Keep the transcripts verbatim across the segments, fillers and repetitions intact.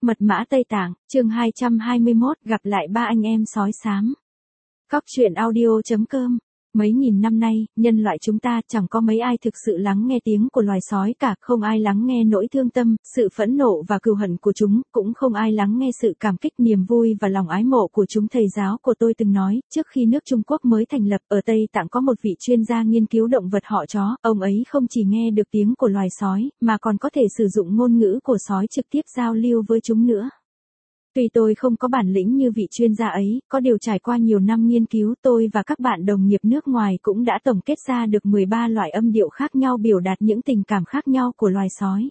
Mật mã Tây Tạng, chương hai trăm hai mươi mốt, gặp lại ba anh em sói xám. Cóc truyện audio chấm com. Mấy nghìn năm nay, nhân loại chúng ta chẳng có mấy ai thực sự lắng nghe tiếng của loài sói cả, không ai lắng nghe nỗi thương tâm, sự phẫn nộ và cừu hận của chúng, cũng không ai lắng nghe sự cảm kích, niềm vui và lòng ái mộ của chúng. Thầy giáo của tôi từng nói, trước khi nước Trung Quốc mới thành lập, ở Tây Tạng có một vị chuyên gia nghiên cứu động vật họ chó, ông ấy không chỉ nghe được tiếng của loài sói, mà còn có thể sử dụng ngôn ngữ của sói trực tiếp giao lưu với chúng nữa. Tuy tôi không có bản lĩnh như vị chuyên gia ấy, có điều trải qua nhiều năm nghiên cứu, tôi và các bạn đồng nghiệp nước ngoài cũng đã tổng kết ra được mười ba loại âm điệu khác nhau biểu đạt những tình cảm khác nhau của loài sói.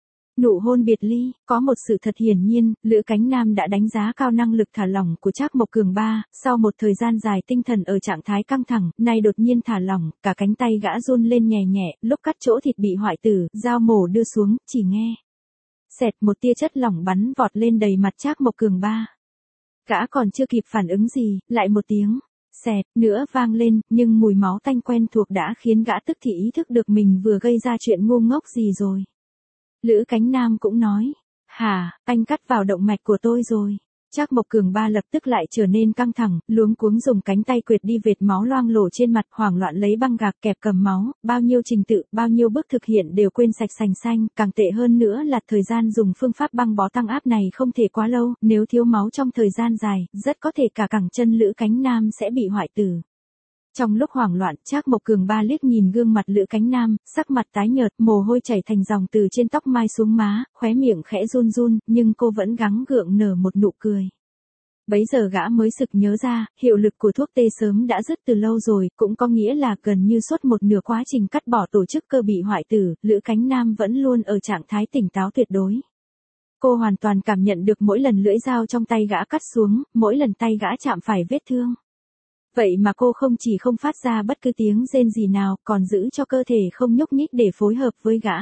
Nụ hôn biệt ly, có một sự thật hiển nhiên, Lữ Cánh Nam đã đánh giá cao năng lực thả lỏng của Trác Mộc Cường Ba, sau một thời gian dài tinh thần ở trạng thái căng thẳng, nay đột nhiên thả lỏng, cả cánh tay gã run lên nhẹ nhẹ, lúc cắt chỗ thịt bị hoại tử, dao mổ đưa xuống, chỉ nghe xẹt một tia chất lỏng bắn vọt lên đầy mặt Trác Mộc Cường Ba. Gã còn chưa kịp phản ứng gì, lại một tiếng xẹt nữa vang lên, nhưng mùi máu tanh quen thuộc đã khiến gã tức thì ý thức được mình vừa gây ra chuyện ngu ngốc gì rồi. Lữ Cánh Nam cũng nói, hả, anh cắt vào động mạch của tôi rồi. Trác Mộc Cường Ba lập tức lại trở nên căng thẳng, luống cuống dùng cánh tay quệt đi vệt máu loang lổ trên mặt, hoảng loạn lấy băng gạc kẹp cầm máu, bao nhiêu trình tự, bao nhiêu bước thực hiện đều quên sạch sành xanh, càng tệ hơn nữa là thời gian dùng phương pháp băng bó tăng áp này không thể quá lâu, nếu thiếu máu trong thời gian dài, rất có thể cả cẳng chân Lữ Cánh Nam sẽ bị hoại tử. Trong lúc hoảng loạn, Trác Mộc Cường Ba liếc nhìn gương mặt Lữ Cánh Nam, sắc mặt tái nhợt, mồ hôi chảy thành dòng từ trên tóc mai xuống má, khóe miệng khẽ run run, nhưng cô vẫn gắng gượng nở một nụ cười. Bấy giờ gã mới sực nhớ ra, hiệu lực của thuốc tê sớm đã dứt từ lâu rồi, cũng có nghĩa là gần như suốt một nửa quá trình cắt bỏ tổ chức cơ bị hoại tử, Lữ Cánh Nam vẫn luôn ở trạng thái tỉnh táo tuyệt đối. Cô hoàn toàn cảm nhận được mỗi lần lưỡi dao trong tay gã cắt xuống, mỗi lần tay gã chạm phải vết thương. Vậy mà cô không chỉ không phát ra bất cứ tiếng rên gì nào, còn giữ cho cơ thể không nhúc nhích để phối hợp với gã.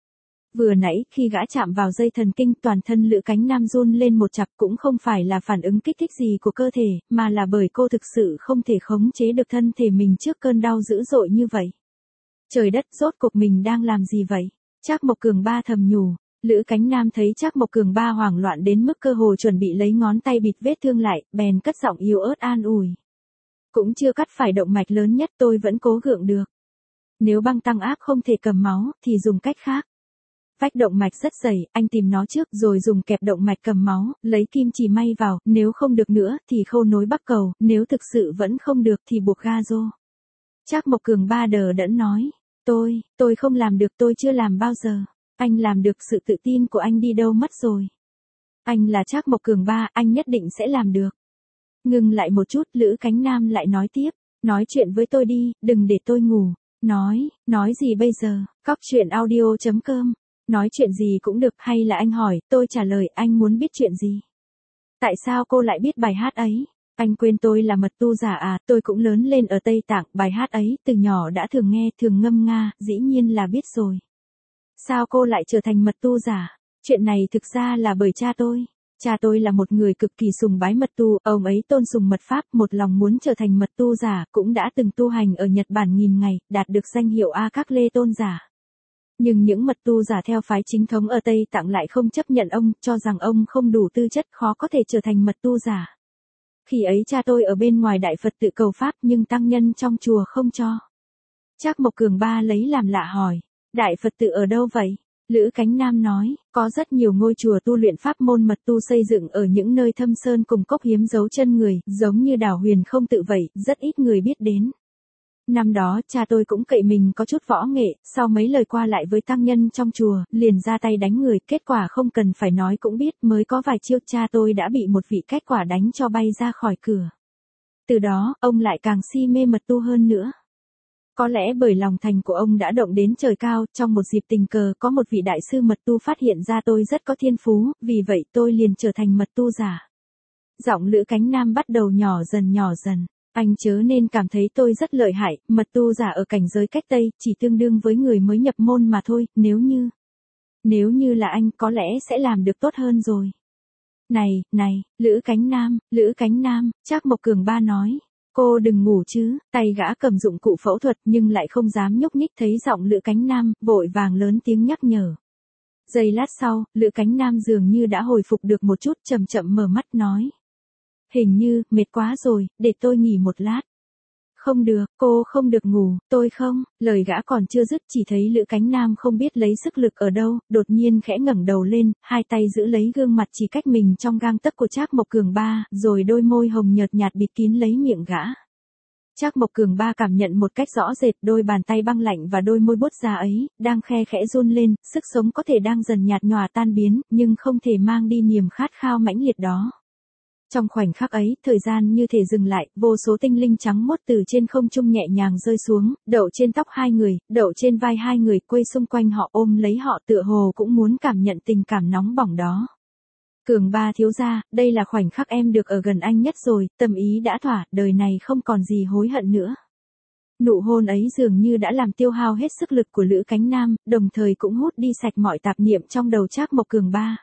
Vừa nãy, khi gã chạm vào dây thần kinh, toàn thân Lữ Cánh Nam run lên một chặp, cũng không phải là phản ứng kích thích gì của cơ thể, mà là bởi cô thực sự không thể khống chế được thân thể mình trước cơn đau dữ dội như vậy. Trời đất, rốt cuộc mình đang làm gì vậy? Trác Mộc Cường Ba thầm nhủ. Lữ Cánh Nam thấy Trác Mộc Cường Ba hoảng loạn đến mức cơ hồ chuẩn bị lấy ngón tay bịt vết thương lại, bèn cất giọng yếu ớt an ủi. Cũng chưa cắt phải động mạch lớn nhất, tôi vẫn cố gượng được. Nếu băng tăng áp không thể cầm máu, thì dùng cách khác. Vách động mạch rất dày, anh tìm nó trước rồi dùng kẹp động mạch cầm máu, lấy kim chỉ may vào, nếu không được nữa thì khâu nối bắc cầu, nếu thực sự vẫn không được thì buộc ga rô. Trác Mộc Cường Ba đờ đẫn nói, tôi, tôi không làm được, tôi chưa làm bao giờ. Anh làm được, sự tự tin của anh đi đâu mất rồi. Anh là Trác Mộc Cường Ba, anh nhất định sẽ làm được. Ngừng lại một chút, Lữ Cánh Nam lại nói tiếp, nói chuyện với tôi đi, đừng để tôi ngủ. Nói, nói gì bây giờ? Cóc truyện audio chấm com. Nói chuyện gì cũng được, hay là anh hỏi, tôi trả lời, anh muốn biết chuyện gì? Tại sao cô lại biết bài hát ấy? Anh quên tôi là mật tu giả à, tôi cũng lớn lên ở Tây Tạng, bài hát ấy, từ nhỏ đã thường nghe, thường ngâm nga, dĩ nhiên là biết rồi. Sao cô lại trở thành mật tu giả? Chuyện này thực ra là bởi cha tôi. Cha tôi là một người cực kỳ sùng bái mật tu, ông ấy tôn sùng mật pháp, một lòng muốn trở thành mật tu giả, cũng đã từng tu hành ở Nhật Bản nghìn ngày, đạt được danh hiệu A Các Lê Tôn giả. Nhưng những mật tu giả theo phái chính thống ở Tây Tạng lại không chấp nhận ông, cho rằng ông không đủ tư chất, khó có thể trở thành mật tu giả. Khi ấy cha tôi ở bên ngoài Đại Phật tự cầu pháp, nhưng tăng nhân trong chùa không cho. Trác Mộc Cường Ba lấy làm lạ hỏi, Đại Phật tự ở đâu vậy? Lữ Cánh Nam nói, có rất nhiều ngôi chùa tu luyện pháp môn mật tu xây dựng ở những nơi thâm sơn cùng cốc hiếm dấu chân người, giống như đảo Huyền Không Tự vậy, rất ít người biết đến. Năm đó, cha tôi cũng cậy mình có chút võ nghệ, sau mấy lời qua lại với tăng nhân trong chùa, liền ra tay đánh người, kết quả không cần phải nói cũng biết, mới có vài chiêu cha tôi đã bị một vị kết quả đánh cho bay ra khỏi cửa. Từ đó, ông lại càng si mê mật tu hơn nữa. Có lẽ bởi lòng thành của ông đã động đến trời cao, trong một dịp tình cờ có một vị đại sư mật tu phát hiện ra tôi rất có thiên phú, vì vậy tôi liền trở thành mật tu giả. Giọng Lữ Cánh Nam bắt đầu nhỏ dần nhỏ dần. Anh chớ nên cảm thấy tôi rất lợi hại, mật tu giả ở cảnh giới cách Tây, chỉ tương đương với người mới nhập môn mà thôi, nếu như... Nếu như là anh, có lẽ sẽ làm được tốt hơn rồi. Này, này, Lữ Cánh Nam, Lữ Cánh Nam, Trác Mộc Cường Ba nói. Cô đừng ngủ chứ, tay gã cầm dụng cụ phẫu thuật nhưng lại không dám nhúc nhích, thấy giọng Lữ Cánh Nam, vội vàng lớn tiếng nhắc nhở. Giây lát sau, Lữ Cánh Nam dường như đã hồi phục được một chút, chậm chậm mở mắt nói. Hình như, mệt quá rồi, để tôi nghỉ một lát. Không được, cô không được ngủ, tôi không, lời gã còn chưa dứt chỉ thấy Lữ Cánh Nam không biết lấy sức lực ở đâu, đột nhiên khẽ ngẩng đầu lên, hai tay giữ lấy gương mặt chỉ cách mình trong gang tấc của Trác Mộc Cường Ba, rồi đôi môi hồng nhợt nhạt bịt kín lấy miệng gã. Trác Mộc Cường Ba cảm nhận một cách rõ rệt đôi bàn tay băng lạnh và đôi môi buốt ra ấy, đang khe khẽ run lên, sức sống có thể đang dần nhạt nhòa tan biến, nhưng không thể mang đi niềm khát khao mãnh liệt đó. Trong khoảnh khắc ấy, thời gian như thể dừng lại, vô số tinh linh trắng muốt từ trên không trung nhẹ nhàng rơi xuống, đậu trên tóc hai người, đậu trên vai hai người, quây xung quanh họ ôm lấy họ tựa hồ cũng muốn cảm nhận tình cảm nóng bỏng đó. Cường Ba thiếu gia, đây là khoảnh khắc em được ở gần anh nhất rồi, tâm ý đã thỏa, đời này không còn gì hối hận nữa. Nụ hôn ấy dường như đã làm tiêu hao hết sức lực của Lữ Cánh Nam, đồng thời cũng hút đi sạch mọi tạp niệm trong đầu Trác Mộc Cường Ba.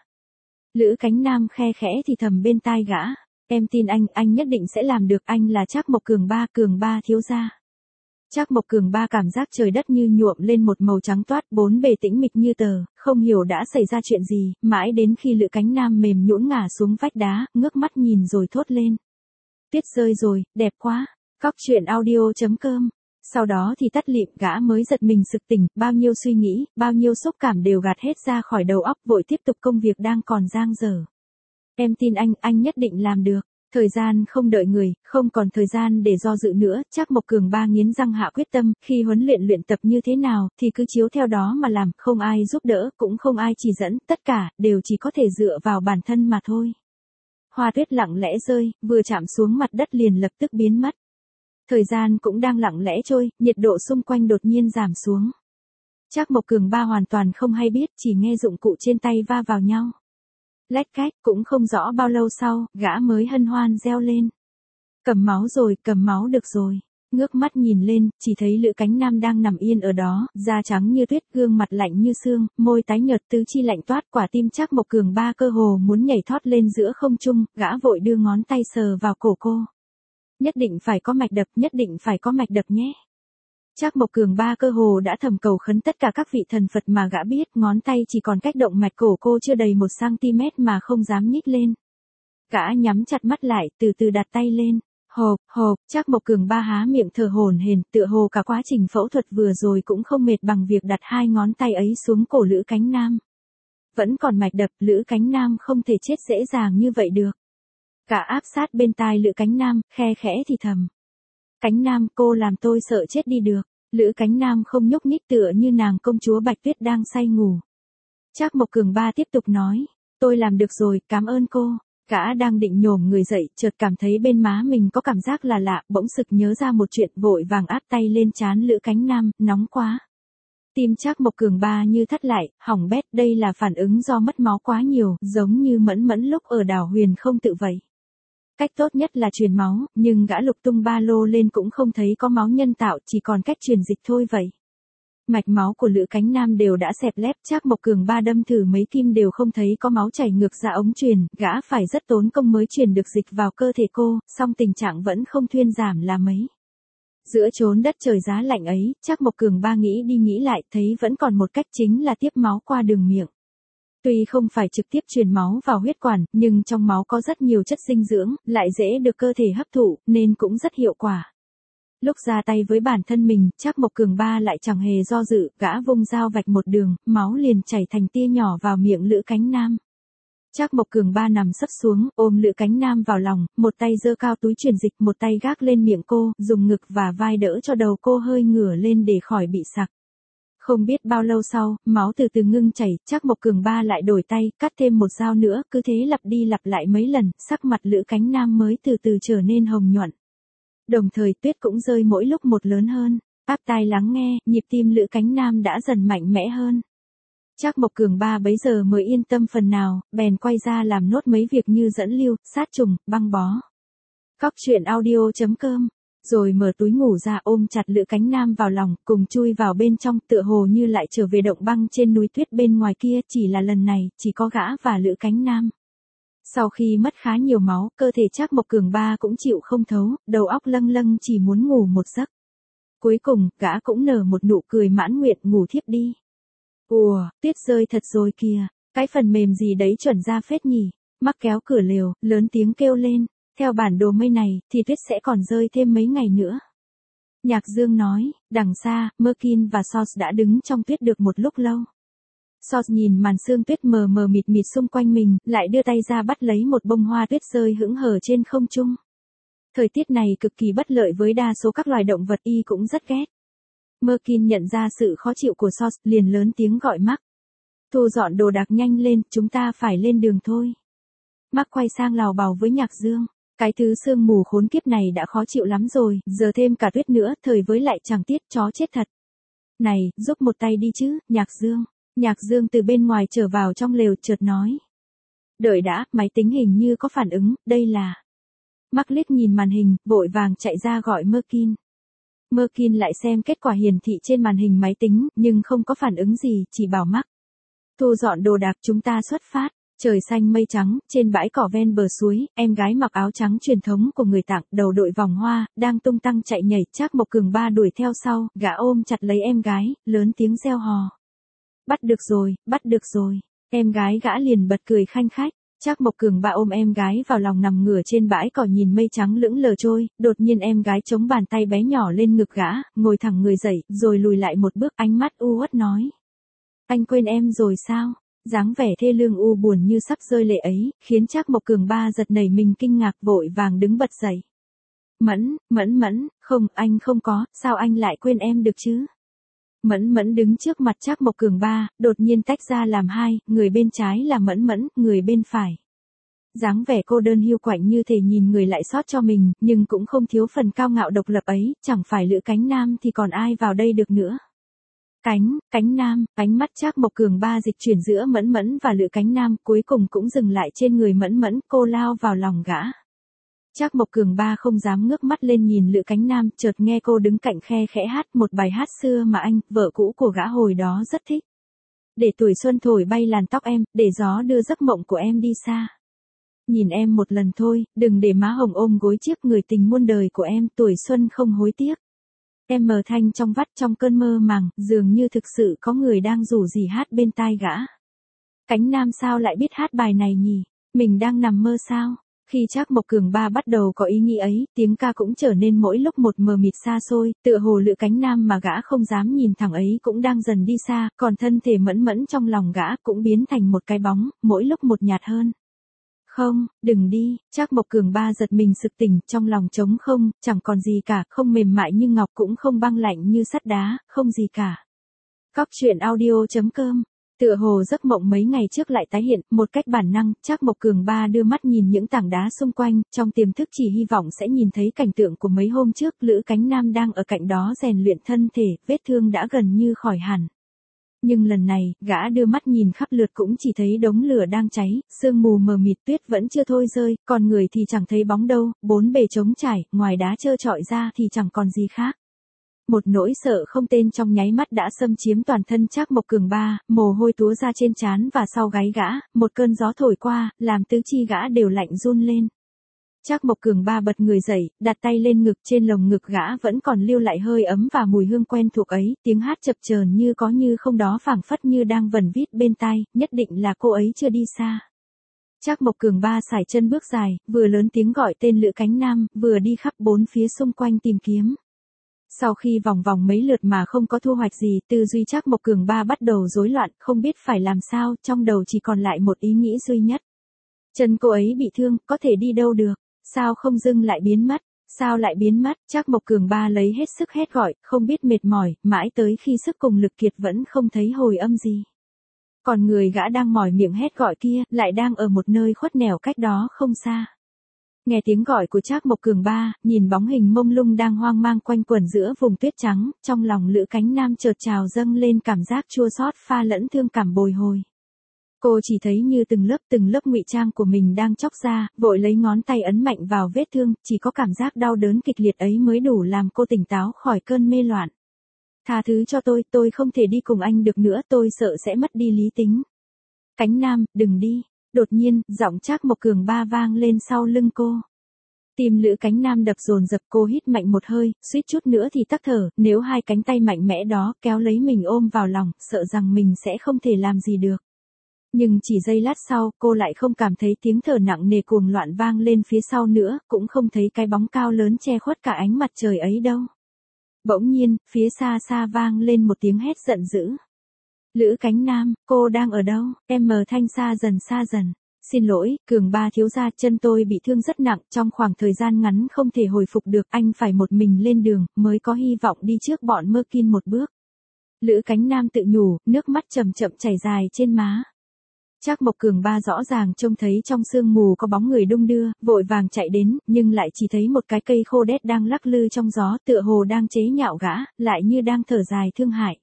Lữ Cánh Nam khe khẽ thì thầm bên tai gã, em tin anh, anh nhất định sẽ làm được, anh là Trác Mộc Cường Ba, Cường Ba thiếu gia. Trác Mộc Cường Ba cảm giác trời đất như nhuộm lên một màu trắng toát, bốn bề tĩnh mịch như tờ, không hiểu đã xảy ra chuyện gì, mãi đến khi Lữ Cánh Nam mềm nhũn ngả xuống vách đá, ngước mắt nhìn rồi thốt lên. Tuyết rơi rồi, đẹp quá. Cóc truyện audio chấm com. Sau đó thì tắt lịm, gã mới giật mình sực tỉnh, bao nhiêu suy nghĩ, bao nhiêu xúc cảm đều gạt hết ra khỏi đầu óc, vội tiếp tục công việc đang còn dang dở. Em tin anh, anh nhất định làm được. Thời gian không đợi người, không còn thời gian để do dự nữa, Trác Mộc Cường Ba nghiến răng hạ quyết tâm, khi huấn luyện luyện tập như thế nào, thì cứ chiếu theo đó mà làm, không ai giúp đỡ, cũng không ai chỉ dẫn, tất cả, đều chỉ có thể dựa vào bản thân mà thôi. Hoa tuyết lặng lẽ rơi, vừa chạm xuống mặt đất liền lập tức biến mất. Thời gian cũng đang lặng lẽ trôi, nhiệt độ xung quanh đột nhiên giảm xuống. Trác Mộc Cường Ba hoàn toàn không hay biết, chỉ nghe dụng cụ trên tay va vào nhau. Lách cách, cũng không rõ bao lâu sau, gã mới hân hoan reo lên. Cầm máu rồi, cầm máu được rồi. Ngước mắt nhìn lên, chỉ thấy Lữ Cánh Nam đang nằm yên ở đó, da trắng như tuyết, gương mặt lạnh như xương, môi tái nhợt, tứ chi lạnh toát, quả tim Trác Mộc Cường Ba cơ hồ muốn nhảy thoát lên giữa không trung, gã vội đưa ngón tay sờ vào cổ cô. Nhất định phải có mạch đập, nhất định phải có mạch đập nhé. Trác Mộc Cường Ba cơ hồ đã thầm cầu khấn tất cả các vị thần Phật mà gã biết, ngón tay chỉ còn cách động mạch cổ cô chưa đầy một xăng-ti-mét mà không dám nhích lên. Gã nhắm chặt mắt lại, từ từ đặt tay lên. Hộp, hộp, Trác Mộc Cường Ba há miệng thở hổn hển, tựa hồ cả quá trình phẫu thuật vừa rồi cũng không mệt bằng việc đặt hai ngón tay ấy xuống cổ Lữ Cánh Nam. Vẫn còn mạch đập, Lữ Cánh Nam không thể chết dễ dàng như vậy được. Cả áp sát bên tai Lữ Cánh Nam, khe khẽ thì thầm. Cánh Nam, cô làm tôi sợ chết đi được. Lữ Cánh Nam không nhúc nhích, tựa như nàng công chúa Bạch Tuyết đang say ngủ. Trác Mộc Cường Ba tiếp tục nói, tôi làm được rồi, cảm ơn cô. Gã đang định nhổm người dậy, chợt cảm thấy bên má mình có cảm giác là lạ, bỗng sực nhớ ra một chuyện, vội vàng áp tay lên trán Lữ Cánh Nam, nóng quá. Tim Trác Mộc Cường Ba như thắt lại, hỏng bét, đây là phản ứng do mất máu quá nhiều, giống như Mẫn Mẫn lúc ở đảo Huyền Không Tự vậy. Cách tốt nhất là truyền máu, nhưng gã lục tung ba lô lên cũng không thấy có máu nhân tạo, chỉ còn cách truyền dịch thôi vậy. Mạch máu của Lữ Cánh Nam đều đã xẹp lép, Trác Mộc Cường Ba đâm thử mấy kim đều không thấy có máu chảy ngược ra ống truyền, gã phải rất tốn công mới truyền được dịch vào cơ thể cô, song tình trạng vẫn không thuyên giảm là mấy. Giữa chốn đất trời giá lạnh ấy, Trác Mộc Cường Ba nghĩ đi nghĩ lại, thấy vẫn còn một cách, chính là tiếp máu qua đường miệng. Tuy không phải trực tiếp truyền máu vào huyết quản, nhưng trong máu có rất nhiều chất dinh dưỡng, lại dễ được cơ thể hấp thụ, nên cũng rất hiệu quả. Lúc ra tay với bản thân mình, Trác Mộc Cường Ba lại chẳng hề do dự, gã vung dao vạch một đường, máu liền chảy thành tia nhỏ vào miệng Lữ Cánh Nam. Trác Mộc Cường Ba nằm sấp xuống, ôm Lữ Cánh Nam vào lòng, một tay giơ cao túi truyền dịch, một tay gác lên miệng cô, dùng ngực và vai đỡ cho đầu cô hơi ngửa lên để khỏi bị sặc. Không biết bao lâu sau, máu từ từ ngưng chảy, Trác Mộc Cường Ba lại đổi tay, cắt thêm một dao nữa, cứ thế lặp đi lặp lại mấy lần, sắc mặt Lữ Cánh Nam mới từ từ trở nên hồng nhuận. Đồng thời tuyết cũng rơi mỗi lúc một lớn hơn, áp tai lắng nghe, nhịp tim Lữ Cánh Nam đã dần mạnh mẽ hơn. Trác Mộc Cường Ba bấy giờ mới yên tâm phần nào, bèn quay ra làm nốt mấy việc như dẫn lưu, sát trùng, băng bó. Cóc truyện audio chấm com. Rồi mở túi ngủ ra, ôm chặt Lữ Cánh Nam vào lòng, cùng chui vào bên trong, tựa hồ như lại trở về động băng trên núi tuyết bên ngoài kia, chỉ là lần này, chỉ có gã và Lữ Cánh Nam. Sau khi mất khá nhiều máu, cơ thể Trác Mộc Cường Ba cũng chịu không thấu, đầu óc lâng lâng chỉ muốn ngủ một giấc. Cuối cùng, gã cũng nở một nụ cười mãn nguyện, ngủ thiếp đi. Ùa, tuyết rơi thật rồi kìa, cái phần mềm gì đấy chuẩn ra phết nhỉ. Mắc kéo cửa lều, lớn tiếng kêu lên, theo bản đồ mây này, thì tuyết sẽ còn rơi thêm mấy ngày nữa. Nhạc Dương nói, đằng xa, Merkin và Sos đã đứng trong tuyết được một lúc lâu. Sos nhìn màn sương tuyết mờ mờ mịt mịt xung quanh mình, lại đưa tay ra bắt lấy một bông hoa tuyết rơi hững hờ trên không trung. Thời tiết này cực kỳ bất lợi với đa số các loài động vật, y cũng rất ghét. Merkin nhận ra sự khó chịu của Sos, liền lớn tiếng gọi Mark. Thu dọn đồ đạc nhanh lên, chúng ta phải lên đường thôi. Mark quay sang lào bào với Nhạc Dương. Cái thứ sương mù khốn kiếp này đã khó chịu lắm rồi, giờ thêm cả tuyết nữa, thời với lại chẳng tiết, chó chết thật. Này, giúp một tay đi chứ, Nhạc Dương. Nhạc Dương từ bên ngoài trở vào trong lều chợt nói. Đợi đã, máy tính hình như có phản ứng, đây là... Mark liếc nhìn màn hình, vội vàng chạy ra gọi Merkin. Merkin lại xem kết quả hiển thị trên màn hình máy tính, nhưng không có phản ứng gì, chỉ bảo Mark. Thu dọn đồ đạc, chúng ta xuất phát. Trời xanh mây trắng, trên bãi cỏ ven bờ suối, em gái mặc áo trắng truyền thống của người Tạng, đầu đội vòng hoa, đang tung tăng chạy nhảy, Trác Mộc Cường Ba đuổi theo sau, gã ôm chặt lấy em gái, lớn tiếng reo hò. Bắt được rồi, bắt được rồi. Em gái gã liền bật cười khanh khách. Trác Mộc Cường Ba ôm em gái vào lòng nằm ngửa trên bãi cỏ nhìn mây trắng lững lờ trôi, đột nhiên em gái chống bàn tay bé nhỏ lên ngực gã, ngồi thẳng người dậy, rồi lùi lại một bước, ánh mắt u uất nói. Anh quên em rồi sao? Dáng vẻ thê lương u buồn như sắp rơi lệ ấy, khiến Trác Mộc Cường Ba giật nảy mình kinh ngạc, vội vàng đứng bật dậy. Mẫn, Mẫn Mẫn, không, anh không có, sao anh lại quên em được chứ? Mẫn Mẫn đứng trước mặt Trác Mộc Cường Ba, đột nhiên tách ra làm hai, người bên trái là Mẫn Mẫn, người bên phải. Dáng vẻ cô đơn hiu quạnh như thể nhìn người lại xót cho mình, nhưng cũng không thiếu phần cao ngạo độc lập ấy, chẳng phải Lữ Cánh Nam thì còn ai vào đây được nữa. Cánh, Cánh Nam, ánh mắt Trác Mộc Cường Ba dịch chuyển giữa Mẫn Mẫn và Lữ Cánh Nam, cuối cùng cũng dừng lại trên người Mẫn Mẫn, cô lao vào lòng gã. Trác Mộc Cường Ba không dám ngước mắt lên nhìn Lữ Cánh Nam, chợt nghe cô đứng cạnh khe khẽ hát một bài hát xưa mà anh, vợ cũ của gã hồi đó rất thích. Để tuổi xuân thổi bay làn tóc em, để gió đưa giấc mộng của em đi xa. Nhìn em một lần thôi, đừng để má hồng ôm gối chiếc, người tình muôn đời của em, tuổi xuân không hối tiếc. Em mờ thanh trong vắt trong cơn mơ màng, dường như thực sự có người đang rủ rỉ hát bên tai gã. Cánh Nam sao lại biết hát bài này nhỉ? Mình đang nằm mơ sao? Khi Trác Mộc Cường Ba bắt đầu có ý nghĩ ấy, tiếng ca cũng trở nên mỗi lúc một mờ mịt xa xôi, tựa hồ Lữ Cánh Nam mà gã không dám nhìn thẳng ấy cũng đang dần đi xa, còn thân thể Mẫn Mẫn trong lòng gã cũng biến thành một cái bóng, mỗi lúc một nhạt hơn. Không, đừng đi, Trác Mộc Cường Ba giật mình sực tỉnh, trong lòng trống không, chẳng còn gì cả, không mềm mại như ngọc cũng không băng lạnh như sắt đá, không gì cả. Cóc truyện audio chấm com. Tựa hồ giấc mộng mấy ngày trước lại tái hiện, một cách bản năng, Trác Mộc Cường Ba đưa mắt nhìn những tảng đá xung quanh, trong tiềm thức chỉ hy vọng sẽ nhìn thấy cảnh tượng của mấy hôm trước, Lữ Cánh Nam đang ở cạnh đó rèn luyện thân thể, vết thương đã gần như khỏi hẳn. Nhưng lần này, gã đưa mắt nhìn khắp lượt cũng chỉ thấy đống lửa đang cháy, sương mù mờ mịt, tuyết vẫn chưa thôi rơi, còn người thì chẳng thấy bóng đâu, bốn bề trống trải, ngoài đá trơ trọi ra thì chẳng còn gì khác. Một nỗi sợ không tên trong nháy mắt đã xâm chiếm toàn thân Trác Mộc Cường Ba, mồ hôi túa ra trên trán và sau gáy gã, một cơn gió thổi qua, làm tứ chi gã đều lạnh run lên. Trác Mộc Cường Ba bật người dậy, đặt tay lên ngực, trên lồng ngực gã vẫn còn lưu lại hơi ấm và mùi hương quen thuộc ấy, tiếng hát chập chờn như có như không đó phảng phất như đang vần vít bên tai, nhất định là cô ấy chưa đi xa. Trác Mộc Cường Ba sải chân bước dài, vừa lớn tiếng gọi tên Lữ Cánh Nam, vừa đi khắp bốn phía xung quanh tìm kiếm. Sau khi vòng vòng mấy lượt mà không có thu hoạch gì, tư duy Trác Mộc Cường Ba bắt đầu rối loạn, không biết phải làm sao, trong đầu chỉ còn lại một ý nghĩ duy nhất. Chân cô ấy bị thương, có thể đi đâu được, sao không dưng lại biến mất, sao lại biến mất, Trác Mộc Cường Ba lấy hết sức hét gọi, không biết mệt mỏi, mãi tới khi sức cùng lực kiệt vẫn không thấy hồi âm gì. Còn người gã đang mỏi miệng hét gọi kia, lại đang ở một nơi khuất nẻo cách đó không xa. Nghe tiếng gọi của Trác Mộc Cường Ba, nhìn bóng hình mông lung đang hoang mang quanh quẩn giữa vùng tuyết trắng, trong lòng Lữ Cánh Nam chợt trào dâng lên cảm giác chua xót pha lẫn thương cảm bồi hồi. Cô chỉ thấy như từng lớp từng lớp ngụy trang của mình đang chóc ra, vội lấy ngón tay ấn mạnh vào vết thương, chỉ có cảm giác đau đớn kịch liệt ấy mới đủ làm cô tỉnh táo khỏi cơn mê loạn. Tha thứ cho tôi, tôi không thể đi cùng anh được nữa, tôi sợ sẽ mất đi lý tính. Cánh Nam, đừng đi. Đột nhiên, giọng Trác Mộc Cường Ba vang lên sau lưng cô. Tim Lữ Cánh Nam đập dồn dập, cô hít mạnh một hơi, suýt chút nữa thì tắc thở, nếu hai cánh tay mạnh mẽ đó kéo lấy mình ôm vào lòng, sợ rằng mình sẽ không thể làm gì được. Nhưng chỉ giây lát sau, cô lại không cảm thấy tiếng thở nặng nề cuồng loạn vang lên phía sau nữa, cũng không thấy cái bóng cao lớn che khuất cả ánh mặt trời ấy đâu. Bỗng nhiên, phía xa xa vang lên một tiếng hét giận dữ. Lữ Cánh Nam, cô đang ở đâu? Em mờ thanh xa dần xa dần. Xin lỗi, Cường ba thiếu gia, chân tôi bị thương rất nặng, trong khoảng thời gian ngắn không thể hồi phục được, anh phải một mình lên đường, mới có hy vọng đi trước bọn Merkin một bước. Lữ Cánh Nam tự nhủ, nước mắt chậm chậm chảy dài trên má. Trác Mộc Cường ba rõ ràng trông thấy trong sương mù có bóng người đung đưa, vội vàng chạy đến, nhưng lại chỉ thấy một cái cây khô đét đang lắc lư trong gió, tựa hồ đang chế nhạo gã, lại như đang thở dài thương hại.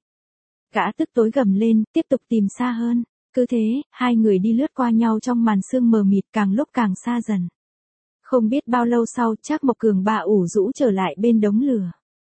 Gã tức tối gầm lên, tiếp tục tìm xa hơn. Cứ thế, hai người đi lướt qua nhau trong màn sương mờ mịt, càng lúc càng xa dần. Không biết bao lâu sau, Trác Mộc Cường ba ủ rũ trở lại bên đống lửa.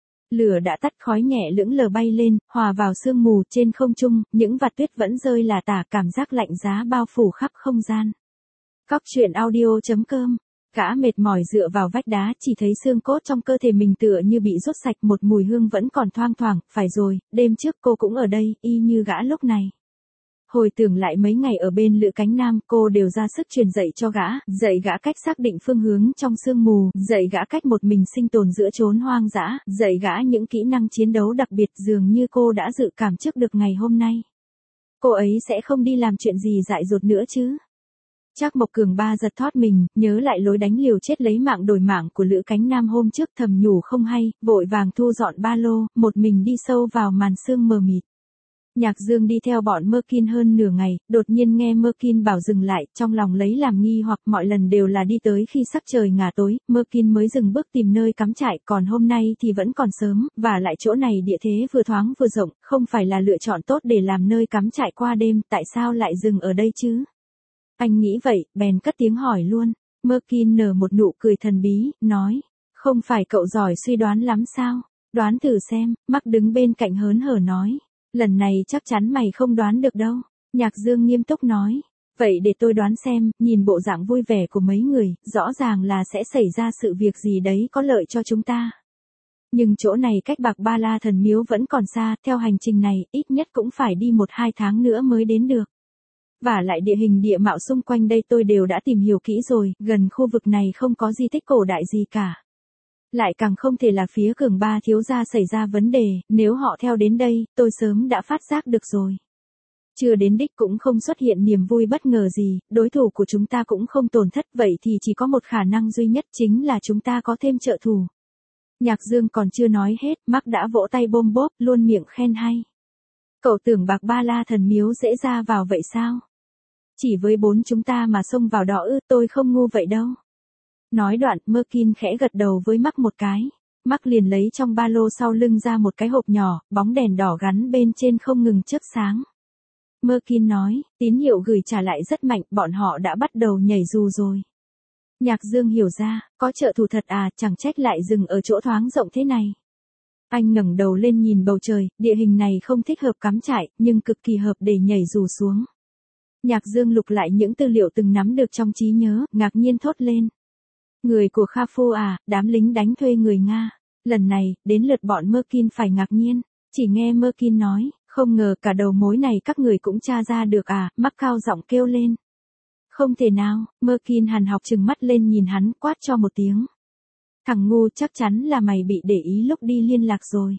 Lửa đã tắt, khói nhẹ lững lờ bay lên, hòa vào sương mù trên không trung, những vạt tuyết vẫn rơi lả tả, cảm giác lạnh giá bao phủ khắp không gian. Cóc truyện audio chấm com. Gã mệt mỏi dựa vào vách đá, chỉ thấy xương cốt trong cơ thể mình tựa như bị rút sạch, một mùi hương vẫn còn thoang thoảng. Phải rồi, đêm trước cô cũng ở đây, y như gã lúc này. Hồi tưởng lại mấy ngày ở bên Lữ Cánh Nam, cô đều ra sức truyền dạy cho gã, dạy gã cách xác định phương hướng trong sương mù, dạy gã cách một mình sinh tồn giữa chốn hoang dã, dạy gã những kỹ năng chiến đấu đặc biệt, dường như cô đã dự cảm trước được ngày hôm nay. Cô ấy sẽ không đi làm chuyện gì dại dột nữa chứ. Trác Mộc Cường ba giật thót mình, nhớ lại lối đánh liều chết lấy mạng đổi mạng của Lữ Cánh Nam hôm trước, thầm nhủ không hay, vội vàng thu dọn ba lô, một mình đi sâu vào màn sương mờ mịt. Nhạc Dương đi theo bọn Merkin hơn nửa ngày, đột nhiên nghe Merkin bảo dừng lại, trong lòng lấy làm nghi hoặc, mọi lần đều là đi tới khi sắc trời ngả tối, Merkin mới dừng bước tìm nơi cắm trại, còn hôm nay thì vẫn còn sớm, và lại chỗ này địa thế vừa thoáng vừa rộng, không phải là lựa chọn tốt để làm nơi cắm trại qua đêm, tại sao lại dừng ở đây chứ? Anh nghĩ vậy, bèn cất tiếng hỏi luôn. Merkin nở một nụ cười thần bí, nói, không phải cậu giỏi suy đoán lắm sao? Đoán thử xem. Mark đứng bên cạnh hớn hở nói. Lần này chắc chắn mày không đoán được đâu. Nhạc Dương nghiêm túc nói. Vậy để tôi đoán xem, nhìn bộ dạng vui vẻ của mấy người, rõ ràng là sẽ xảy ra sự việc gì đấy có lợi cho chúng ta. Nhưng chỗ này cách Bạc Ba La Thần Miếu vẫn còn xa, theo hành trình này, ít nhất cũng phải đi một hai tháng nữa mới đến được. Và lại địa hình địa mạo xung quanh đây tôi đều đã tìm hiểu kỹ rồi, gần khu vực này không có di tích cổ đại gì cả. Lại càng không thể là phía Cường ba thiếu gia xảy ra vấn đề, nếu họ theo đến đây, tôi sớm đã phát giác được rồi. Chưa đến đích cũng không xuất hiện niềm vui bất ngờ gì, đối thủ của chúng ta cũng không tổn thất, vậy thì chỉ có một khả năng duy nhất chính là chúng ta có thêm trợ thủ. Nhạc Dương còn chưa nói hết, Mark đã vỗ tay bôm bốp, luôn miệng khen hay. Cậu tưởng Bạc Ba La Thần Miếu dễ ra vào vậy sao? Chỉ với bốn chúng ta mà xông vào đó ư, tôi không ngu vậy đâu. Nói đoạn, Merkin khẽ gật đầu với Mark một cái. Mark liền lấy trong ba lô sau lưng ra một cái hộp nhỏ, bóng đèn đỏ gắn bên trên không ngừng chớp sáng. Merkin nói, tín hiệu gửi trả lại rất mạnh, bọn họ đã bắt đầu nhảy dù rồi. Nhạc Dương hiểu ra, có trợ thủ thật à, chẳng trách lại dừng ở chỗ thoáng rộng thế này. Anh ngẩng đầu lên nhìn bầu trời, địa hình này không thích hợp cắm trại, nhưng cực kỳ hợp để nhảy dù xuống. Nhạc Dương lục lại những tư liệu từng nắm được trong trí nhớ, ngạc nhiên thốt lên. Người của Kha Phu à, đám lính đánh thuê người Nga. Lần này, đến lượt bọn Merkin phải ngạc nhiên. Chỉ nghe Merkin nói, không ngờ cả đầu mối này các người cũng tra ra được à, Mark cao giọng kêu lên. Không thể nào, Merkin hằn học trừng mắt lên nhìn hắn, quát cho một tiếng. Thằng ngu, chắc chắn là mày bị để ý lúc đi liên lạc rồi.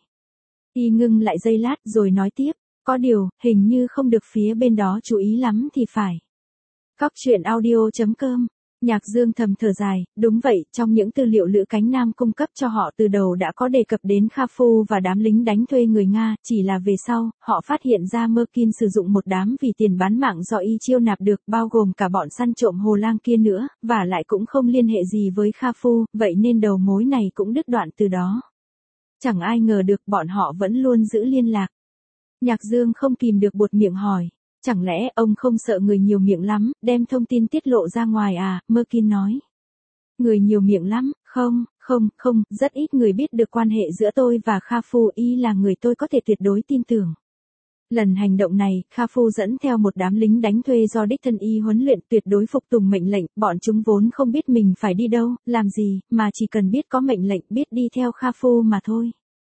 Y ngưng lại giây lát rồi nói tiếp, có điều, hình như không được phía bên đó chú ý lắm thì phải. Cóc truyện audio chấm com. Nhạc Dương thầm thở dài, đúng vậy, trong những tư liệu Lữ Cánh Nam cung cấp cho họ từ đầu đã có đề cập đến Kha Phu và đám lính đánh thuê người Nga, chỉ là về sau, họ phát hiện ra Merkin sử dụng một đám vì tiền bán mạng do y chiêu nạp được, bao gồm cả bọn săn trộm Hồ Lang kia nữa, và lại cũng không liên hệ gì với Kha Phu, vậy nên đầu mối này cũng đứt đoạn từ đó. Chẳng ai ngờ được bọn họ vẫn luôn giữ liên lạc. Nhạc Dương không kìm được buột miệng hỏi. Chẳng lẽ ông không sợ người nhiều miệng lắm, đem thông tin tiết lộ ra ngoài à, Merkin nói. Người nhiều miệng lắm, không, không, không, rất ít người biết được quan hệ giữa tôi và Kha Phu, y là người tôi có thể tuyệt đối tin tưởng. Lần hành động này, Kha Phu dẫn theo một đám lính đánh thuê do đích thân y huấn luyện tuyệt đối phục tùng mệnh lệnh, bọn chúng vốn không biết mình phải đi đâu, làm gì, mà chỉ cần biết có mệnh lệnh biết đi theo Kha Phu mà thôi.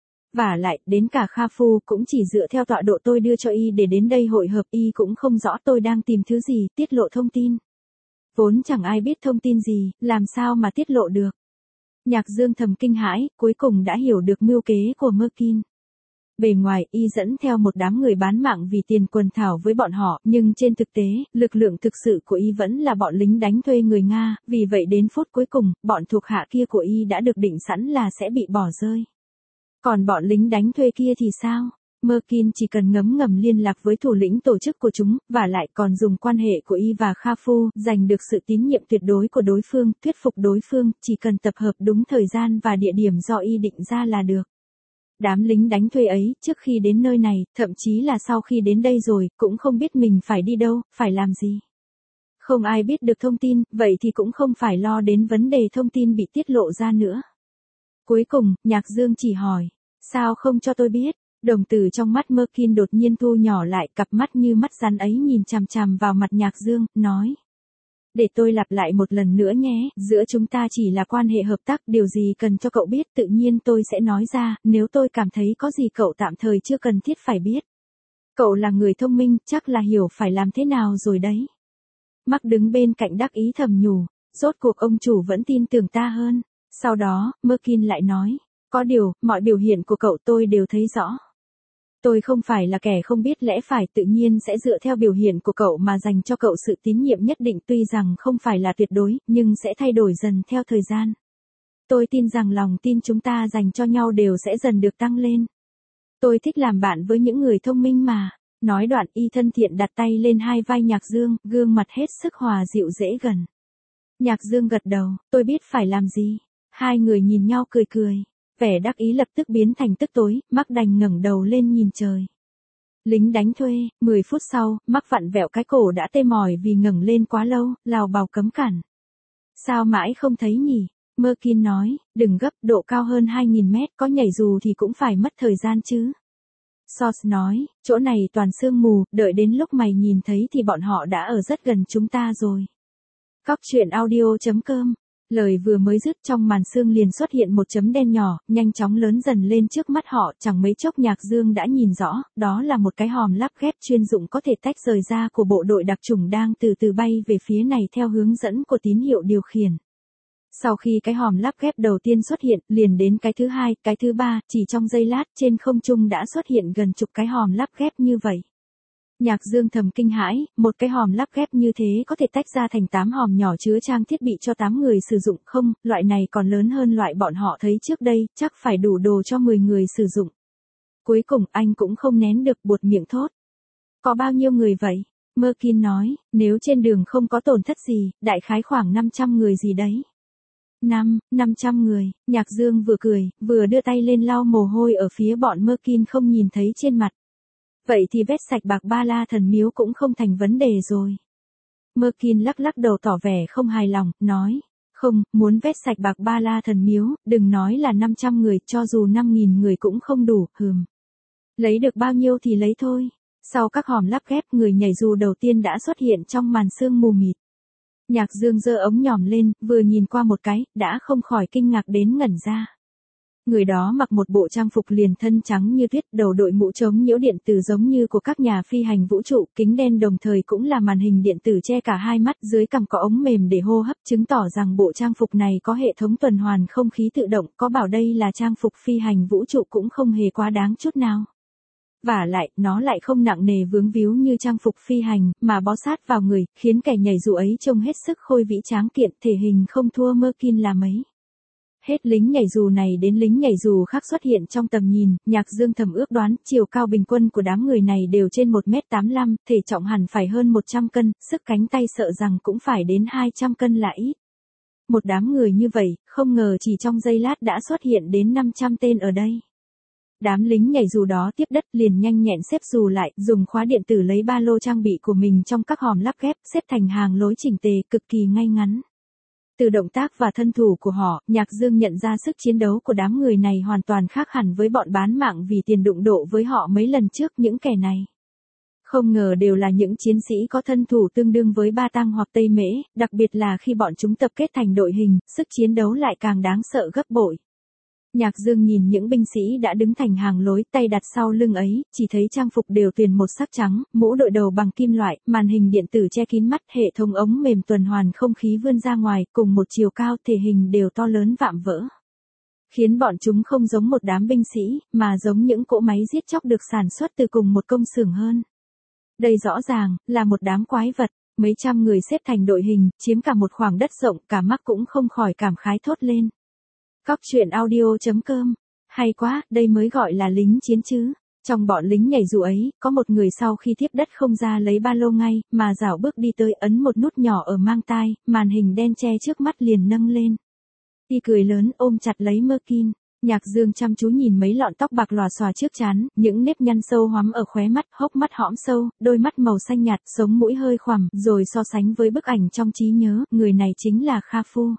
Vả lại, đến cả Kha Phu cũng chỉ dựa theo tọa độ tôi đưa cho y để đến đây hội hợp, y cũng không rõ tôi đang tìm thứ gì, tiết lộ thông tin. Vốn chẳng ai biết thông tin gì, làm sao mà tiết lộ được. Nhạc Dương thầm kinh hãi, cuối cùng đã hiểu được mưu kế của Merkin. Bề ngoài, y dẫn theo một đám người bán mạng vì tiền quần thảo với bọn họ, nhưng trên thực tế, lực lượng thực sự của y vẫn là bọn lính đánh thuê người Nga, vì vậy đến phút cuối cùng, bọn thuộc hạ kia của y đã được định sẵn là sẽ bị bỏ rơi. Còn bọn lính đánh thuê kia thì sao? Merkin chỉ cần ngấm ngầm liên lạc với thủ lĩnh tổ chức của chúng, và lại còn dùng quan hệ của y và Kha Phu, giành được sự tín nhiệm tuyệt đối của đối phương, thuyết phục đối phương, chỉ cần tập hợp đúng thời gian và địa điểm do y định ra là được. Đám lính đánh thuê ấy, trước khi đến nơi này, thậm chí là sau khi đến đây rồi, cũng không biết mình phải đi đâu, phải làm gì. Không ai biết được thông tin, vậy thì cũng không phải lo đến vấn đề thông tin bị tiết lộ ra nữa. Cuối cùng, Nhạc Dương chỉ hỏi, sao không cho tôi biết? Đồng tử trong mắt Merkin đột nhiên thu nhỏ lại, cặp mắt như mắt rắn ấy nhìn chằm chằm vào mặt Nhạc Dương, nói. Để tôi lặp lại một lần nữa nhé, giữa chúng ta chỉ là quan hệ hợp tác, điều gì cần cho cậu biết tự nhiên tôi sẽ nói ra, nếu tôi cảm thấy có gì cậu tạm thời chưa cần thiết phải biết. Cậu là người thông minh, chắc là hiểu phải làm thế nào rồi đấy. Mark đứng bên cạnh đắc ý thầm nhủ, rốt cuộc ông chủ vẫn tin tưởng ta hơn. Sau đó, Merkin lại nói, có điều, mọi biểu hiện của cậu tôi đều thấy rõ. Tôi không phải là kẻ không biết lẽ phải, tự nhiên sẽ dựa theo biểu hiện của cậu mà dành cho cậu sự tín nhiệm nhất định, tuy rằng không phải là tuyệt đối, nhưng sẽ thay đổi dần theo thời gian. Tôi tin rằng lòng tin chúng ta dành cho nhau đều sẽ dần được tăng lên. Tôi thích làm bạn với những người thông minh mà. Nói đoạn y thân thiện đặt tay lên hai vai Nhạc Dương, gương mặt hết sức hòa dịu dễ gần. Nhạc Dương gật đầu, tôi biết phải làm gì. Hai người nhìn nhau cười cười. Vẻ đắc ý lập tức biến thành tức tối, Mark đành ngẩng đầu lên nhìn trời. Lính đánh thuê, mười phút sau, Mark vặn vẹo cái cổ đã tê mỏi vì ngẩng lên quá lâu, lào bào cấm cản. Sao mãi không thấy nhỉ? Merkin nói, đừng gấp, độ cao hơn hai nghìn mét, có nhảy dù thì cũng phải mất thời gian chứ. Sos nói, chỗ này toàn sương mù, đợi đến lúc mày nhìn thấy thì bọn họ đã ở rất gần chúng ta rồi. Cóc truyện audio chấm com. Lời vừa mới dứt trong màn sương liền xuất hiện một chấm đen nhỏ, nhanh chóng lớn dần lên trước mắt họ, chẳng mấy chốc Nhạc Dương đã nhìn rõ, đó là một cái hòm lắp ghép chuyên dụng có thể tách rời ra của bộ đội đặc chủng đang từ từ bay về phía này theo hướng dẫn của tín hiệu điều khiển. Sau khi cái hòm lắp ghép đầu tiên xuất hiện, liền đến cái thứ hai, cái thứ ba, chỉ trong giây lát trên không trung đã xuất hiện gần chục cái hòm lắp ghép như vậy. Nhạc Dương thầm kinh hãi, một cái hòm lắp ghép như thế có thể tách ra thành tám hòm nhỏ chứa trang thiết bị cho tám người sử dụng không, loại này còn lớn hơn loại bọn họ thấy trước đây, chắc phải đủ đồ cho mười người sử dụng. Cuối cùng anh cũng không nén được buột miệng thốt. Có bao nhiêu người vậy? Merkin nói, nếu trên đường không có tổn thất gì, đại khái khoảng năm trăm người gì đấy. Năm, năm trăm người, Nhạc Dương vừa cười, vừa đưa tay lên lau mồ hôi ở phía bọn Merkin không nhìn thấy trên mặt. Vậy thì vét sạch bạc Ba La Thần Miếu cũng không thành vấn đề rồi. Merkin lắc lắc đầu tỏ vẻ không hài lòng, nói, không, muốn vét sạch bạc Ba La Thần Miếu, đừng nói là năm trăm người, cho dù năm nghìn người cũng không đủ, hừm. Lấy được bao nhiêu thì lấy thôi. Sau các hòm lắp ghép, người nhảy dù đầu tiên đã xuất hiện trong màn sương mù mịt. Nhạc Dương giơ ống nhòm lên, vừa nhìn qua một cái, đã không khỏi kinh ngạc đến ngẩn ra. Người đó mặc một bộ trang phục liền thân trắng như tuyết, đầu đội mũ chống nhiễu điện tử giống như của các nhà phi hành vũ trụ, kính đen đồng thời cũng là màn hình điện tử che cả hai mắt, dưới cằm có ống mềm để hô hấp, chứng tỏ rằng bộ trang phục này có hệ thống tuần hoàn không khí tự động, có bảo đây là trang phục phi hành vũ trụ cũng không hề quá đáng chút nào. Vả lại, nó lại không nặng nề vướng víu như trang phục phi hành, mà bó sát vào người, khiến kẻ nhảy dù ấy trông hết sức khôi vĩ tráng kiện, thể hình không thua Merkin là mấy. Hết lính nhảy dù này đến lính nhảy dù khác xuất hiện trong tầm nhìn, Nhạc Dương thầm ước đoán, chiều cao bình quân của đám người này đều trên một mét tám mươi lăm, thể trọng hẳn phải hơn một trăm cân, sức cánh tay sợ rằng cũng phải đến hai trăm cân là ít. Một đám người như vậy, không ngờ chỉ trong giây lát đã xuất hiện đến năm trăm tên ở đây. Đám lính nhảy dù đó tiếp đất liền nhanh nhẹn xếp dù lại, dùng khóa điện tử lấy ba lô trang bị của mình trong các hòm lắp ghép, xếp thành hàng lối chỉnh tề, cực kỳ ngay ngắn. Từ động tác và thân thủ của họ, Nhạc Dương nhận ra sức chiến đấu của đám người này hoàn toàn khác hẳn với bọn bán mạng vì tiền đụng độ với họ mấy lần trước, những kẻ này. Không ngờ đều là những chiến sĩ có thân thủ tương đương với Ba Tăng hoặc Tây Mễ, đặc biệt là khi bọn chúng tập kết thành đội hình, sức chiến đấu lại càng đáng sợ gấp bội. Nhạc Dương nhìn những binh sĩ đã đứng thành hàng lối, tay đặt sau lưng ấy, chỉ thấy trang phục đều tuyền một sắc trắng, mũ đội đầu bằng kim loại, màn hình điện tử che kín mắt, hệ thống ống mềm tuần hoàn không khí vươn ra ngoài, cùng một chiều cao, thể hình đều to lớn vạm vỡ. Khiến bọn chúng không giống một đám binh sĩ, mà giống những cỗ máy giết chóc được sản xuất từ cùng một công xưởng hơn. Đây rõ ràng là một đám quái vật, mấy trăm người xếp thành đội hình, chiếm cả một khoảng đất rộng, cả mắt cũng không khỏi cảm khái thốt lên. Cóc truyện audio chấm com. Hay quá, đây mới gọi là lính chiến chứ. Trong bọn lính nhảy dù ấy, có một người sau khi tiếp đất không ra lấy ba lô ngay, mà rảo bước đi tới ấn một nút nhỏ ở mang tai, màn hình đen che trước mắt liền nâng lên. Y cười lớn ôm chặt lấy Merkin. Nhạc Dương chăm chú nhìn mấy lọn tóc bạc lòa xòa trước trán, những nếp nhăn sâu hoắm ở khóe mắt, hốc mắt hõm sâu, đôi mắt màu xanh nhạt, sống mũi hơi khoằm, rồi so sánh với bức ảnh trong trí nhớ, người này chính là Kha Phu.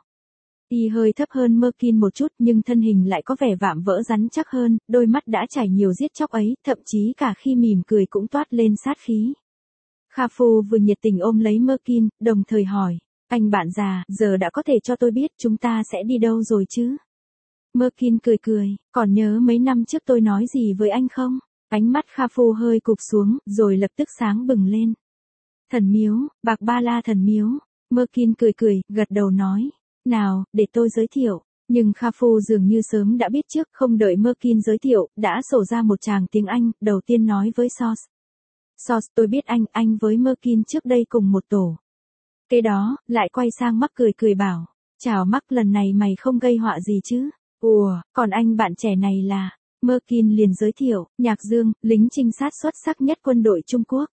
Y hơi thấp hơn Merkin một chút nhưng thân hình lại có vẻ vạm vỡ rắn chắc hơn, đôi mắt đã trải nhiều giết chóc ấy, thậm chí cả khi mỉm cười cũng toát lên sát khí. Kha Phu vừa nhiệt tình ôm lấy Merkin, đồng thời hỏi, anh bạn già, giờ đã có thể cho tôi biết chúng ta sẽ đi đâu rồi chứ? Merkin cười cười, còn nhớ mấy năm trước tôi nói gì với anh không? Ánh mắt Kha Phu hơi cụp xuống, rồi lập tức sáng bừng lên. Thần miếu, Bạc Ba La thần miếu. Merkin cười cười, gật đầu nói. Nào, để tôi giới thiệu. Nhưng Kha Phu dường như sớm đã biết trước, không đợi Merkin giới thiệu, đã sổ ra một tràng tiếng Anh, đầu tiên nói với Sos. Sos, tôi biết anh, anh với Merkin trước đây cùng một tổ. Kế đó, lại quay sang Mark cười cười bảo. Chào Mark, lần này mày không gây họa gì chứ? Ủa, còn anh bạn trẻ này là... Merkin liền giới thiệu, Nhạc Dương, lính trinh sát xuất sắc nhất quân đội Trung Quốc.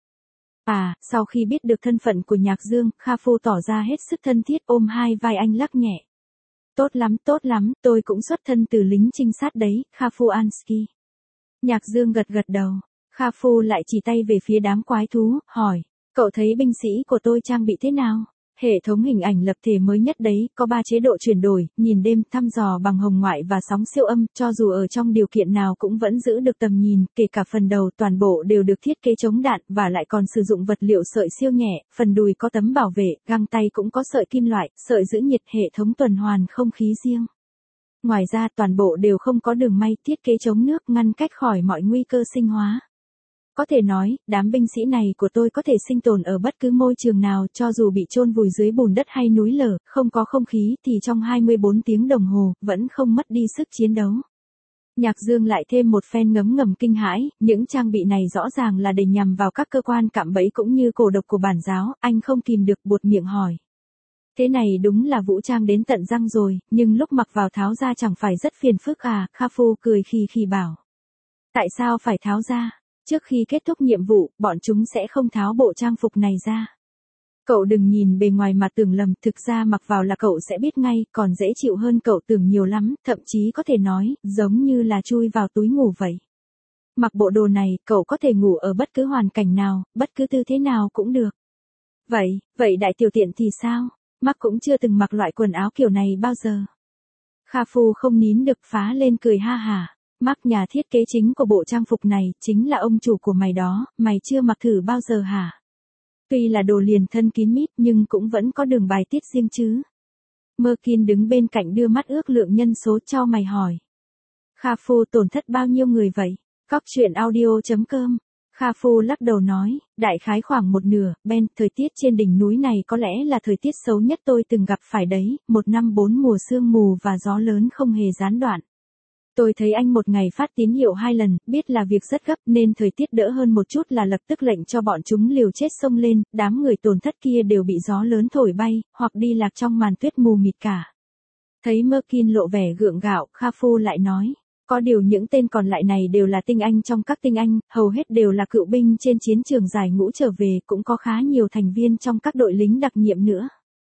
À, sau khi biết được thân phận của Nhạc Dương, Kha Phu tỏ ra hết sức thân thiết ôm hai vai anh lắc nhẹ. Tốt lắm, tốt lắm, tôi cũng xuất thân từ lính trinh sát đấy, Kha Phu Ansky. Nhạc Dương gật gật đầu, Kha Phu lại chỉ tay về phía đám quái thú, hỏi, cậu thấy binh sĩ của tôi trang bị thế nào? Hệ thống hình ảnh lập thể mới nhất đấy, có ba chế độ chuyển đổi, nhìn đêm, thăm dò bằng hồng ngoại và sóng siêu âm, cho dù ở trong điều kiện nào cũng vẫn giữ được tầm nhìn, kể cả phần đầu toàn bộ đều được thiết kế chống đạn, và lại còn sử dụng vật liệu sợi siêu nhẹ, phần đùi có tấm bảo vệ, găng tay cũng có sợi kim loại, sợi giữ nhiệt, hệ thống tuần hoàn không khí riêng. Ngoài ra toàn bộ đều không có đường may, thiết kế chống nước, ngăn cách khỏi mọi nguy cơ sinh hóa. Có thể nói, đám binh sĩ này của tôi có thể sinh tồn ở bất cứ môi trường nào, cho dù bị chôn vùi dưới bùn đất hay núi lở, không có không khí thì trong hai mươi bốn tiếng đồng hồ, vẫn không mất đi sức chiến đấu. Nhạc Dương lại thêm một phen ngấm ngầm kinh hãi, những trang bị này rõ ràng là để nhằm vào các cơ quan cạm bẫy cũng như cổ độc của bản giáo, anh không kìm được buột miệng hỏi. Thế này đúng là vũ trang đến tận răng rồi, nhưng lúc mặc vào tháo ra chẳng phải rất phiền phức à, Kha Phu cười khì khì bảo. Tại sao phải tháo ra? Trước khi kết thúc nhiệm vụ, bọn chúng sẽ không tháo bộ trang phục này ra. Cậu đừng nhìn bề ngoài mà tưởng lầm, thực ra mặc vào là cậu sẽ biết ngay, còn dễ chịu hơn cậu tưởng nhiều lắm, thậm chí có thể nói, giống như là chui vào túi ngủ vậy. Mặc bộ đồ này, cậu có thể ngủ ở bất cứ hoàn cảnh nào, bất cứ tư thế nào cũng được. Vậy, vậy đại tiểu tiện thì sao? Mark cũng chưa từng mặc loại quần áo kiểu này bao giờ. Kha Phu không nín được phá lên cười ha hả. Mark, nhà thiết kế chính của bộ trang phục này, chính là ông chủ của mày đó, mày chưa mặc thử bao giờ hả? Tuy là đồ liền thân kín mít nhưng cũng vẫn có đường bài tiết riêng chứ. Merkin đứng bên cạnh đưa mắt ước lượng nhân số cho mày hỏi. Kha Phu tổn thất bao nhiêu người vậy? Cóc truyện audio chấm com. Kha Phu lắc đầu nói, đại khái khoảng một nửa, Ben, thời tiết trên đỉnh núi này có lẽ là thời tiết xấu nhất tôi từng gặp phải đấy, một năm bốn mùa sương mù và gió lớn không hề gián đoạn. Tôi thấy anh một ngày phát tín hiệu hai lần, biết là việc rất gấp nên thời tiết đỡ hơn một chút là lập tức lệnh cho bọn chúng liều chết xông lên, đám người tổn thất kia đều bị gió lớn thổi bay, hoặc đi lạc trong màn tuyết mù mịt cả. Thấy Merkin lộ vẻ gượng gạo, Kha Phu lại nói, có điều những tên còn lại này đều là tinh anh trong các tinh anh, hầu hết đều là cựu binh trên chiến trường giải ngũ trở về, cũng có khá nhiều thành viên trong các đội lính đặc nhiệm nữa.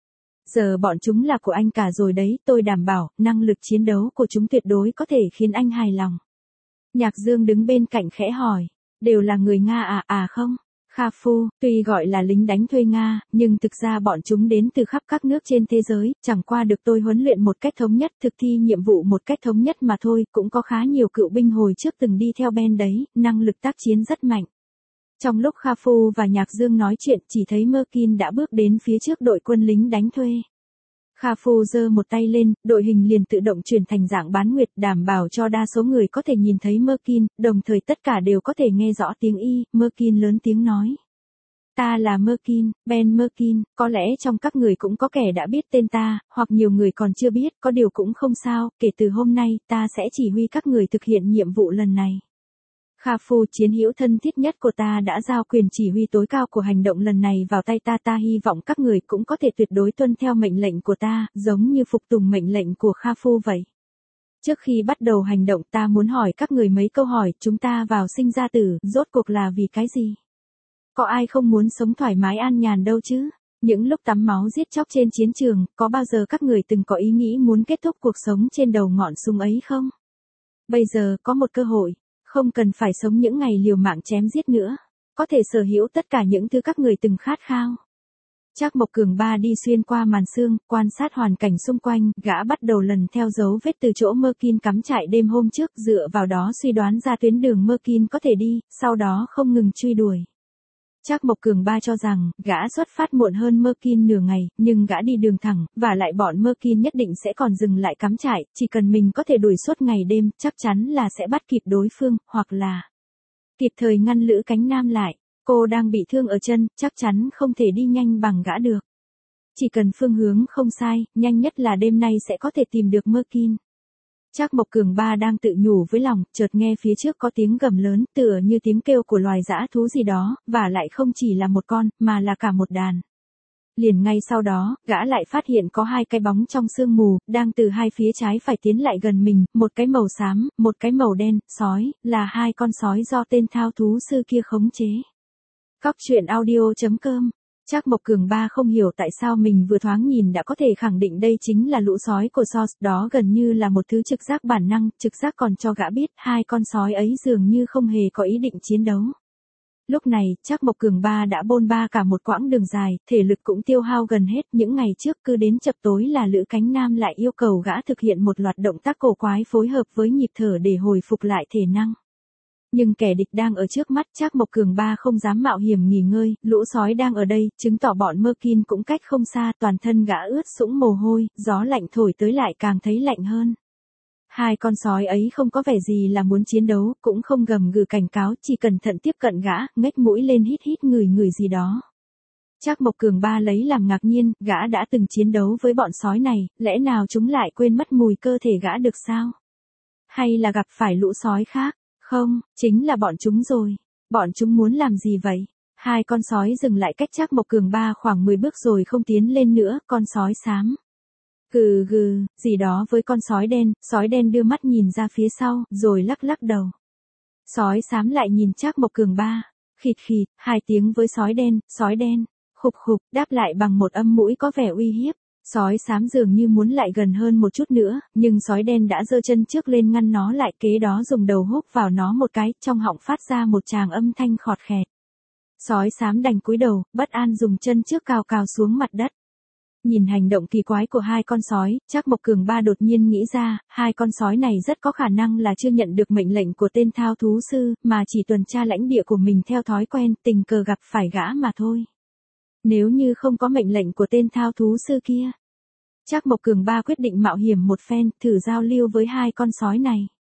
Giờ bọn chúng là của anh cả rồi đấy, tôi đảm bảo, năng lực chiến đấu của chúng tuyệt đối có thể khiến anh hài lòng. Nhạc Dương đứng bên cạnh khẽ hỏi, đều là người Nga à, à không? Kha Phu, tuy gọi là lính đánh thuê Nga, nhưng thực ra bọn chúng đến từ khắp các nước trên thế giới, chẳng qua được tôi huấn luyện một cách thống nhất, thực thi nhiệm vụ một cách thống nhất mà thôi, cũng có khá nhiều cựu binh hồi trước từng đi theo Ben đấy, năng lực tác chiến rất mạnh. Trong lúc Kha Phu và Nhạc Dương nói chuyện, chỉ thấy Merkin đã bước đến phía trước đội quân lính đánh thuê. Kha Phu giơ một tay lên, đội hình liền tự động chuyển thành dạng bán nguyệt, đảm bảo cho đa số người có thể nhìn thấy Merkin, đồng thời tất cả đều có thể nghe rõ tiếng y. Merkin lớn tiếng nói. Ta là Merkin, Ben Merkin, có lẽ trong các người cũng có kẻ đã biết tên ta, hoặc nhiều người còn chưa biết, có điều cũng không sao, kể từ hôm nay, ta sẽ chỉ huy các người thực hiện nhiệm vụ lần này. Kha Phu, chiến hữu thân thiết nhất của ta, đã giao quyền chỉ huy tối cao của hành động lần này vào tay ta. Ta hy vọng các người cũng có thể tuyệt đối tuân theo mệnh lệnh của ta, giống như phục tùng mệnh lệnh của Kha Phu vậy. Trước khi bắt đầu hành động, ta muốn hỏi các người mấy câu hỏi. Chúng ta vào sinh ra tử, rốt cuộc là vì cái gì? Có ai không muốn sống thoải mái an nhàn đâu chứ? Những lúc tắm máu giết chóc trên chiến trường, có bao giờ các người từng có ý nghĩ muốn kết thúc cuộc sống trên đầu ngọn súng ấy không? Bây giờ có một cơ hội, không cần phải sống những ngày liều mạng chém giết nữa, có thể sở hữu tất cả những thứ các người từng khát khao. Trác Mộc Cường Ba đi xuyên qua màn sương, quan sát hoàn cảnh xung quanh, gã bắt đầu lần theo dấu vết từ chỗ Merkin cắm trại đêm hôm trước, dựa vào đó suy đoán ra tuyến đường Merkin có thể đi, sau đó không ngừng truy đuổi. Trác Mộc Cường Ba cho rằng, gã xuất phát muộn hơn Merkin nửa ngày, nhưng gã đi đường thẳng, và lại bọn Merkin nhất định sẽ còn dừng lại cắm trại, chỉ cần mình có thể đuổi suốt ngày đêm, chắc chắn là sẽ bắt kịp đối phương, hoặc là kịp thời ngăn Lữ Cánh Nam lại. Cô đang bị thương ở chân, chắc chắn không thể đi nhanh bằng gã được. Chỉ cần phương hướng không sai, nhanh nhất là đêm nay sẽ có thể tìm được Merkin. Trác Mộc Cường Ba đang tự nhủ với lòng, chợt nghe phía trước có tiếng gầm lớn, tựa như tiếng kêu của loài dã thú gì đó, và lại không chỉ là một con, mà là cả một đàn. Liền ngay sau đó, gã lại phát hiện có hai cái bóng trong sương mù, đang từ hai phía trái phải tiến lại gần mình, một cái màu xám, một cái màu đen, sói, là hai con sói do tên thao thú sư kia khống chế. Cóc truyện audio chấm com. Trác Mộc Cường Ba không hiểu tại sao mình vừa thoáng nhìn đã có thể khẳng định đây chính là lũ sói của Sos, đó gần như là một thứ trực giác bản năng, trực giác còn cho gã biết hai con sói ấy dường như không hề có ý định chiến đấu. Lúc này, Trác Mộc Cường Ba đã bôn ba cả một quãng đường dài, thể lực cũng tiêu hao gần hết, những ngày trước cứ đến chập tối là Lữ Cánh Nam lại yêu cầu gã thực hiện một loạt động tác cổ quái phối hợp với nhịp thở để hồi phục lại thể năng. Nhưng kẻ địch đang ở trước mắt, Trác Mộc Cường Ba không dám mạo hiểm nghỉ ngơi, lũ sói đang ở đây, chứng tỏ bọn Merkin cũng cách không xa, toàn thân gã ướt sũng mồ hôi, gió lạnh thổi tới lại càng thấy lạnh hơn. Hai con sói ấy không có vẻ gì là muốn chiến đấu, cũng không gầm gừ cảnh cáo, chỉ cẩn thận tiếp cận gã, ngếch mũi lên hít hít ngửi ngửi gì đó. Trác Mộc Cường Ba lấy làm ngạc nhiên, gã đã từng chiến đấu với bọn sói này, lẽ nào chúng lại quên mất mùi cơ thể gã được sao? Hay là gặp phải lũ sói khác? Không, chính là bọn chúng rồi. Bọn chúng muốn làm gì vậy? Hai con sói dừng lại cách Trác Mộc Cường Ba khoảng mười bước rồi không tiến lên nữa, con sói xám. Gừ gừ, gì đó với con sói đen, sói đen đưa mắt nhìn ra phía sau, rồi lắc lắc đầu. Sói xám lại nhìn Trác Mộc Cường Ba, khịt khịt, hai tiếng với sói đen, sói đen, khục khục, đáp lại bằng một âm mũi có vẻ uy hiếp. Sói xám dường như muốn lại gần hơn một chút nữa, nhưng sói đen đã giơ chân trước lên ngăn nó lại, kế đó dùng đầu húc vào nó một cái, trong họng phát ra một tràng âm thanh khọt khẹt. Sói xám đành cúi đầu, bất an dùng chân trước cào cào xuống mặt đất. Nhìn hành động kỳ quái của hai con sói, Trác Mộc Cường Ba đột nhiên nghĩ ra, hai con sói này rất có khả năng là chưa nhận được mệnh lệnh của tên thao thú sư, mà chỉ tuần tra lãnh địa của mình theo thói quen, tình cờ gặp phải gã mà thôi. Nếu như không có mệnh lệnh của tên thao thú sư kia, Trác Mộc Cường Ba quyết định mạo hiểm một phen, thử giao lưu với hai con sói này.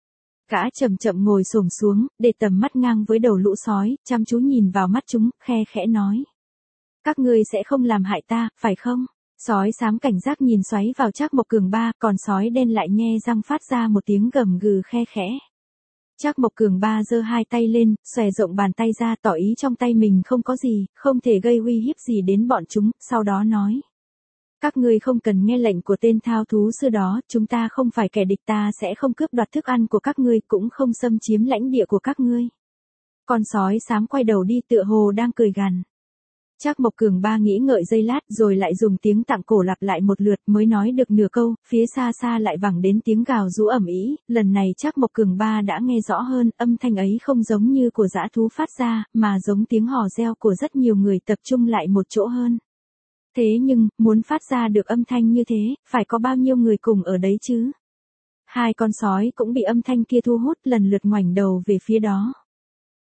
Gã chậm chậm ngồi xổm xuống, để tầm mắt ngang với đầu lũ sói, chăm chú nhìn vào mắt chúng, khe khẽ nói. Các ngươi sẽ không làm hại ta, phải không? Sói xám cảnh giác nhìn xoáy vào Trác Mộc Cường Ba, còn sói đen lại nhe răng phát ra một tiếng gầm gừ khe khẽ. Trác Mộc Cường Ba giơ hai tay lên, xòe rộng bàn tay ra, tỏ ý trong tay mình không có gì, không thể gây uy hiếp gì đến bọn chúng, sau đó nói. Các ngươi không cần nghe lệnh của tên thao thú sư đó, chúng ta không phải kẻ địch, ta sẽ không cướp đoạt thức ăn của các ngươi, cũng không xâm chiếm lãnh địa của các ngươi. Con sói xám quay đầu đi tựa hồ đang cười gằn. Trác Mộc Cường Ba nghĩ ngợi giây lát rồi lại dùng tiếng tạng cổ lặp lại một lượt mới nói được nửa câu, phía xa xa lại vẳng đến tiếng gào rú ầm ĩ, lần này Trác Mộc Cường Ba đã nghe rõ hơn, âm thanh ấy không giống như của dã thú phát ra, mà giống tiếng hò reo của rất nhiều người tập trung lại một chỗ hơn. Thế nhưng, muốn phát ra được âm thanh như thế, phải có bao nhiêu người cùng ở đấy chứ? Hai con sói cũng bị âm thanh kia thu hút lần lượt ngoảnh đầu về phía đó.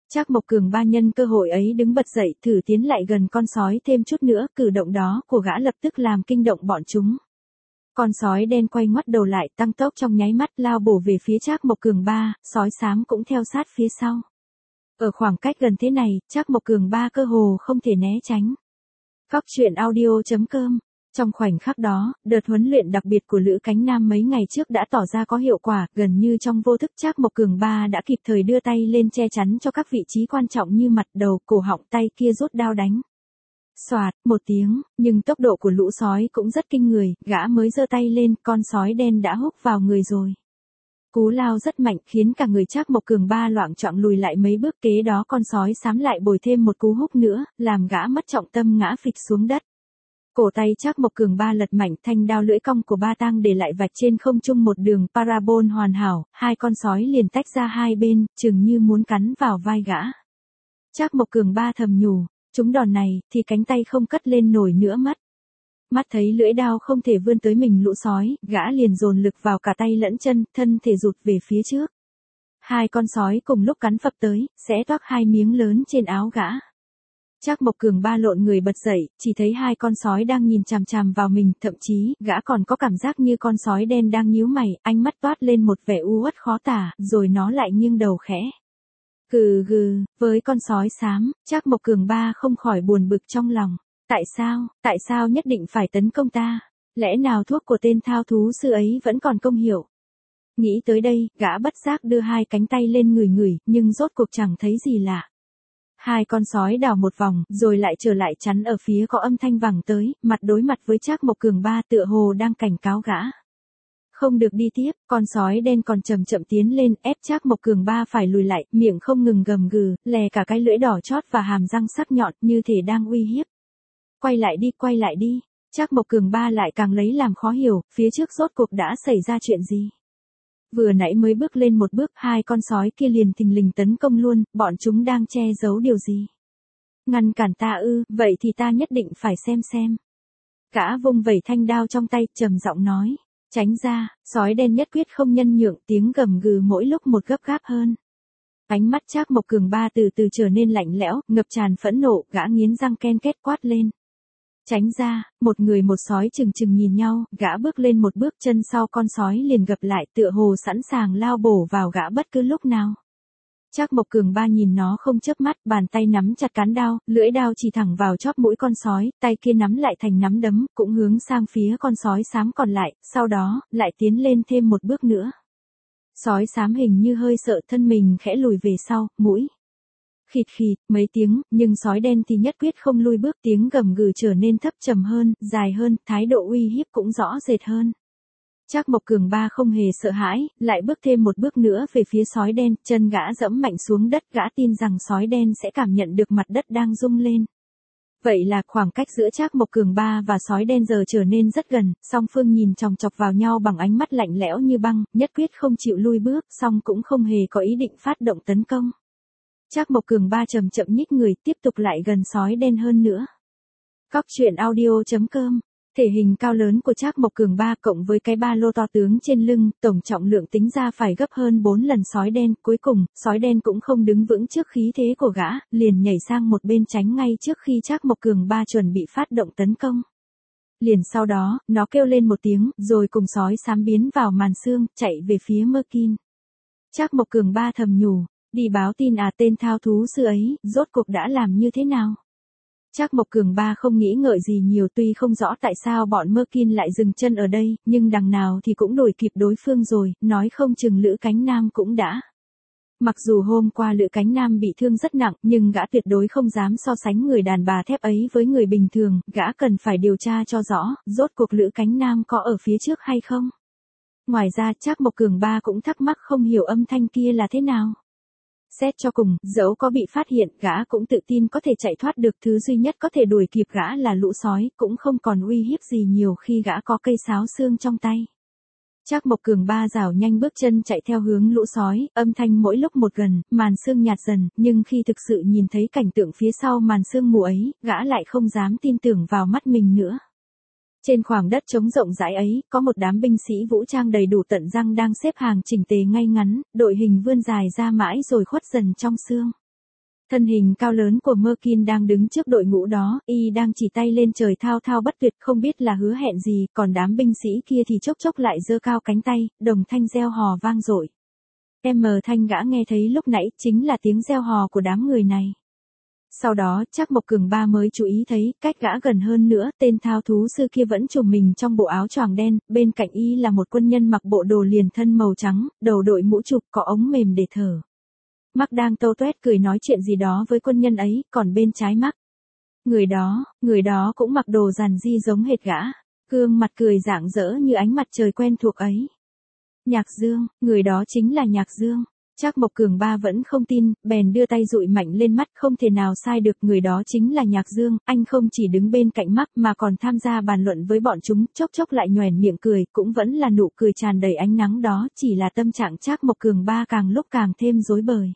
Trác Mộc Cường Ba nhân cơ hội ấy đứng bật dậy, thử tiến lại gần con sói thêm chút nữa, cử động đó của gã lập tức làm kinh động bọn chúng. Con sói đen quay ngoắt đầu lại, tăng tốc trong nháy mắt lao bổ về phía Trác Mộc Cường Ba, sói xám cũng theo sát phía sau. Ở khoảng cách gần thế này, Trác Mộc Cường Ba cơ hồ không thể né tránh. Cóc truyện audio chấm com. Trong khoảnh khắc đó, đợt huấn luyện đặc biệt của Lữ Cánh Nam mấy ngày trước đã tỏ ra có hiệu quả, gần như trong vô thức Trác Mộc Cường Ba đã kịp thời đưa tay lên che chắn cho các vị trí quan trọng như mặt, đầu, cổ họng, tay kia rút đao đánh. Xoạt, một tiếng, nhưng tốc độ của lũ sói cũng rất kinh người, gã mới giơ tay lên, con sói đen đã húc vào người rồi. Cú lao rất mạnh, khiến cả người Trác Mộc Cường Ba loạng choạng lùi lại mấy bước, kế đó con sói xám lại bồi thêm một cú húc nữa, làm gã mất trọng tâm ngã phịch xuống đất. Cổ tay Trác Mộc Cường Ba lật mạnh, thanh đao lưỡi cong của Ba Tang để lại vạch trên không trung một đường parabol hoàn hảo, hai con sói liền tách ra hai bên, chừng như muốn cắn vào vai gã. Trác Mộc Cường Ba thầm nhủ, trúng đòn này, thì cánh tay không cất lên nổi nữa mất. Mắt thấy lưỡi đao không thể vươn tới mình lũ sói, gã liền dồn lực vào cả tay lẫn chân, thân thể rụt về phía trước. Hai con sói cùng lúc cắn phập tới, xé toác hai miếng lớn trên áo gã. Trác Mộc Cường Ba lộn người bật dậy, chỉ thấy hai con sói đang nhìn chằm chằm vào mình, thậm chí, gã còn có cảm giác như con sói đen đang nhíu mày, ánh mắt toát lên một vẻ u uất khó tả, rồi nó lại nghiêng đầu khẽ. Gừ gừ, với con sói xám, Trác Mộc Cường Ba không khỏi buồn bực trong lòng. Tại sao, tại sao nhất định phải tấn công ta? Lẽ nào thuốc của tên thao thú sư ấy vẫn còn công hiệu? Nghĩ tới đây, gã bất giác đưa hai cánh tay lên ngửi ngửi, nhưng rốt cuộc chẳng thấy gì lạ. Hai con sói đảo một vòng, rồi lại trở lại chắn ở phía có âm thanh vẳng tới, mặt đối mặt với Trác Mộc Cường Ba, tựa hồ đang cảnh cáo gã. Không được đi tiếp, con sói đen còn chậm chậm tiến lên, ép Trác Mộc Cường Ba phải lùi lại, miệng không ngừng gầm gừ, lè cả cái lưỡi đỏ chót và hàm răng sắc nhọn, như thể đang uy hiếp. Quay lại đi, quay lại đi. Trác Mộc Cường Ba lại càng lấy làm khó hiểu, phía trước rốt cuộc đã xảy ra chuyện gì. Vừa nãy mới bước lên một bước, hai con sói kia liền thình lình tấn công luôn, bọn chúng đang che giấu điều gì? Ngăn cản ta ư, vậy thì ta nhất định phải xem xem. Gã vung vẩy thanh đao trong tay, trầm giọng nói, tránh ra, sói đen nhất quyết không nhân nhượng, tiếng gầm gừ mỗi lúc một gấp gáp hơn. Ánh mắt Trác Mộc Cường Ba từ từ trở nên lạnh lẽo, ngập tràn phẫn nộ, gã nghiến răng ken két quát lên. Tránh ra, một người một sói chừng chừng nhìn nhau, gã bước lên một bước, chân sau con sói liền gập lại, tựa hồ sẵn sàng lao bổ vào gã bất cứ lúc nào. Trác Mộc Cường Ba nhìn nó không chớp mắt, bàn tay nắm chặt cán đao, lưỡi đao chỉ thẳng vào chóp mũi con sói, tay kia nắm lại thành nắm đấm, cũng hướng sang phía con sói xám còn lại, sau đó, lại tiến lên thêm một bước nữa. Sói xám hình như hơi sợ, thân mình khẽ lùi về sau, mũi khịt khịt, mấy tiếng, nhưng sói đen thì nhất quyết không lui bước, tiếng gầm gừ trở nên thấp trầm hơn, dài hơn, thái độ uy hiếp cũng rõ rệt hơn. Trác Mộc Cường Ba không hề sợ hãi, lại bước thêm một bước nữa về phía sói đen, chân gã dẫm mạnh xuống đất, gã tin rằng sói đen sẽ cảm nhận được mặt đất đang rung lên. Vậy là khoảng cách giữa Trác Mộc Cường Ba và sói đen giờ trở nên rất gần, song phương nhìn chòng chọc vào nhau bằng ánh mắt lạnh lẽo như băng, nhất quyết không chịu lui bước, song cũng không hề có ý định phát động tấn công. Trác Mộc Cường Ba chậm chậm nhích người, tiếp tục lại gần sói đen hơn nữa. Cóc truyện audio chấm com. Thể hình cao lớn của Trác Mộc Cường Ba cộng với cái ba lô to tướng trên lưng, tổng trọng lượng tính ra phải gấp hơn bốn lần sói đen, cuối cùng, sói đen cũng không đứng vững trước khí thế của gã, liền nhảy sang một bên tránh ngay trước khi Trác Mộc Cường Ba chuẩn bị phát động tấn công. Liền sau đó, nó kêu lên một tiếng, rồi cùng sói xám biến vào màn sương, chạy về phía Merkin. Trác Mộc Cường Ba thầm nhủ, đi báo tin à, tên thao thú sư ấy, rốt cuộc đã làm như thế nào? Trác Mộc Cường Ba không nghĩ ngợi gì nhiều, tuy không rõ tại sao bọn Merkin lại dừng chân ở đây, nhưng đằng nào thì cũng đuổi kịp đối phương rồi, nói không chừng Lữ Cánh Nam cũng đã. Mặc dù hôm qua Lữ Cánh Nam bị thương rất nặng, nhưng gã tuyệt đối không dám so sánh người đàn bà thép ấy với người bình thường, gã cần phải điều tra cho rõ, rốt cuộc Lữ Cánh Nam có ở phía trước hay không. Ngoài ra Trác Mộc Cường Ba cũng thắc mắc không hiểu âm thanh kia là thế nào. Xét cho cùng, dẫu có bị phát hiện, gã cũng tự tin có thể chạy thoát được, thứ duy nhất có thể đuổi kịp gã là lũ sói, cũng không còn uy hiếp gì nhiều khi gã có cây sáo xương trong tay. Trác Mộc Cường Ba rảo nhanh bước chân chạy theo hướng lũ sói, âm thanh mỗi lúc một gần, màn sương nhạt dần, nhưng khi thực sự nhìn thấy cảnh tượng phía sau màn sương mù ấy, gã lại không dám tin tưởng vào mắt mình nữa. Trên khoảng đất trống rộng rãi ấy, có một đám binh sĩ vũ trang đầy đủ tận răng đang xếp hàng chỉnh tề ngay ngắn, đội hình vươn dài ra mãi rồi khuất dần trong sương. Thân hình cao lớn của Merkin đang đứng trước đội ngũ đó, y đang chỉ tay lên trời thao thao bất tuyệt, không biết là hứa hẹn gì, còn đám binh sĩ kia thì chốc chốc lại giơ cao cánh tay, đồng thanh reo hò vang dội. Em mờ thanh gã nghe thấy lúc nãy chính là tiếng reo hò của đám người này. Sau đó, Trác Mộc Cường Ba mới chú ý thấy, cách gã gần hơn nữa, tên thao thú sư kia vẫn trùm mình trong bộ áo choàng đen, bên cạnh y là một quân nhân mặc bộ đồ liền thân màu trắng, đầu đội mũ trùm, có ống mềm để thở. Mark đang tâu tuét cười nói chuyện gì đó với quân nhân ấy, còn bên trái Mark. Người đó, người đó cũng mặc đồ giản di giống hệt gã, gương mặt cười rạng rỡ như ánh mặt trời quen thuộc ấy. Nhạc Dương, người đó chính là Nhạc Dương. Trác Mộc Cường Ba vẫn không tin, bèn đưa tay dụi mạnh lên mắt, không thể nào sai được, người đó chính là Nhạc Dương, anh không chỉ đứng bên cạnh Mark mà còn tham gia bàn luận với bọn chúng, chốc chốc lại nhoẻn miệng cười, cũng vẫn là nụ cười tràn đầy ánh nắng đó, chỉ là tâm trạng Trác Mộc Cường Ba càng lúc càng thêm rối bời.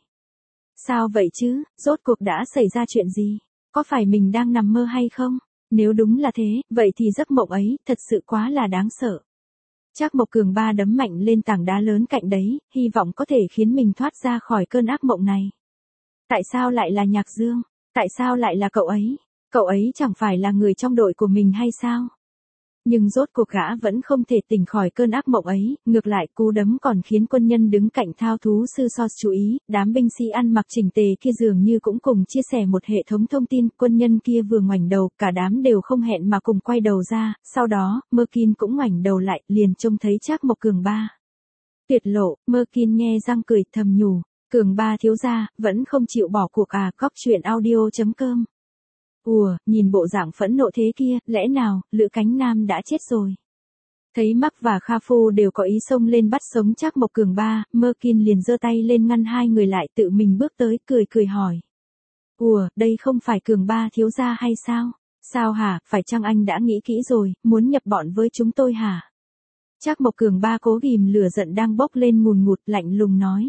Sao vậy chứ, rốt cuộc đã xảy ra chuyện gì? Có phải mình đang nằm mơ hay không? Nếu đúng là thế, vậy thì giấc mộng ấy, thật sự quá là đáng sợ. Trác Mộc Cường Ba đấm mạnh lên tảng đá lớn cạnh đấy, hy vọng có thể khiến mình thoát ra khỏi cơn ác mộng này. Tại sao lại là Nhạc Dương? Tại sao lại là cậu ấy? Cậu ấy chẳng phải là người trong đội của mình hay sao? Nhưng rốt cuộc gã vẫn không thể tỉnh khỏi cơn ác mộng ấy, ngược lại cú đấm còn khiến quân nhân đứng cạnh thao thú sư Sos chú ý, đám binh sĩ ăn mặc chỉnh tề kia dường như cũng cùng chia sẻ một hệ thống thông tin, quân nhân kia vừa ngoảnh đầu, cả đám đều không hẹn mà cùng quay đầu ra, sau đó, Merkin cũng ngoảnh đầu lại, liền trông thấy Trác Mộc Cường Ba. Tuyệt lộ, Merkin nhe răng cười thầm nhủ, Cường Ba thiếu gia, vẫn không chịu bỏ cuộc à, cóc truyện audio chấm com. Ùa, nhìn bộ dạng phẫn nộ thế kia, lẽ nào, Lữ Cánh Nam đã chết rồi. Thấy Mark và Kha Phu đều có ý xông lên bắt sống Trác Mộc Cường Ba, Merkin liền giơ tay lên ngăn hai người lại, tự mình bước tới, cười cười hỏi. Ùa, đây không phải Cường Ba thiếu gia hay sao? Sao hả, phải chăng anh đã nghĩ kỹ rồi, muốn nhập bọn với chúng tôi hả? Trác Mộc Cường Ba cố ghìm lửa giận đang bốc lên ngùn ngụt, lạnh lùng nói.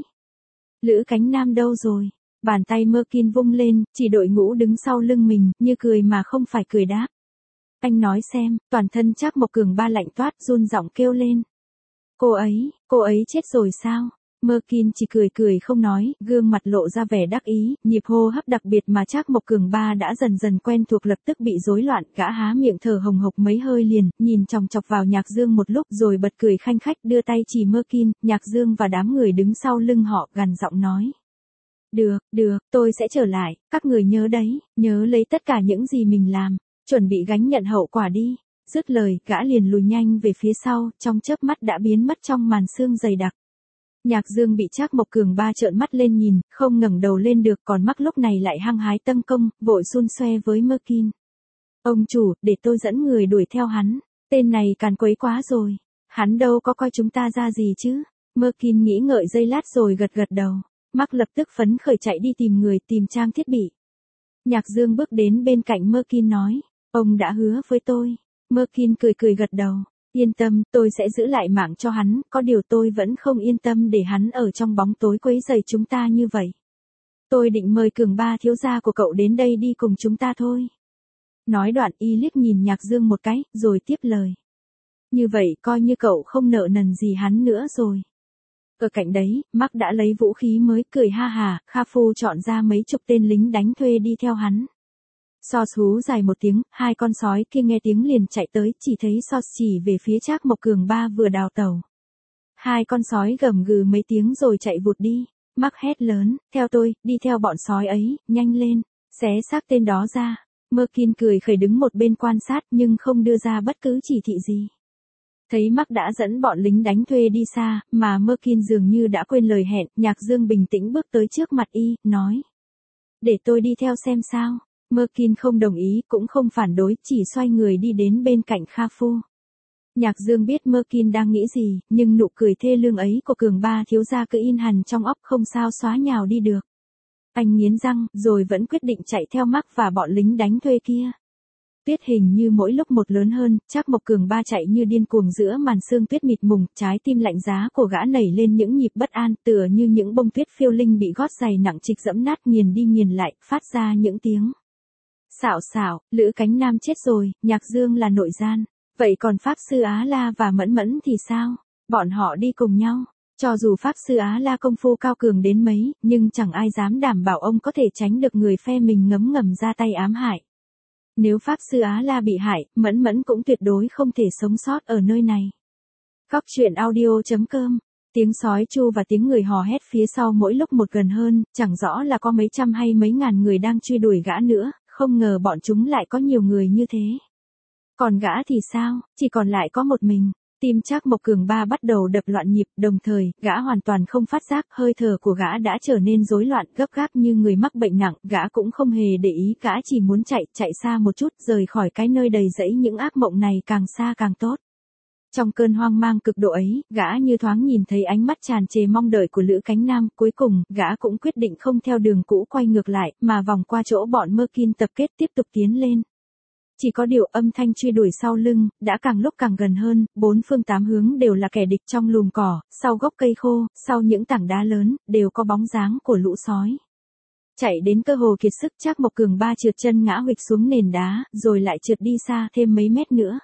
Lữ Cánh Nam đâu rồi? Bàn tay Merkin vung lên, chỉ đội ngũ đứng sau lưng mình, như cười mà không phải cười đáp. Anh nói xem, toàn thân Trác Mộc Cường Ba lạnh toát, run giọng kêu lên. Cô ấy, cô ấy chết rồi sao? Merkin chỉ cười cười không nói, gương mặt lộ ra vẻ đắc ý, nhịp hô hấp đặc biệt mà Trác Mộc Cường Ba đã dần dần quen thuộc lập tức bị rối loạn, gã há miệng thở hồng hộc mấy hơi liền, nhìn chòng chọc vào Nhạc Dương một lúc rồi bật cười khanh khách, đưa tay chỉ Merkin, Nhạc Dương và đám người đứng sau lưng họ gằn giọng nói. Được, được, tôi sẽ trở lại, các người nhớ đấy, nhớ lấy tất cả những gì mình làm, chuẩn bị gánh nhận hậu quả đi. Dứt lời, gã liền lùi nhanh về phía sau, trong chớp mắt đã biến mất trong màn sương dày đặc. Nhạc Dương bị Trác Mộc Cường Ba trợn mắt lên nhìn, không ngẩng đầu lên được, còn Mark lúc này lại hăng hái tấn công, vội xun xoe với Merkin. Ông chủ, để tôi dẫn người đuổi theo hắn, tên này càn quấy quá rồi, hắn đâu có coi chúng ta ra gì chứ. Merkin nghĩ ngợi giây lát rồi gật gật đầu. Mark lập tức phấn khởi chạy đi tìm người, tìm trang thiết bị. Nhạc Dương bước đến bên cạnh Merkin nói, ông đã hứa với tôi. Merkin cười cười gật đầu, yên tâm, tôi sẽ giữ lại mạng cho hắn, có điều tôi vẫn không yên tâm để hắn ở trong bóng tối quấy rầy chúng ta như vậy. Tôi định mời Cường Ba thiếu gia của cậu đến đây đi cùng chúng ta thôi. Nói đoạn y liếc nhìn Nhạc Dương một cái, rồi tiếp lời. Như vậy coi như cậu không nợ nần gì hắn nữa rồi. Ở cạnh đấy, Mark đã lấy vũ khí mới, cười ha hà, Kha Phu chọn ra mấy chục tên lính đánh thuê đi theo hắn. Sos hú dài một tiếng, hai con sói kia nghe tiếng liền chạy tới, chỉ thấy Sos chỉ về phía Trác Mộc Cường Ba vừa đào tẩu. Hai con sói gầm gừ mấy tiếng rồi chạy vụt đi. Mark hét lớn, theo tôi, đi theo bọn sói ấy, nhanh lên, xé xác tên đó ra. Merkin cười khẩy đứng một bên quan sát nhưng không đưa ra bất cứ chỉ thị gì. Thấy Mark đã dẫn bọn lính đánh thuê đi xa, mà Merkin dường như đã quên lời hẹn, Nhạc Dương bình tĩnh bước tới trước mặt y, nói. Để tôi đi theo xem sao. Merkin không đồng ý, cũng không phản đối, chỉ xoay người đi đến bên cạnh Kha Phu. Nhạc Dương biết Merkin đang nghĩ gì, nhưng nụ cười thê lương ấy của Cường Ba thiếu gia cứ in hằn trong óc không sao xóa nhào đi được. Anh nghiến răng, rồi vẫn quyết định chạy theo Mark và bọn lính đánh thuê kia. Tuyết hình như mỗi lúc một lớn hơn, Trác Mộc Cường Ba chạy như điên cuồng giữa màn sương tuyết mịt mùng, trái tim lạnh giá của gã nảy lên những nhịp bất an, tựa như những bông tuyết phiêu linh bị gót giày nặng trịch dẫm nát nghiền đi nghiền lại, phát ra những tiếng. Xạo xạo, Lữ Cánh Nam chết rồi, Nhạc Dương là nội gian. Vậy còn Pháp Sư Á La và Mẫn Mẫn thì sao? Bọn họ đi cùng nhau. Cho dù Pháp Sư Á La công phu cao cường đến mấy, nhưng chẳng ai dám đảm bảo ông có thể tránh được người phe mình ngấm ngầm ra tay ám hại. Nếu Pháp Sư Á La bị hại, Mẫn Mẫn cũng tuyệt đối không thể sống sót ở nơi này. Góc truyện audio.com. Tiếng sói tru và tiếng người hò hét phía sau mỗi lúc một gần hơn, chẳng rõ là có mấy trăm hay mấy ngàn người đang truy đuổi gã nữa, không ngờ bọn chúng lại có nhiều người như thế. Còn gã thì sao, chỉ còn lại có một mình. Tim Trác Mộc Cường Ba bắt đầu đập loạn nhịp, đồng thời, gã hoàn toàn không phát giác, hơi thở của gã đã trở nên rối loạn, gấp gáp như người mắc bệnh nặng, gã cũng không hề để ý, gã chỉ muốn chạy, chạy xa một chút, rời khỏi cái nơi đầy rẫy những ác mộng này càng xa càng tốt. Trong cơn hoang mang cực độ ấy, gã như thoáng nhìn thấy ánh mắt tràn trề mong đợi của Lữ Cánh Nam, cuối cùng, gã cũng quyết định không theo đường cũ quay ngược lại, mà vòng qua chỗ bọn Merkin tập kết tiếp tục tiến lên. Chỉ có điều âm thanh truy đuổi sau lưng, đã càng lúc càng gần hơn, bốn phương tám hướng đều là kẻ địch trong lùm cỏ, sau gốc cây khô, sau những tảng đá lớn, đều có bóng dáng của lũ sói. Chạy đến cơ hồ kiệt sức, Trác Mộc Cường Ba trượt chân ngã huỵch xuống nền đá, rồi lại trượt đi xa thêm mấy mét nữa.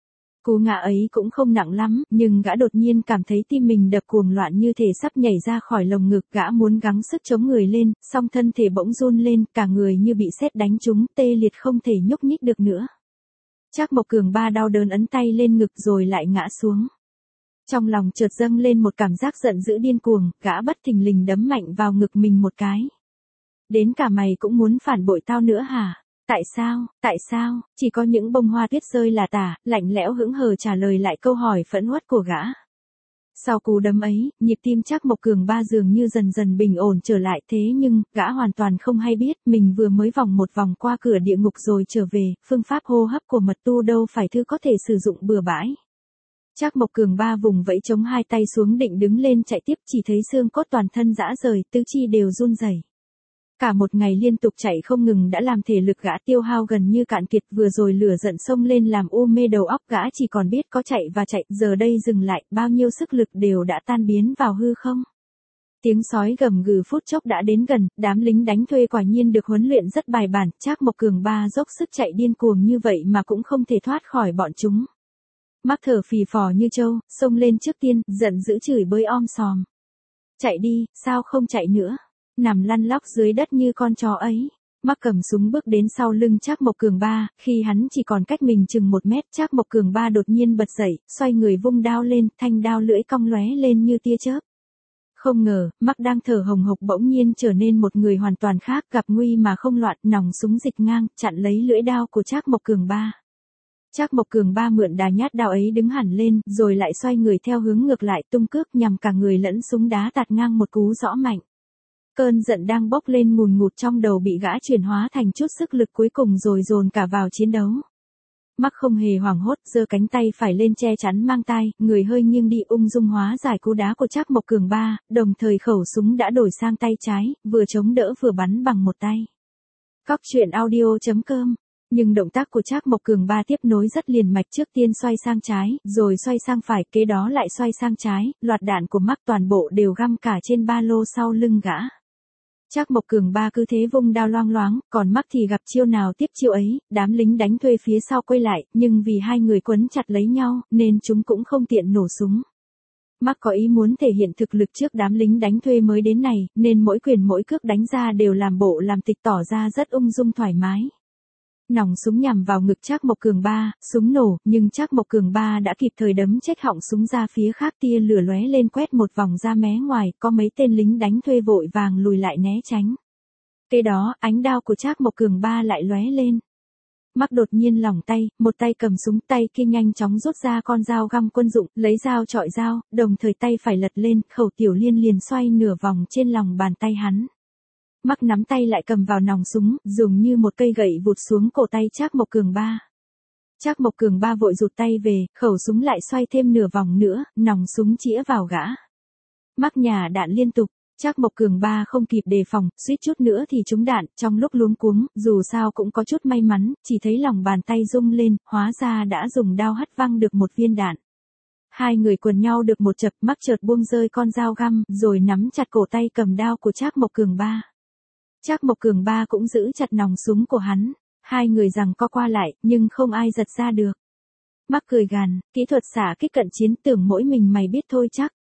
Cú ngã ấy cũng không nặng lắm, nhưng gã đột nhiên cảm thấy tim mình đập cuồng loạn như thể sắp nhảy ra khỏi lồng ngực, gã muốn gắng sức chống người lên, song thân thể bỗng run lên, cả người như bị sét đánh trúng, tê liệt không thể nhúc nhích được nữa. Trác Mộc Cường Ba đau đớn ấn tay lên ngực rồi lại ngã xuống. Trong lòng chợt dâng lên một cảm giác giận dữ điên cuồng, gã bất thình lình đấm mạnh vào ngực mình một cái. Đến cả mày cũng muốn phản bội tao nữa hả? Tại sao, tại sao, chỉ có những bông hoa tuyết rơi là tả, lạnh lẽo hững hờ trả lời lại câu hỏi phẫn uất của gã. Sau cú đấm ấy, nhịp tim Trác Mộc Cường Ba dường như dần dần bình ổn trở lại, thế nhưng, gã hoàn toàn không hay biết, mình vừa mới vòng một vòng qua cửa địa ngục rồi trở về, phương pháp hô hấp của mật tu đâu phải thứ có thể sử dụng bừa bãi. Trác Mộc Cường Ba vùng vẫy chống hai tay xuống định đứng lên chạy tiếp, chỉ thấy xương cốt toàn thân rã rời, tứ chi đều run rẩy. Cả một ngày liên tục chạy không ngừng đã làm thể lực gã tiêu hao gần như cạn kiệt, vừa rồi lửa giận xông lên làm u mê đầu óc, gã chỉ còn biết có chạy và chạy, giờ đây dừng lại, bao nhiêu sức lực đều đã tan biến vào hư không. Tiếng sói gầm gừ phút chốc đã đến gần, đám lính đánh thuê quả nhiên được huấn luyện rất bài bản, Trác Mộc Cường Ba dốc sức chạy điên cuồng như vậy mà cũng không thể thoát khỏi bọn chúng. Mắc thở phì phò như trâu, xông lên trước tiên, giận dữ chửi bới om sòm. Chạy đi, sao không chạy nữa? Nằm lăn lóc dưới đất như con chó ấy. Mắc cầm súng bước đến sau lưng Trác Mộc Cường Ba, khi hắn chỉ còn cách mình chừng một mét, Trác Mộc Cường Ba đột nhiên bật dậy, xoay người vung đao lên, thanh đao lưỡi cong lóe lên như tia chớp. Không ngờ, Mắc đang thở hồng hộc bỗng nhiên trở nên một người hoàn toàn khác, gặp nguy mà không loạn, nòng súng dịch ngang, chặn lấy lưỡi đao của Trác Mộc Cường Ba. Trác Mộc Cường Ba mượn đà nhát đao ấy đứng hẳn lên, rồi lại xoay người theo hướng ngược lại tung cước nhằm cả người lẫn súng đá tạt ngang một cú rõ mạnh. Cơn giận đang bốc lên ngùn ngụt trong đầu bị gã chuyển hóa thành chút sức lực cuối cùng rồi dồn cả vào chiến đấu. Mắc không hề hoảng hốt, giơ cánh tay phải lên che chắn mang tai, người hơi nghiêng đi ung dung hóa giải cú đá của Trác Mộc Cường Ba, đồng thời khẩu súng đã đổi sang tay trái, vừa chống đỡ vừa bắn bằng một tay. Góc truyện audio.com. Nhưng động tác của Trác Mộc Cường Ba tiếp nối rất liền mạch, trước tiên xoay sang trái, rồi xoay sang phải, kế đó lại xoay sang trái, loạt đạn của Mắc toàn bộ đều găm cả trên ba lô sau lưng gã. Trác Mộc Cường Ba cứ thế vung đao loang loáng, còn Mắc thì gặp chiêu nào tiếp chiêu ấy, đám lính đánh thuê phía sau quay lại, nhưng vì hai người quấn chặt lấy nhau, nên chúng cũng không tiện nổ súng. Mắc có ý muốn thể hiện thực lực trước đám lính đánh thuê mới đến này, nên mỗi quyền mỗi cước đánh ra đều làm bộ làm tịch tỏ ra rất ung dung thoải mái. Nòng súng nhằm vào ngực Trác Mộc Cường Ba, súng nổ, nhưng Trác Mộc Cường Ba đã kịp thời đấm chếch họng súng ra phía khác, tia lửa lóe lên quét một vòng ra mé ngoài, có mấy tên lính đánh thuê vội vàng lùi lại né tránh. Kế đó, ánh đao của Trác Mộc Cường Ba lại lóe lên. Mắc đột nhiên lỏng tay, một tay cầm súng, tay kia nhanh chóng rút ra con dao găm quân dụng, lấy dao chọi dao, đồng thời tay phải lật lên, khẩu tiểu liên liền xoay nửa vòng trên lòng bàn tay hắn. Mắc nắm tay lại cầm vào nòng súng, dùng như một cây gậy vụt xuống cổ tay Trác Mộc Cường Ba. Trác Mộc Cường Ba vội rụt tay về, khẩu súng lại xoay thêm nửa vòng nữa, nòng súng chĩa vào gã. Mắc nhả đạn liên tục, Trác Mộc Cường Ba không kịp đề phòng, suýt chút nữa thì trúng đạn, trong lúc luống cuống, dù sao cũng có chút may mắn, chỉ thấy lòng bàn tay rung lên, hóa ra đã dùng đao hất văng được một viên đạn. Hai người quần nhau được một chập, Mắc chợt buông rơi con dao găm, rồi nắm chặt cổ tay cầm đao của Trác Mộc Cường Ba. Trác Mộc Cường Ba cũng giữ chặt nòng súng của hắn, hai người giằng co qua lại, nhưng không ai giật ra được. Mắc cười gằn, kỹ thuật xả kích cận chiến tưởng mỗi mình mày biết thôi chắc.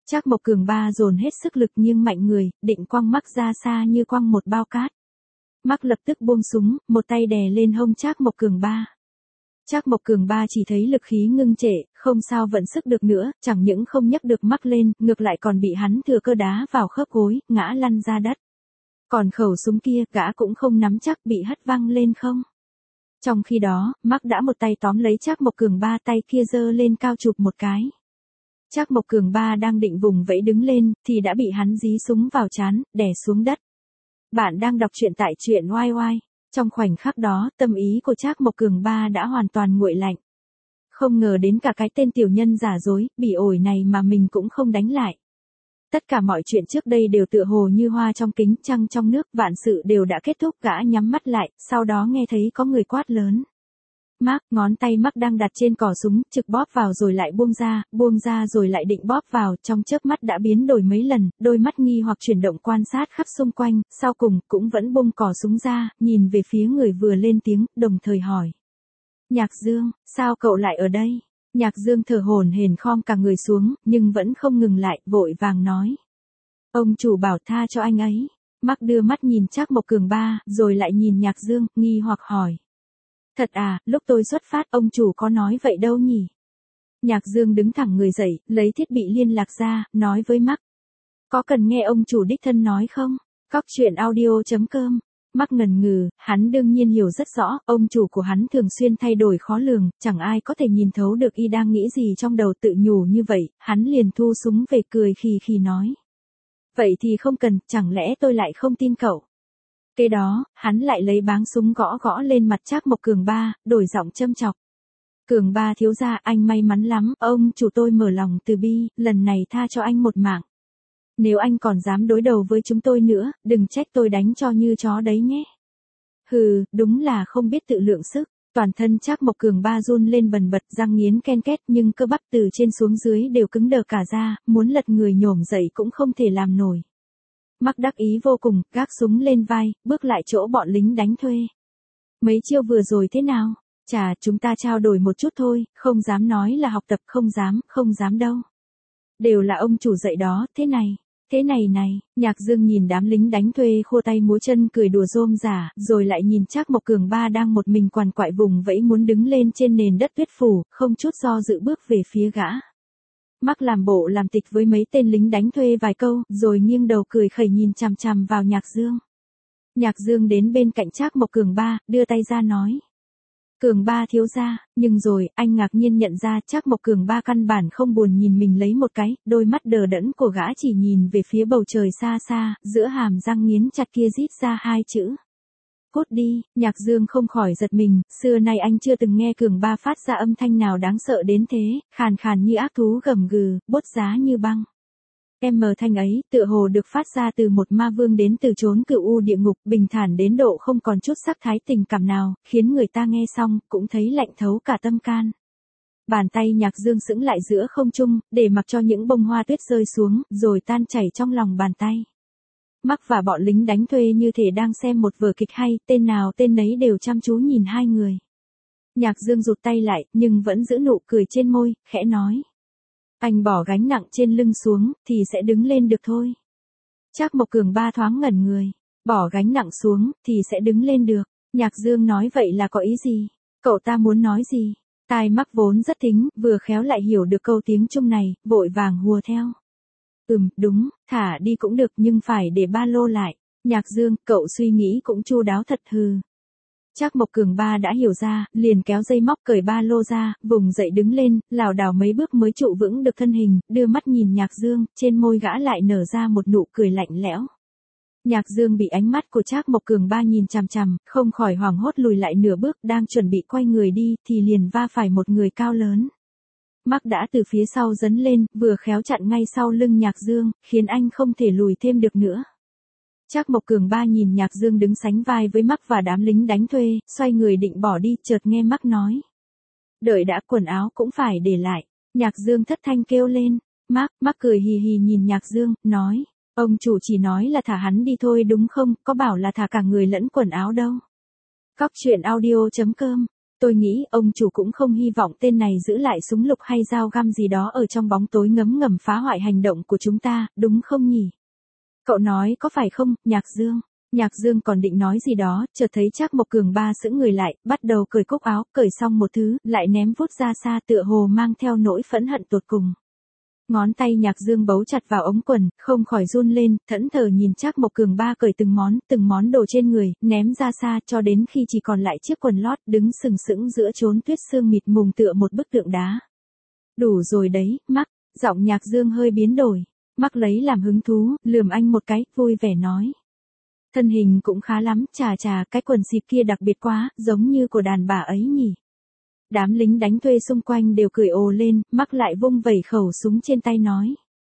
Trác Mộc Cường Ba dồn hết sức lực nghiêng mạnh người, định quăng Mắc ra xa như quăng một bao cát. Mắc lập tức buông súng, một tay đè lên hông Trác Mộc Cường Ba. Trác Mộc Cường Ba chỉ thấy lực khí ngưng trệ, không sao vận sức được nữa, chẳng những không nhấc được Mắc lên, ngược lại còn bị hắn thừa cơ đá vào khớp gối, ngã lăn ra đất. Còn khẩu súng kia, gã cũng không nắm chắc bị hất văng lên không. Trong khi đó, Mắc đã một tay tóm lấy Trác Mộc Cường Ba, tay kia giơ lên cao chụp một cái. Trác Mộc Cường Ba đang định vùng vẫy đứng lên, thì đã bị hắn dí súng vào trán, đè xuống đất. Bạn đang đọc truyện tại truyện oai oai. Trong khoảnh khắc đó, tâm ý của Trác Mộc Cường Ba đã hoàn toàn nguội lạnh. Không ngờ đến cả cái tên tiểu nhân giả dối, bỉ ổi này mà mình cũng không đánh lại. Tất cả mọi chuyện trước đây đều tựa hồ như hoa trong kính, trăng trong nước, vạn sự đều đã kết thúc. Gã nhắm mắt lại, sau đó nghe thấy có người quát lớn. Mắc, ngón tay Mắc đang đặt trên cò súng, trực bóp vào rồi lại buông ra, buông ra rồi lại định bóp vào, trong chớp mắt đã biến đổi mấy lần, đôi mắt nghi hoặc chuyển động quan sát khắp xung quanh, sau cùng cũng vẫn buông cò súng ra, nhìn về phía người vừa lên tiếng, đồng thời hỏi. Nhạc Dương, sao cậu lại ở đây? Nhạc Dương thở hổn hển khom cả người xuống, nhưng vẫn không ngừng lại, vội vàng nói. Ông chủ bảo tha cho anh ấy. Mắc đưa mắt nhìn Trác Mộc Cường Ba, rồi lại nhìn Nhạc Dương, nghi hoặc hỏi. Thật à, lúc tôi xuất phát ông chủ có nói vậy đâu nhỉ? Nhạc Dương đứng thẳng người dậy, lấy thiết bị liên lạc ra, nói với Mắc. Có cần nghe ông chủ đích thân nói không? Cóc truyện audio chấm com. Mắc ngần ngừ, hắn đương nhiên hiểu rất rõ, ông chủ của hắn thường xuyên thay đổi khó lường, chẳng ai có thể nhìn thấu được y đang nghĩ gì trong đầu, tự nhủ như vậy, hắn liền thu súng về cười khì khì nói. Vậy thì không cần, chẳng lẽ tôi lại không tin cậu? Kế đó, hắn lại lấy báng súng gõ gõ lên mặt Trác Mộc Cường Ba, đổi giọng châm chọc. Cường Ba thiếu gia, anh may mắn lắm, ông chủ tôi mở lòng từ bi, lần này tha cho anh một mạng. Nếu anh còn dám đối đầu với chúng tôi nữa, đừng trách tôi đánh cho như chó đấy nhé. Hừ, đúng là không biết tự lượng sức. Toàn thân Trác Mộc Cường Ba run lên bần bật, răng nghiến ken két, nhưng cơ bắp từ trên xuống dưới đều cứng đờ cả ra, muốn lật người nhổm dậy cũng không thể làm nổi. Mắc đắc ý vô cùng, gác súng lên vai, bước lại chỗ bọn lính đánh thuê. Mấy chiêu vừa rồi thế nào? Chà, chúng ta trao đổi một chút thôi, không dám nói là học tập, không dám, không dám đâu. Đều là ông chủ dạy đó, thế này, thế này này. Nhạc Dương nhìn đám lính đánh thuê khua tay múa chân cười đùa rôm rả, rồi lại nhìn Trác Mộc Cường Ba đang một mình quằn quại vùng vẫy muốn đứng lên trên nền đất tuyết phủ, không chút do dự bước về phía gã. Mắc làm bộ làm tịch với mấy tên lính đánh thuê vài câu, rồi nghiêng đầu cười khẩy nhìn chằm chằm vào Nhạc Dương. Nhạc Dương đến bên cạnh Trác Mộc Cường Ba, đưa tay ra nói. Cường Ba thiếu gia, nhưng rồi, anh ngạc nhiên nhận ra Trác Mộc Cường Ba căn bản không buồn nhìn mình lấy một cái, đôi mắt đờ đẫn của gã chỉ nhìn về phía bầu trời xa xa, giữa hàm răng nghiến chặt kia rít ra hai chữ. Cút đi. Nhạc Dương không khỏi giật mình, xưa nay anh chưa từng nghe Cường Ba phát ra âm thanh nào đáng sợ đến thế, khàn khàn như ác thú gầm gừ, bốt giá như băng. Em mờ thanh ấy, tựa hồ được phát ra từ một ma vương đến từ chốn cửu u địa ngục, bình thản đến độ không còn chút sắc thái tình cảm nào, khiến người ta nghe xong, cũng thấy lạnh thấu cả tâm can. Bàn tay Nhạc Dương sững lại giữa không trung, để mặc cho những bông hoa tuyết rơi xuống, rồi tan chảy trong lòng bàn tay. Mắc và bọn lính đánh thuê như thể đang xem một vở kịch hay, tên nào tên nấy đều chăm chú nhìn hai người. Nhạc Dương rụt tay lại, nhưng vẫn giữ nụ cười trên môi, khẽ nói. Anh bỏ gánh nặng trên lưng xuống, thì sẽ đứng lên được thôi. Trác Mộc Cường Ba thoáng ngẩn người. Bỏ gánh nặng xuống, thì sẽ đứng lên được. Nhạc Dương nói vậy là có ý gì? Cậu ta muốn nói gì? Tai Mắc vốn rất thính, vừa khéo lại hiểu được câu tiếng Trung này, vội vàng hùa theo. Ừm, đúng, thả đi cũng được nhưng phải để ba lô lại. Nhạc Dương, cậu suy nghĩ cũng chu đáo thật hừ. Trác Mộc Cường Ba đã hiểu ra, liền kéo dây móc cởi ba lô ra, vùng dậy đứng lên, lảo đảo mấy bước mới trụ vững được thân hình, đưa mắt nhìn Nhạc Dương, trên môi gã lại nở ra một nụ cười lạnh lẽo. Nhạc Dương bị ánh mắt của Trác Mộc Cường Ba nhìn chằm chằm, không khỏi hoảng hốt lùi lại nửa bước, đang chuẩn bị quay người đi, thì liền va phải một người cao lớn. Mắc đã từ phía sau dấn lên, vừa khéo chặn ngay sau lưng Nhạc Dương, khiến anh không thể lùi thêm được nữa. Trác Mộc Cường Ba nhìn Nhạc Dương đứng sánh vai với Mắc và đám lính đánh thuê, xoay người định bỏ đi, chợt nghe Mắc nói. Đợi đã, quần áo cũng phải để lại. Nhạc Dương thất thanh kêu lên. Mắc, Mắc cười hì hì nhìn Nhạc Dương, nói. Ông chủ chỉ nói là thả hắn đi thôi đúng không, có bảo là thả cả người lẫn quần áo đâu. Cóc truyện audio chấm com Tôi nghĩ ông chủ cũng không hy vọng tên này giữ lại súng lục hay dao găm gì đó ở trong bóng tối ngấm ngầm phá hoại hành động của chúng ta, đúng không nhỉ? Cậu nói có phải không, Nhạc Dương? Nhạc Dương còn định nói gì đó, chợt thấy Trác Mộc Cường Ba sững người lại, bắt đầu cởi cúc áo, cởi xong một thứ, lại ném vút ra xa tựa hồ mang theo nỗi phẫn hận tột cùng. Ngón tay Nhạc Dương bấu chặt vào ống quần, không khỏi run lên, thẫn thờ nhìn Trác Mộc Cường Ba cởi từng món, từng món đồ trên người, ném ra xa cho đến khi chỉ còn lại chiếc quần lót đứng sừng sững giữa chốn tuyết sương mịt mùng tựa một bức tượng đá. Đủ rồi đấy, Mark, giọng Nhạc Dương hơi biến đổi. Mark lấy làm hứng thú, lườm anh một cái, vui vẻ nói. Thân hình cũng khá lắm, chà chà, cái quần xịp kia đặc biệt quá, giống như của đàn bà ấy nhỉ. Đám lính đánh thuê xung quanh đều cười ồ lên, Mark lại vung vẩy khẩu súng trên tay nói.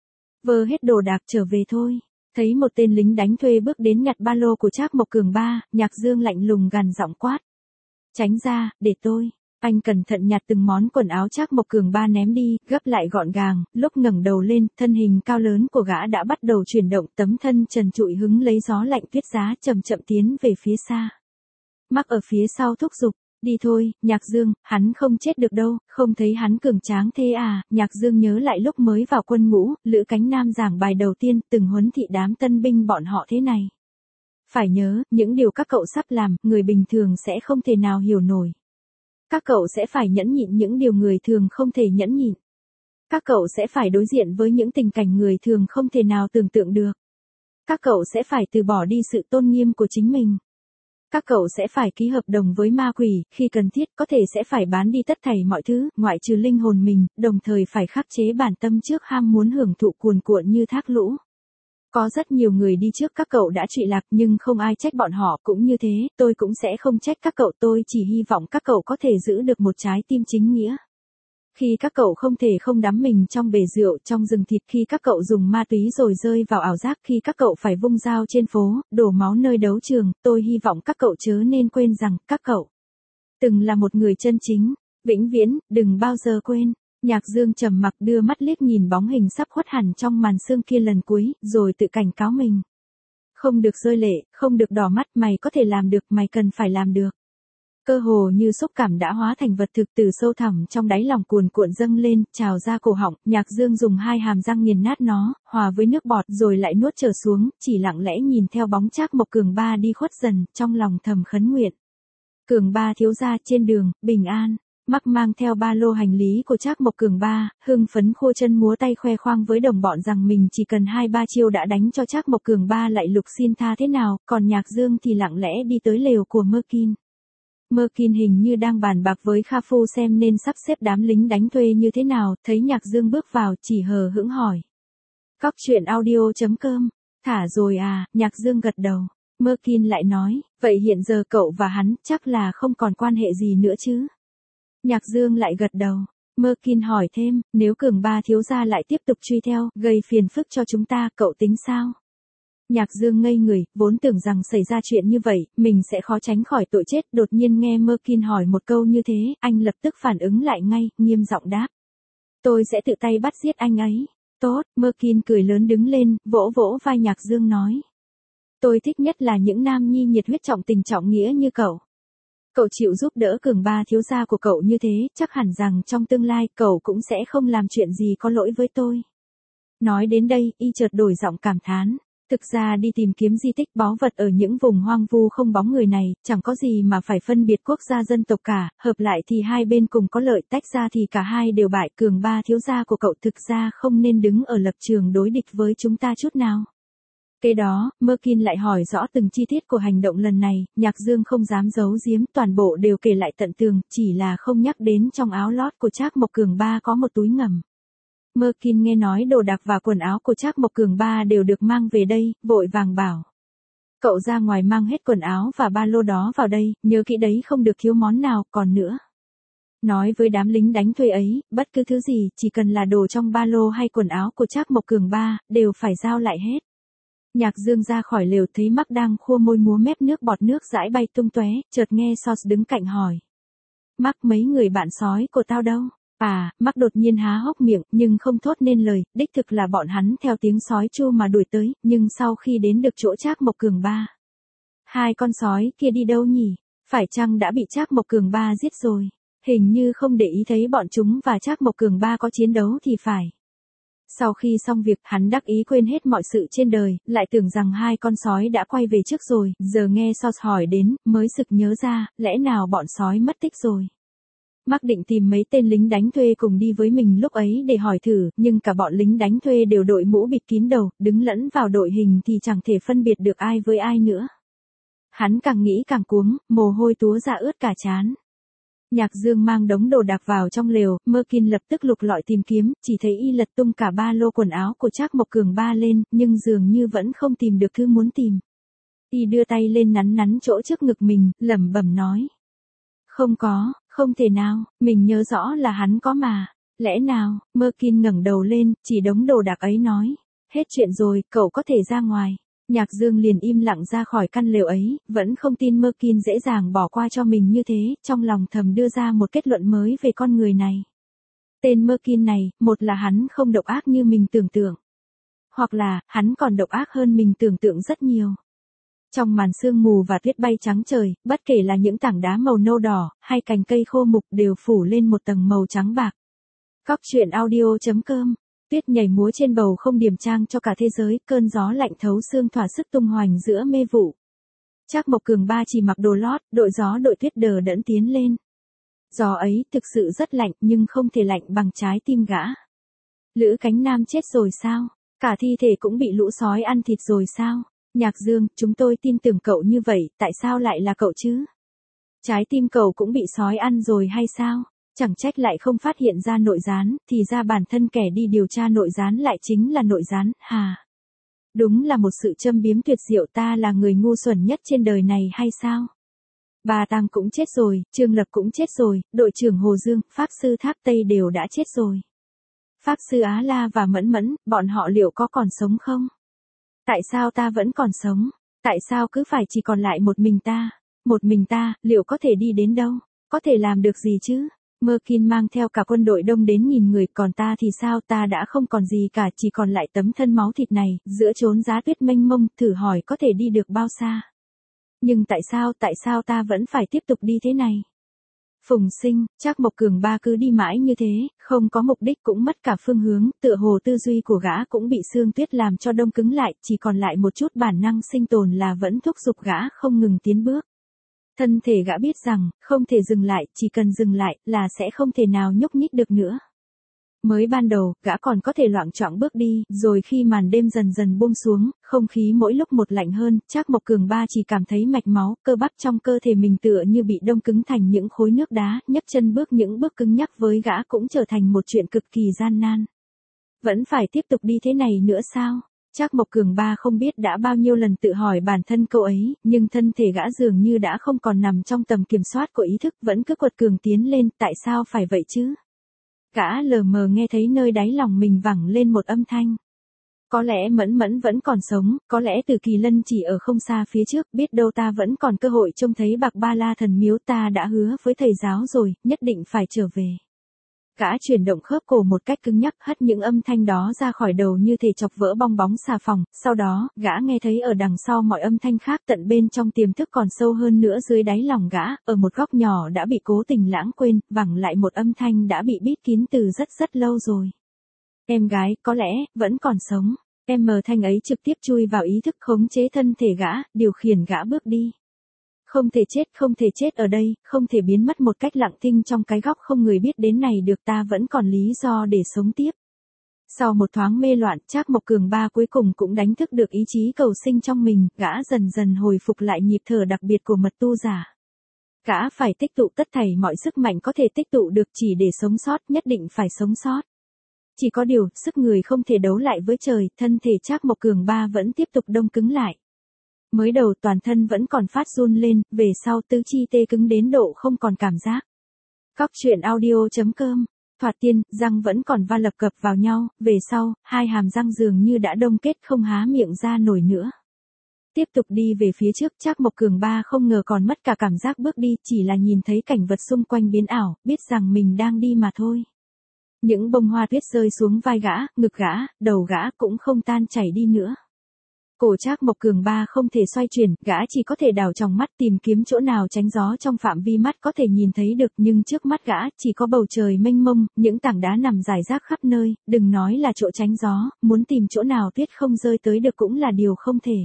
Vơ hết đồ đạc trở về thôi. Thấy một tên lính đánh thuê bước đến nhặt ba lô của Trác Mộc Cường Ba, Nhạc Dương lạnh lùng gằn giọng quát. Tránh ra, để tôi. Anh cẩn thận nhặt từng món quần áo Trác Mộc Cường Ba ném đi, gấp lại gọn gàng, lúc ngẩng đầu lên, thân hình cao lớn của gã đã bắt đầu chuyển động, tấm thân trần trụi hứng lấy gió lạnh tuyết giá chậm chậm tiến về phía xa. Mark ở phía sau thúc giục, đi thôi, Nhạc Dương, hắn không chết được đâu, không thấy hắn cường tráng thế à? Nhạc Dương nhớ lại lúc mới vào quân ngũ, Lữ Cánh Nam giảng bài đầu tiên, từng huấn thị đám tân binh bọn họ thế này. Phải nhớ, những điều các cậu sắp làm, người bình thường sẽ không thể nào hiểu nổi. Các cậu sẽ phải nhẫn nhịn những điều người thường không thể nhẫn nhịn. Các cậu sẽ phải đối diện với những tình cảnh người thường không thể nào tưởng tượng được. Các cậu sẽ phải từ bỏ đi sự tôn nghiêm của chính mình. Các cậu sẽ phải ký hợp đồng với ma quỷ, khi cần thiết có thể sẽ phải bán đi tất thảy mọi thứ, ngoại trừ linh hồn mình, đồng thời phải khắc chế bản tâm trước ham muốn hưởng thụ cuồn cuộn như thác lũ. Có rất nhiều người đi trước các cậu đã trụy lạc nhưng không ai trách bọn họ, cũng như thế, tôi cũng sẽ không trách các cậu, tôi chỉ hy vọng các cậu có thể giữ được một trái tim chính nghĩa. Khi các cậu không thể không đắm mình trong bể rượu, trong rừng thịt, khi các cậu dùng ma túy rồi rơi vào ảo giác, khi các cậu phải vung dao trên phố, đổ máu nơi đấu trường, tôi hy vọng các cậu chớ nên quên rằng, các cậu từng là một người chân chính, vĩnh viễn, đừng bao giờ quên. Nhạc Dương trầm mặc đưa mắt liếc nhìn bóng hình sắp khuất hẳn trong màn sương kia lần cuối, rồi tự cảnh cáo mình. Không được rơi lệ, không được đỏ mắt, mày có thể làm được, mày cần phải làm được. Cơ hồ như xúc cảm đã hóa thành vật thực từ sâu thẳm trong đáy lòng cuồn cuộn dâng lên, trào ra cổ họng, Nhạc Dương dùng hai hàm răng nghiền nát nó, hòa với nước bọt rồi lại nuốt trở xuống, chỉ lặng lẽ nhìn theo bóng Trác Mộc Cường Ba đi khuất dần, trong lòng thầm khấn nguyện. Cường Ba thiếu gia trên đường, bình an. Mark mang theo ba lô hành lý của Trác Mộc Cường Ba, hưng phấn khua chân múa tay khoe khoang với đồng bọn rằng mình chỉ cần hai ba chiêu đã đánh cho Trác Mộc Cường Ba lại lục xin tha thế nào, còn Nhạc Dương thì lặng lẽ đi tới lều của Merkin. Merkin hình như đang bàn bạc với Kha Phu xem nên sắp xếp đám lính đánh thuê như thế nào, thấy Nhạc Dương bước vào chỉ hờ hững hỏi. Cóc truyện audio chấm com, thả rồi à, Nhạc Dương gật đầu. Merkin lại nói, vậy hiện giờ cậu và hắn chắc là không còn quan hệ gì nữa chứ? Nhạc Dương lại gật đầu. Merkin hỏi thêm, nếu Cường Ba thiếu gia lại tiếp tục truy theo, gây phiền phức cho chúng ta, cậu tính sao? Nhạc Dương ngây người, vốn tưởng rằng xảy ra chuyện như vậy, mình sẽ khó tránh khỏi tội chết, đột nhiên nghe Merkin hỏi một câu như thế, anh lập tức phản ứng lại ngay, nghiêm giọng đáp. Tôi sẽ tự tay bắt giết anh ấy. Tốt, Merkin cười lớn đứng lên, vỗ vỗ vai Nhạc Dương nói. Tôi thích nhất là những nam nhi nhiệt huyết trọng tình trọng nghĩa như cậu. Cậu chịu giúp đỡ Cường Ba thiếu gia của cậu như thế, chắc hẳn rằng trong tương lai cậu cũng sẽ không làm chuyện gì có lỗi với tôi. Nói đến đây, y chợt đổi giọng cảm thán. Thực ra đi tìm kiếm di tích báu vật ở những vùng hoang vu không bóng người này, chẳng có gì mà phải phân biệt quốc gia dân tộc cả, hợp lại thì hai bên cùng có lợi, tách ra thì cả hai đều bại. Cường Ba thiếu gia của cậu thực ra không nên đứng ở lập trường đối địch với chúng ta chút nào. Kế đó, Merkin lại hỏi rõ từng chi tiết của hành động lần này, Nhạc Dương không dám giấu giếm, toàn bộ đều kể lại tận tường, chỉ là không nhắc đến trong áo lót của Trác Mộc Cường Ba có một túi ngầm. Merkin nghe nói đồ đạc và quần áo của Trác Mộc Cường Ba đều được mang về đây, vội vàng bảo. Cậu ra ngoài mang hết quần áo và ba lô đó vào đây, nhớ kỹ đấy không được thiếu món nào, còn nữa. Nói với đám lính đánh thuê ấy, bất cứ thứ gì, chỉ cần là đồ trong ba lô hay quần áo của Trác Mộc Cường Ba, đều phải giao lại hết. Nhạc Dương ra khỏi lều thấy Mark đang khua môi múa mép, nước bọt nước dãi bay tung tóe, chợt nghe Sos đứng cạnh hỏi. Mark, mấy người bạn sói của tao đâu? À, Mark đột nhiên há hốc miệng, nhưng không thốt nên lời, đích thực là bọn hắn theo tiếng sói tru mà đuổi tới, nhưng sau khi đến được chỗ Trác Mộc Cường Ba. Hai con sói kia đi đâu nhỉ? Phải chăng đã bị Trác Mộc Cường Ba giết rồi? Hình như không để ý thấy bọn chúng và Trác Mộc Cường Ba có chiến đấu thì phải. Sau khi xong việc, hắn đắc ý quên hết mọi sự trên đời, lại tưởng rằng hai con sói đã quay về trước rồi, giờ nghe Sos hỏi đến, mới sực nhớ ra, lẽ nào bọn sói mất tích rồi. Mark định tìm mấy tên lính đánh thuê cùng đi với mình lúc ấy để hỏi thử, nhưng cả bọn lính đánh thuê đều đội mũ bịt kín đầu, đứng lẫn vào đội hình thì chẳng thể phân biệt được ai với ai nữa. Hắn càng nghĩ càng cuống, mồ hôi túa ra ướt cả trán. Nhạc Dương mang đống đồ đạc vào trong lều, Merkin lập tức lục lọi tìm kiếm, chỉ thấy y lật tung cả ba lô quần áo của Trác Mộc Cường Ba lên, nhưng dường như vẫn không tìm được thứ muốn tìm. Y đưa tay lên nắn nắn chỗ trước ngực mình, lẩm bẩm nói. Không có, không thể nào, mình nhớ rõ là hắn có mà. Lẽ nào? Merkin ngẩng đầu lên, chỉ đống đồ đạc ấy nói. Hết chuyện rồi, cậu có thể ra ngoài. Nhạc Dương liền im lặng ra khỏi căn lều ấy, vẫn không tin Merkin dễ dàng bỏ qua cho mình như thế, trong lòng thầm đưa ra một kết luận mới về con người này. Tên Merkin này, một là hắn không độc ác như mình tưởng tượng. Hoặc là, hắn còn độc ác hơn mình tưởng tượng rất nhiều. Trong màn sương mù và tuyết bay trắng trời, bất kể là những tảng đá màu nâu đỏ, hay cành cây khô mục đều phủ lên một tầng màu trắng bạc. Cóc truyện audio chấm com. Tuyết nhảy múa trên bầu không điềm trang cho cả thế giới, cơn gió lạnh thấu xương thỏa sức tung hoành giữa mê vụ. Trác Mộc Cường Ba chỉ mặc đồ lót, đội gió đội tuyết đờ đẫn tiến lên. Gió ấy thực sự rất lạnh nhưng không thể lạnh bằng trái tim gã. Lữ Cánh Nam chết rồi sao? Cả thi thể cũng bị lũ sói ăn thịt rồi sao? Nhạc Dương, chúng tôi tin tưởng cậu như vậy, tại sao lại là cậu chứ? Trái tim cậu cũng bị sói ăn rồi hay sao? Chẳng trách lại không phát hiện ra nội gián, thì ra bản thân kẻ đi điều tra nội gián lại chính là nội gián, hà. Đúng là một sự châm biếm tuyệt diệu, ta là người ngu xuẩn nhất trên đời này hay sao? Bà Tăng cũng chết rồi, Trương Lập cũng chết rồi, đội trưởng Hồ Dương, Pháp Sư Tháp Tây đều đã chết rồi. Pháp Sư Á La và Mẫn Mẫn, bọn họ liệu có còn sống không? Tại sao ta vẫn còn sống? Tại sao cứ phải chỉ còn lại một mình ta? Một mình ta, liệu có thể đi đến đâu? Có thể làm được gì chứ? Merkin mang theo cả quân đội đông đến nghìn người, còn ta thì sao, ta đã không còn gì cả, chỉ còn lại tấm thân máu thịt này, giữa chốn giá tuyết mênh mông, thử hỏi có thể đi được bao xa. Nhưng tại sao, tại sao ta vẫn phải tiếp tục đi thế này? Phùng Sinh, Trác Mộc Cường Ba cứ đi mãi như thế, không có mục đích cũng mất cả phương hướng, tựa hồ tư duy của gã cũng bị sương tuyết làm cho đông cứng lại, chỉ còn lại một chút bản năng sinh tồn là vẫn thúc giục gã không ngừng tiến bước. Thân thể gã biết rằng, không thể dừng lại, chỉ cần dừng lại, là sẽ không thể nào nhúc nhích được nữa. Mới ban đầu, gã còn có thể loạng choạng bước đi, rồi khi màn đêm dần dần buông xuống, không khí mỗi lúc một lạnh hơn, Trác Mộc Cường Ba chỉ cảm thấy mạch máu, cơ bắp trong cơ thể mình tựa như bị đông cứng thành những khối nước đá, nhấc chân bước những bước cứng nhắc với gã cũng trở thành một chuyện cực kỳ gian nan. Vẫn phải tiếp tục đi thế này nữa sao? Trác Mộc Cường Ba không biết đã bao nhiêu lần tự hỏi bản thân câu ấy, nhưng thân thể gã dường như đã không còn nằm trong tầm kiểm soát của ý thức, vẫn cứ quật cường tiến lên, tại sao phải vậy chứ? Gã lờ mờ nghe thấy nơi đáy lòng mình vẳng lên một âm thanh. Có lẽ Mẫn Mẫn vẫn còn sống, có lẽ Từ Kỳ Lân chỉ ở không xa phía trước, biết đâu ta vẫn còn cơ hội trông thấy Bạc Ba La thần miếu, ta đã hứa với thầy giáo rồi, nhất định phải trở về. Gã chuyển động khớp cổ một cách cứng nhắc, hất những âm thanh đó ra khỏi đầu như thể chọc vỡ bong bóng xà phòng, sau đó, gã nghe thấy ở đằng sau mọi âm thanh khác, tận bên trong tiềm thức còn sâu hơn nữa dưới đáy lòng gã, ở một góc nhỏ đã bị cố tình lãng quên, vẳng lại một âm thanh đã bị bít kín từ rất rất lâu rồi. Em gái, có lẽ, vẫn còn sống. Em mờ thanh ấy trực tiếp chui vào ý thức, khống chế thân thể gã, điều khiển gã bước đi. Không thể chết, không thể chết ở đây, không thể biến mất một cách lặng thinh trong cái góc không người biết đến này được, ta vẫn còn lý do để sống tiếp. Sau một thoáng mê loạn, Trác Mộc Cường Ba cuối cùng cũng đánh thức được ý chí cầu sinh trong mình, gã dần dần hồi phục lại nhịp thở đặc biệt của mật tu giả. Gã phải tích tụ tất thảy mọi sức mạnh có thể tích tụ được chỉ để sống sót, nhất định phải sống sót. Chỉ có điều, sức người không thể đấu lại với trời, thân thể Trác Mộc Cường Ba vẫn tiếp tục đông cứng lại. Mới đầu toàn thân vẫn còn phát run lên, về sau tứ chi tê cứng đến độ không còn cảm giác. Cóc truyện audio chấm com. Thoạt tiên, răng vẫn còn va lập cập vào nhau, về sau, hai hàm răng dường như đã đông kết không há miệng ra nổi nữa. Tiếp tục đi về phía trước, Trác Mộc Cường Ba không ngờ còn mất cả cảm giác bước đi, chỉ là nhìn thấy cảnh vật xung quanh biến ảo, biết rằng mình đang đi mà thôi. Những bông hoa tuyết rơi xuống vai gã, ngực gã, đầu gã cũng không tan chảy đi nữa. Cổ Trác Mộc Cường Ba không thể xoay chuyển, gã chỉ có thể đảo tròng mắt tìm kiếm chỗ nào tránh gió trong phạm vi mắt có thể nhìn thấy được, nhưng trước mắt gã chỉ có bầu trời mênh mông, những tảng đá nằm rải rác khắp nơi, đừng nói là chỗ tránh gió, muốn tìm chỗ nào tuyết không rơi tới được cũng là điều không thể.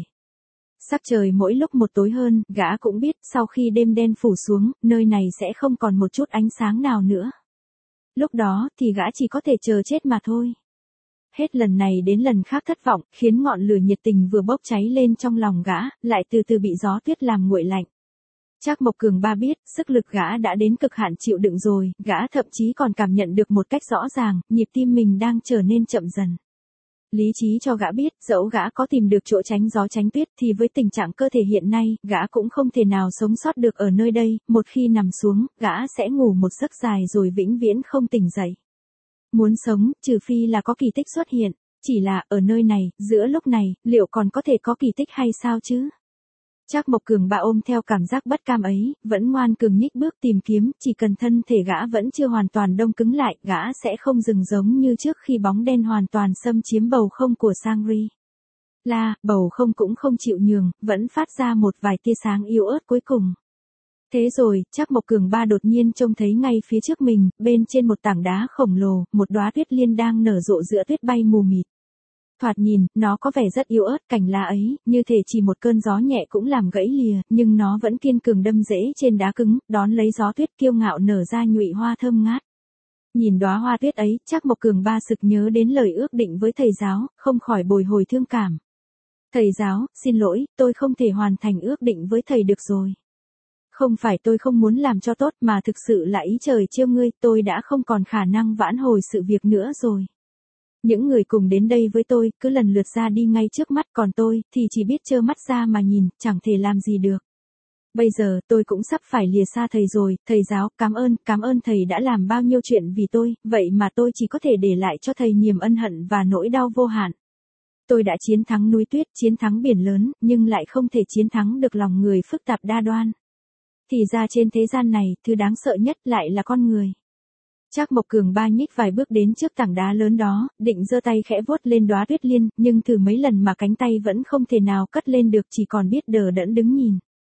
Sắc trời mỗi lúc một tối hơn, gã cũng biết sau khi đêm đen phủ xuống, nơi này sẽ không còn một chút ánh sáng nào nữa. Lúc đó thì gã chỉ có thể chờ chết mà thôi. Hết lần này đến lần khác thất vọng, khiến ngọn lửa nhiệt tình vừa bốc cháy lên trong lòng gã, lại từ từ bị gió tuyết làm nguội lạnh. Trác Mộc Cường Ba biết, sức lực gã đã đến cực hạn chịu đựng rồi, gã thậm chí còn cảm nhận được một cách rõ ràng, nhịp tim mình đang trở nên chậm dần. Lý trí cho gã biết, dẫu gã có tìm được chỗ tránh gió tránh tuyết thì với tình trạng cơ thể hiện nay, gã cũng không thể nào sống sót được ở nơi đây, một khi nằm xuống, gã sẽ ngủ một giấc dài rồi vĩnh viễn không tỉnh dậy. Muốn sống, trừ phi là có kỳ tích xuất hiện, chỉ là ở nơi này, giữa lúc này, liệu còn có thể có kỳ tích hay sao chứ? Trác Mộc Cường Ba ôm theo cảm giác bất cam ấy, vẫn ngoan cường nhích bước tìm kiếm, chỉ cần thân thể gã vẫn chưa hoàn toàn đông cứng lại, gã sẽ không dừng giống như trước khi bóng đen hoàn toàn xâm chiếm bầu không của Sangri. Là, bầu không cũng không chịu nhường, vẫn phát ra một vài tia sáng yếu ớt cuối cùng. Thế rồi, Trác Mộc Cường Ba đột nhiên trông thấy ngay phía trước mình, bên trên một tảng đá khổng lồ, một đóa tuyết liên đang nở rộ giữa tuyết bay mù mịt. Thoạt nhìn, nó có vẻ rất yếu ớt, cành lá ấy, như thể chỉ một cơn gió nhẹ cũng làm gãy lìa, nhưng nó vẫn kiên cường đâm rễ trên đá cứng, đón lấy gió tuyết kiêu ngạo nở ra nhụy hoa thơm ngát. Nhìn đóa hoa tuyết ấy, Trác Mộc Cường Ba sực nhớ đến lời ước định với thầy giáo, không khỏi bồi hồi thương cảm. Thầy giáo, xin lỗi, tôi không thể hoàn thành ước định với thầy được rồi. Không phải tôi không muốn làm cho tốt mà thực sự là ý trời trêu ngươi, tôi đã không còn khả năng vãn hồi sự việc nữa rồi. Những người cùng đến đây với tôi, cứ lần lượt ra đi ngay trước mắt, còn tôi, thì chỉ biết trơ mắt ra mà nhìn, chẳng thể làm gì được. Bây giờ, tôi cũng sắp phải lìa xa thầy rồi, thầy giáo, cảm ơn, cảm ơn thầy đã làm bao nhiêu chuyện vì tôi, vậy mà tôi chỉ có thể để lại cho thầy niềm ân hận và nỗi đau vô hạn. Tôi đã chiến thắng núi tuyết, chiến thắng biển lớn, nhưng lại không thể chiến thắng được lòng người phức tạp đa đoan. Thì ra trên thế gian này, thứ đáng sợ nhất lại là con người. Trác Mộc Cường Ba nhích vài bước đến trước tảng đá lớn đó, định giơ tay khẽ vuốt lên đóa tuyết liên, nhưng thử mấy lần mà cánh tay vẫn không thể nào cất lên được, chỉ còn biết đờ đẫn đứng nhìn.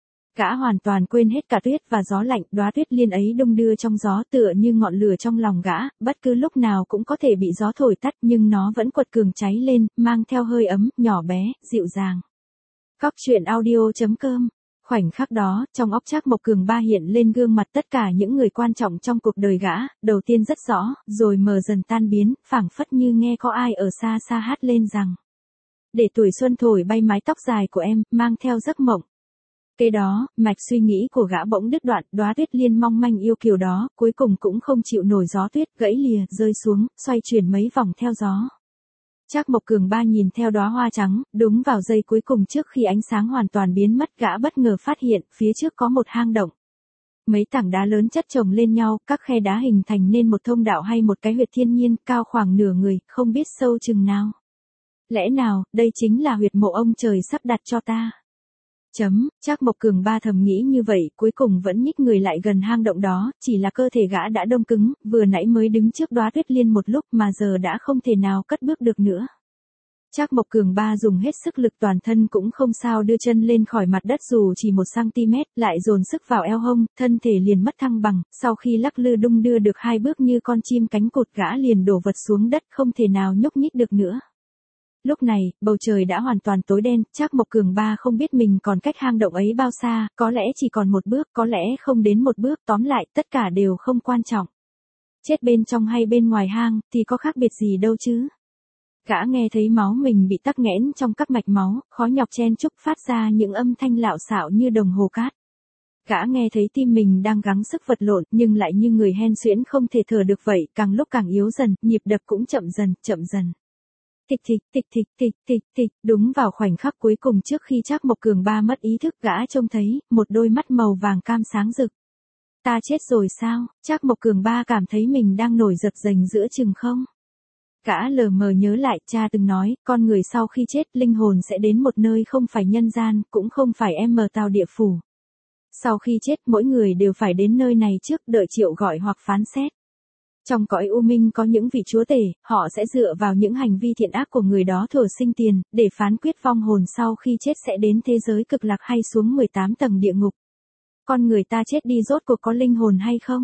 Gã hoàn toàn quên hết cả tuyết và gió lạnh, đóa tuyết liên ấy đung đưa trong gió tựa như ngọn lửa trong lòng gã, bất cứ lúc nào cũng có thể bị gió thổi tắt, nhưng nó vẫn quật cường cháy lên, mang theo hơi ấm, nhỏ bé, dịu dàng. Cóc truyện audio chấm com. Khoảnh khắc đó, trong óc Trác Mộc Cường Ba hiện lên gương mặt tất cả những người quan trọng trong cuộc đời gã, đầu tiên rất rõ, rồi mờ dần tan biến, phảng phất như nghe có ai ở xa xa hát lên rằng: để tuổi xuân thổi bay mái tóc dài của em, mang theo giấc mộng. Kế đó, mạch suy nghĩ của gã bỗng đứt đoạn, đóa tuyết liên mong manh yêu kiều đó, cuối cùng cũng không chịu nổi gió tuyết, gãy lìa, rơi xuống, xoay chuyển mấy vòng theo gió. Trác Mộc Cường Ba nhìn theo đóa hoa trắng, đúng vào giây cuối cùng trước khi ánh sáng hoàn toàn biến mất, gã bất ngờ phát hiện, phía trước có một hang động. Mấy tảng đá lớn chất chồng lên nhau, các khe đá hình thành nên một thông đạo hay một cái huyệt thiên nhiên, cao khoảng nửa người, không biết sâu chừng nào. Lẽ nào, đây chính là huyệt mộ ông trời sắp đặt cho ta? Chấm, Trác Mộc Cường Ba thầm nghĩ như vậy, cuối cùng vẫn nhích người lại gần hang động đó, chỉ là cơ thể gã đã đông cứng, vừa nãy mới đứng trước đóa tuyết liên một lúc mà giờ đã không thể nào cất bước được nữa. Trác Mộc Cường Ba dùng hết sức lực toàn thân cũng không sao đưa chân lên khỏi mặt đất dù chỉ một xăng-ti-mét, lại dồn sức vào eo hông, thân thể liền mất thăng bằng, sau khi lắc lư đung đưa được hai bước như con chim cánh cụt, gã liền đổ vật xuống đất, không thể nào nhúc nhích được nữa. Lúc này, bầu trời đã hoàn toàn tối đen, Trác Mộc Cường Ba không biết mình còn cách hang động ấy bao xa, có lẽ chỉ còn một bước, có lẽ không đến một bước, tóm lại, tất cả đều không quan trọng. Chết bên trong hay bên ngoài hang, thì có khác biệt gì đâu chứ. Gã nghe thấy máu mình bị tắc nghẽn trong các mạch máu, khó nhọc chen chúc phát ra những âm thanh lạo xạo như đồng hồ cát. Gã nghe thấy tim mình đang gắng sức vật lộn, nhưng lại như người hen suyễn không thể thở được vậy, càng lúc càng yếu dần, nhịp đập cũng chậm dần, chậm dần. Tịch thịch, tịch thịch, tịch thịch, tịch, đúng vào khoảnh khắc cuối cùng trước khi Trác Mộc Cường Ba mất ý thức, gã trông thấy một đôi mắt màu vàng cam sáng rực. Ta chết rồi sao? Trác Mộc Cường Ba cảm thấy mình đang nổi giật giành giữa chừng không. Gã lờ mờ nhớ lại, cha từng nói, con người sau khi chết, linh hồn sẽ đến một nơi không phải nhân gian, cũng không phải em mờ tào địa phủ. Sau khi chết, mỗi người đều phải đến nơi này trước, đợi triệu gọi hoặc phán xét. Trong cõi u minh có những vị chúa tể, họ sẽ dựa vào những hành vi thiện ác của người đó thuở sinh tiền, để phán quyết vong hồn sau khi chết sẽ đến thế giới cực lạc hay xuống mười tám tầng địa ngục. Con người ta chết đi rốt cuộc có linh hồn hay không?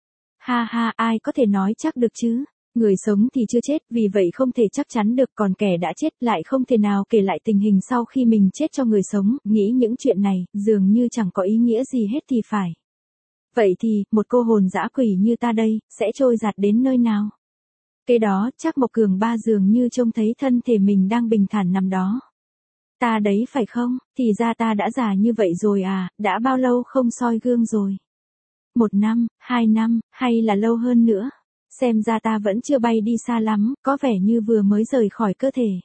Ha ha, ai có thể nói chắc được chứ? Người sống thì chưa chết, vì vậy không thể chắc chắn được, còn kẻ đã chết lại không thể nào kể lại tình hình sau khi mình chết cho người sống, nghĩ những chuyện này, dường như chẳng có ý nghĩa gì hết thì phải. Vậy thì, một cô hồn dã quỷ như ta đây, sẽ trôi giạt đến nơi nào? Cái đó, chắc Mộc Cường Ba dường như trông thấy thân thể mình đang bình thản nằm đó. Ta đấy phải không? Thì ra ta đã già như vậy rồi à, đã bao lâu không soi gương rồi? Một năm, hai năm, hay là lâu hơn nữa? Xem ra ta vẫn chưa bay đi xa lắm, có vẻ như vừa mới rời khỏi cơ thể.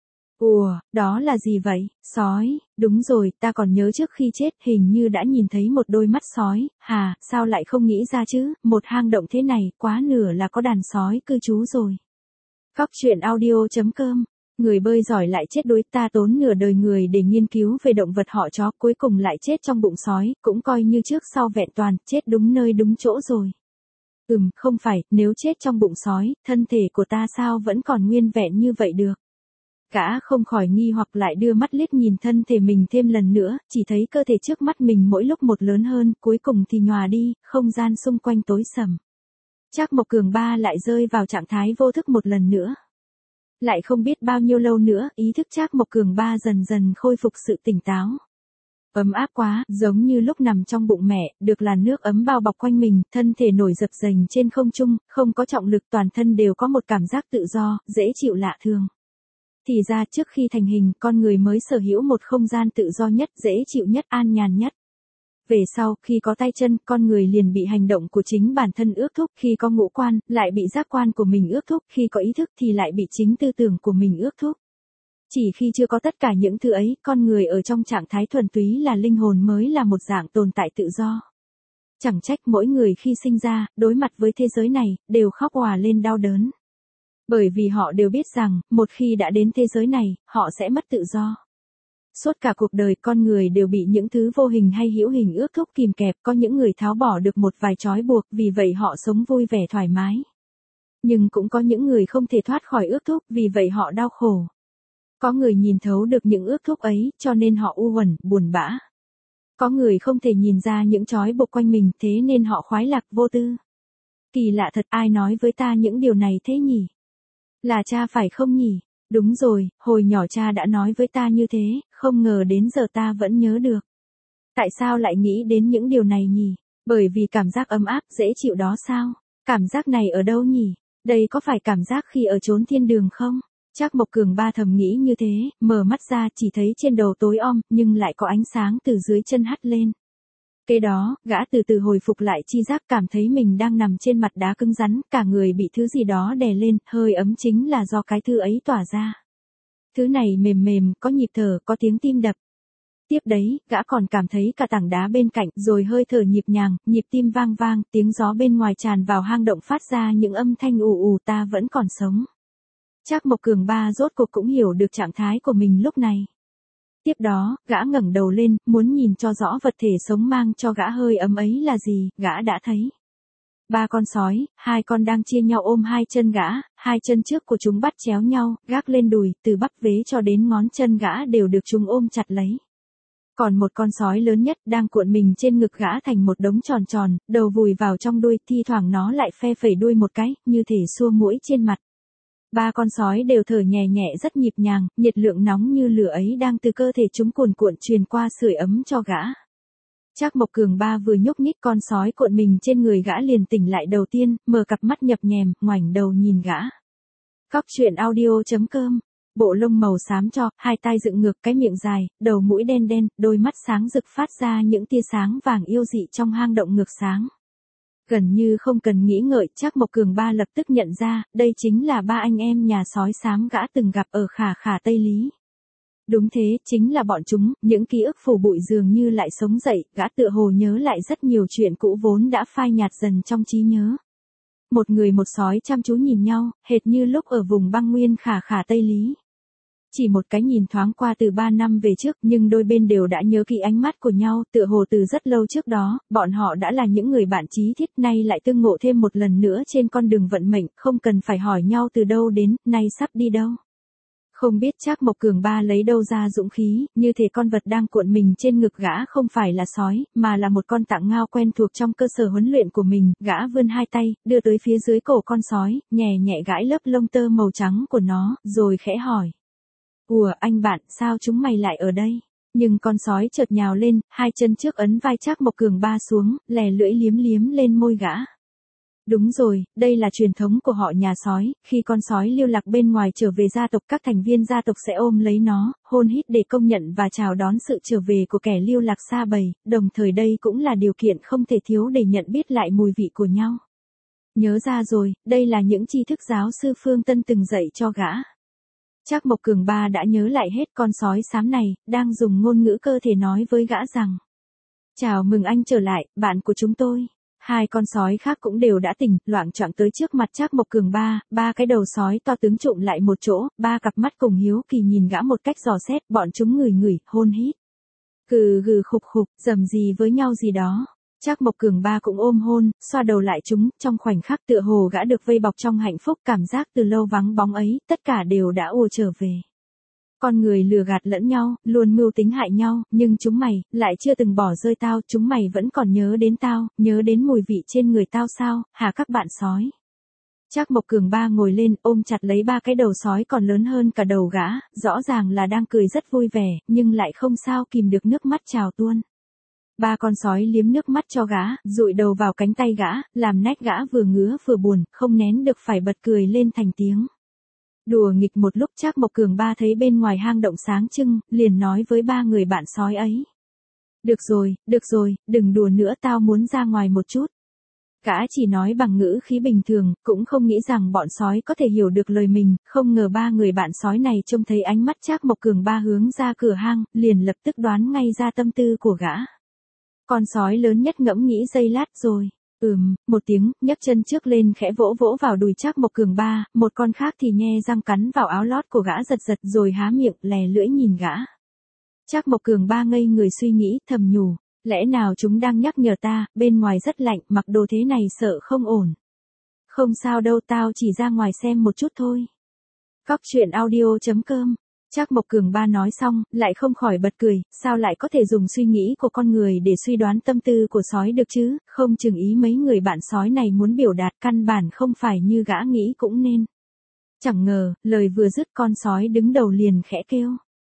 Ủa, đó là gì vậy? Sói, đúng rồi, ta còn nhớ trước khi chết hình như đã nhìn thấy một đôi mắt sói, hà, sao lại không nghĩ ra chứ, một hang động thế này, quá nửa là có đàn sói cư trú rồi. Cóc truyện audio chấm com. Người bơi giỏi lại chết đuối, ta tốn nửa đời người để nghiên cứu về động vật họ chó, cuối cùng lại chết trong bụng sói, cũng coi như trước sau vẹn toàn, chết đúng nơi đúng chỗ rồi. Ừm, không phải, nếu chết trong bụng sói, thân thể của ta sao vẫn còn nguyên vẹn như vậy được. Gã không khỏi nghi hoặc lại đưa mắt liếc nhìn thân thể mình thêm lần nữa, chỉ thấy cơ thể trước mắt mình mỗi lúc một lớn hơn, cuối cùng thì nhòa đi, không gian xung quanh tối sầm. Trác Mộc Cường Ba lại rơi vào trạng thái vô thức một lần nữa. Lại không biết bao nhiêu lâu nữa, ý thức Trác Mộc Cường Ba dần dần khôi phục sự tỉnh táo. Ấm áp quá, giống như lúc nằm trong bụng mẹ, được làn nước ấm bao bọc quanh mình, thân thể nổi dập dềnh trên không trung, không có trọng lực, toàn thân đều có một cảm giác tự do, dễ chịu lạ thường. Thì ra trước khi thành hình, con người mới sở hữu một không gian tự do nhất, dễ chịu nhất, an nhàn nhất. Về sau, khi có tay chân, con người liền bị hành động của chính bản thân ước thúc, khi có ngũ quan, lại bị giác quan của mình ước thúc, khi có ý thức thì lại bị chính tư tưởng của mình ước thúc. Chỉ khi chưa có tất cả những thứ ấy, con người ở trong trạng thái thuần túy là linh hồn mới là một dạng tồn tại tự do. Chẳng trách mỗi người khi sinh ra, đối mặt với thế giới này, đều khóc òa lên đau đớn. Bởi vì họ đều biết rằng, một khi đã đến thế giới này, họ sẽ mất tự do. Suốt cả cuộc đời con người đều bị những thứ vô hình hay hữu hình ước thúc kìm kẹp, có những người tháo bỏ được một vài trói buộc, vì vậy họ sống vui vẻ thoải mái. Nhưng cũng có những người không thể thoát khỏi ước thúc, vì vậy họ đau khổ. Có người nhìn thấu được những ước thúc ấy, cho nên họ u uẩn, buồn bã. Có người không thể nhìn ra những trói buộc quanh mình, thế nên họ khoái lạc vô tư. Kỳ lạ thật, ai nói với ta những điều này thế nhỉ? Là cha phải không nhỉ? Đúng rồi, hồi nhỏ cha đã nói với ta như thế, không ngờ đến giờ ta vẫn nhớ được. Tại sao lại nghĩ đến những điều này nhỉ? Bởi vì cảm giác ấm áp, dễ chịu đó sao? Cảm giác này ở đâu nhỉ? Đây có phải cảm giác khi ở chốn thiên đường không? Trác Mộc Cường Ba thầm nghĩ như thế, mở mắt ra chỉ thấy trên đầu tối om, nhưng lại có ánh sáng từ dưới chân hắt lên. Kế đó, gã từ từ hồi phục lại chi giác, cảm thấy mình đang nằm trên mặt đá cứng rắn, cả người bị thứ gì đó đè lên, hơi ấm chính là do cái thứ ấy tỏa ra. Thứ này mềm mềm, có nhịp thở, có tiếng tim đập. Tiếp đấy, gã còn cảm thấy cả tảng đá bên cạnh, rồi hơi thở nhịp nhàng, nhịp tim vang vang, tiếng gió bên ngoài tràn vào hang động phát ra những âm thanh ù ù, ta vẫn còn sống. Trác Mộc Cường Ba rốt cuộc cũng hiểu được trạng thái của mình lúc này. Tiếp đó, gã ngẩng đầu lên, muốn nhìn cho rõ vật thể sống mang cho gã hơi ấm ấy là gì, gã đã thấy. Ba con sói, hai con đang chia nhau ôm hai chân gã, hai chân trước của chúng bắt chéo nhau, gác lên đùi, từ bắp vế cho đến ngón chân gã đều được chúng ôm chặt lấy. Còn một con sói lớn nhất đang cuộn mình trên ngực gã thành một đống tròn tròn, đầu vùi vào trong đuôi, thi thoảng nó lại phe phẩy đuôi một cái, như thể xua muỗi trên mặt. Ba con sói đều thở nhẹ nhẹ rất nhịp nhàng, nhiệt lượng nóng như lửa ấy đang từ cơ thể chúng cuồn cuộn truyền qua sưởi ấm cho gã. Trác Mộc Cường Ba vừa nhúc nhích con sói cuộn mình trên người gã liền tỉnh lại đầu tiên, mở cặp mắt nhập nhèm, ngoảnh đầu nhìn gã. Cóc truyện audio chấm com. Bộ lông màu xám cho, hai tai dựng ngược, cái miệng dài, đầu mũi đen đen, đôi mắt sáng rực phát ra những tia sáng vàng yêu dị trong hang động ngược sáng. Gần như không cần nghĩ ngợi, Trác Mộc Cường Ba lập tức nhận ra, đây chính là ba anh em nhà sói xám gã từng gặp ở Khả Khả Tây Lý. Đúng thế, chính là bọn chúng, những ký ức phủ bụi dường như lại sống dậy, gã tựa hồ nhớ lại rất nhiều chuyện cũ vốn đã phai nhạt dần trong trí nhớ. Một người một sói chăm chú nhìn nhau, hệt như lúc ở vùng băng nguyên Khả Khả Tây Lý. chỉ một cái nhìn thoáng qua từ ba năm về trước, nhưng đôi bên đều đã nhớ kỹ ánh mắt của nhau, tựa hồ từ rất lâu trước đó, bọn họ đã là những người bạn chí thiết, nay lại tương ngộ thêm một lần nữa trên con đường vận mệnh, không cần phải hỏi nhau từ đâu đến, nay sắp đi đâu. Không biết Trác Mộc Cường Ba lấy đâu ra dũng khí, như thể con vật đang cuộn mình trên ngực gã không phải là sói, mà là một con tạng ngao quen thuộc trong cơ sở huấn luyện của mình, gã vươn hai tay, đưa tới phía dưới cổ con sói, nhẹ nhẹ gãi lớp lông tơ màu trắng của nó, rồi khẽ hỏi. Ủa anh bạn, sao chúng mày lại ở đây? Nhưng con sói chợt nhào lên, hai chân trước ấn vai Trác Mộc Cường Ba xuống, lè lưỡi liếm liếm lên môi gã. Đúng rồi, đây là truyền thống của họ nhà sói, khi con sói lưu lạc bên ngoài trở về gia tộc, các thành viên gia tộc sẽ ôm lấy nó, hôn hít để công nhận và chào đón sự trở về của kẻ lưu lạc xa bầy, đồng thời đây cũng là điều kiện không thể thiếu để nhận biết lại mùi vị của nhau. Nhớ ra rồi, đây là những tri thức giáo sư Phương Tân từng dạy cho gã. Trác Mộc Cường Ba đã nhớ lại hết, con sói xám này, đang dùng ngôn ngữ cơ thể nói với gã rằng. Chào mừng anh trở lại, bạn của chúng tôi. Hai con sói khác cũng đều đã tỉnh, loạng choạng tới trước mặt Trác Mộc Cường Ba, ba cái đầu sói to tướng trụm lại một chỗ, ba cặp mắt cùng hiếu kỳ nhìn gã một cách dò xét, bọn chúng ngửi ngửi, hôn hít. Cừ gừ khục khục, rầm gì với nhau gì đó. Trác Mộc Cường Ba cũng ôm hôn, xoa đầu lại chúng, trong khoảnh khắc tựa hồ gã được vây bọc trong hạnh phúc, cảm giác từ lâu vắng bóng ấy, tất cả đều đã ùa trở về. Con người lừa gạt lẫn nhau, luôn mưu tính hại nhau, nhưng chúng mày, lại chưa từng bỏ rơi tao, chúng mày vẫn còn nhớ đến tao, nhớ đến mùi vị trên người tao sao, hả các bạn sói? Trác Mộc Cường Ba ngồi lên, ôm chặt lấy ba cái đầu sói còn lớn hơn cả đầu gã, rõ ràng là đang cười rất vui vẻ, nhưng lại không sao kìm được nước mắt trào tuôn. Ba con sói liếm nước mắt cho gã, dụi đầu vào cánh tay gã, làm nét gã vừa ngứa vừa buồn, không nén được phải bật cười lên thành tiếng. Đùa nghịch một lúc, Trác Mộc Cường Ba thấy bên ngoài hang động sáng trưng, liền nói với ba người bạn sói ấy. Được rồi, được rồi, đừng đùa nữa, tao muốn ra ngoài một chút. Gã chỉ nói bằng ngữ khí bình thường, cũng không nghĩ rằng bọn sói có thể hiểu được lời mình, không ngờ ba người bạn sói này trông thấy ánh mắt Trác Mộc Cường Ba hướng ra cửa hang, liền lập tức đoán ngay ra tâm tư của gã. Con sói lớn nhất ngẫm nghĩ giây lát rồi. Ừm, một tiếng, nhấc chân trước lên khẽ vỗ vỗ vào đùi Trác Mộc Cường Ba, một con khác thì nhe răng cắn vào áo lót của gã giật giật rồi há miệng, lè lưỡi nhìn gã. Trác Mộc Cường Ba ngây người suy nghĩ, thầm nhủ, lẽ nào chúng đang nhắc nhở ta, bên ngoài rất lạnh, mặc đồ thế này sợ không ổn. Không sao đâu, tao chỉ ra ngoài xem một chút thôi. Cóc truyện audio chấm com. Trác Mộc Cường Ba nói xong, lại không khỏi bật cười, sao lại có thể dùng suy nghĩ của con người để suy đoán tâm tư của sói được chứ, không chừng ý mấy người bạn sói này muốn biểu đạt căn bản không phải như gã nghĩ cũng nên. Chẳng ngờ, lời vừa dứt con sói đứng đầu liền khẽ kêu.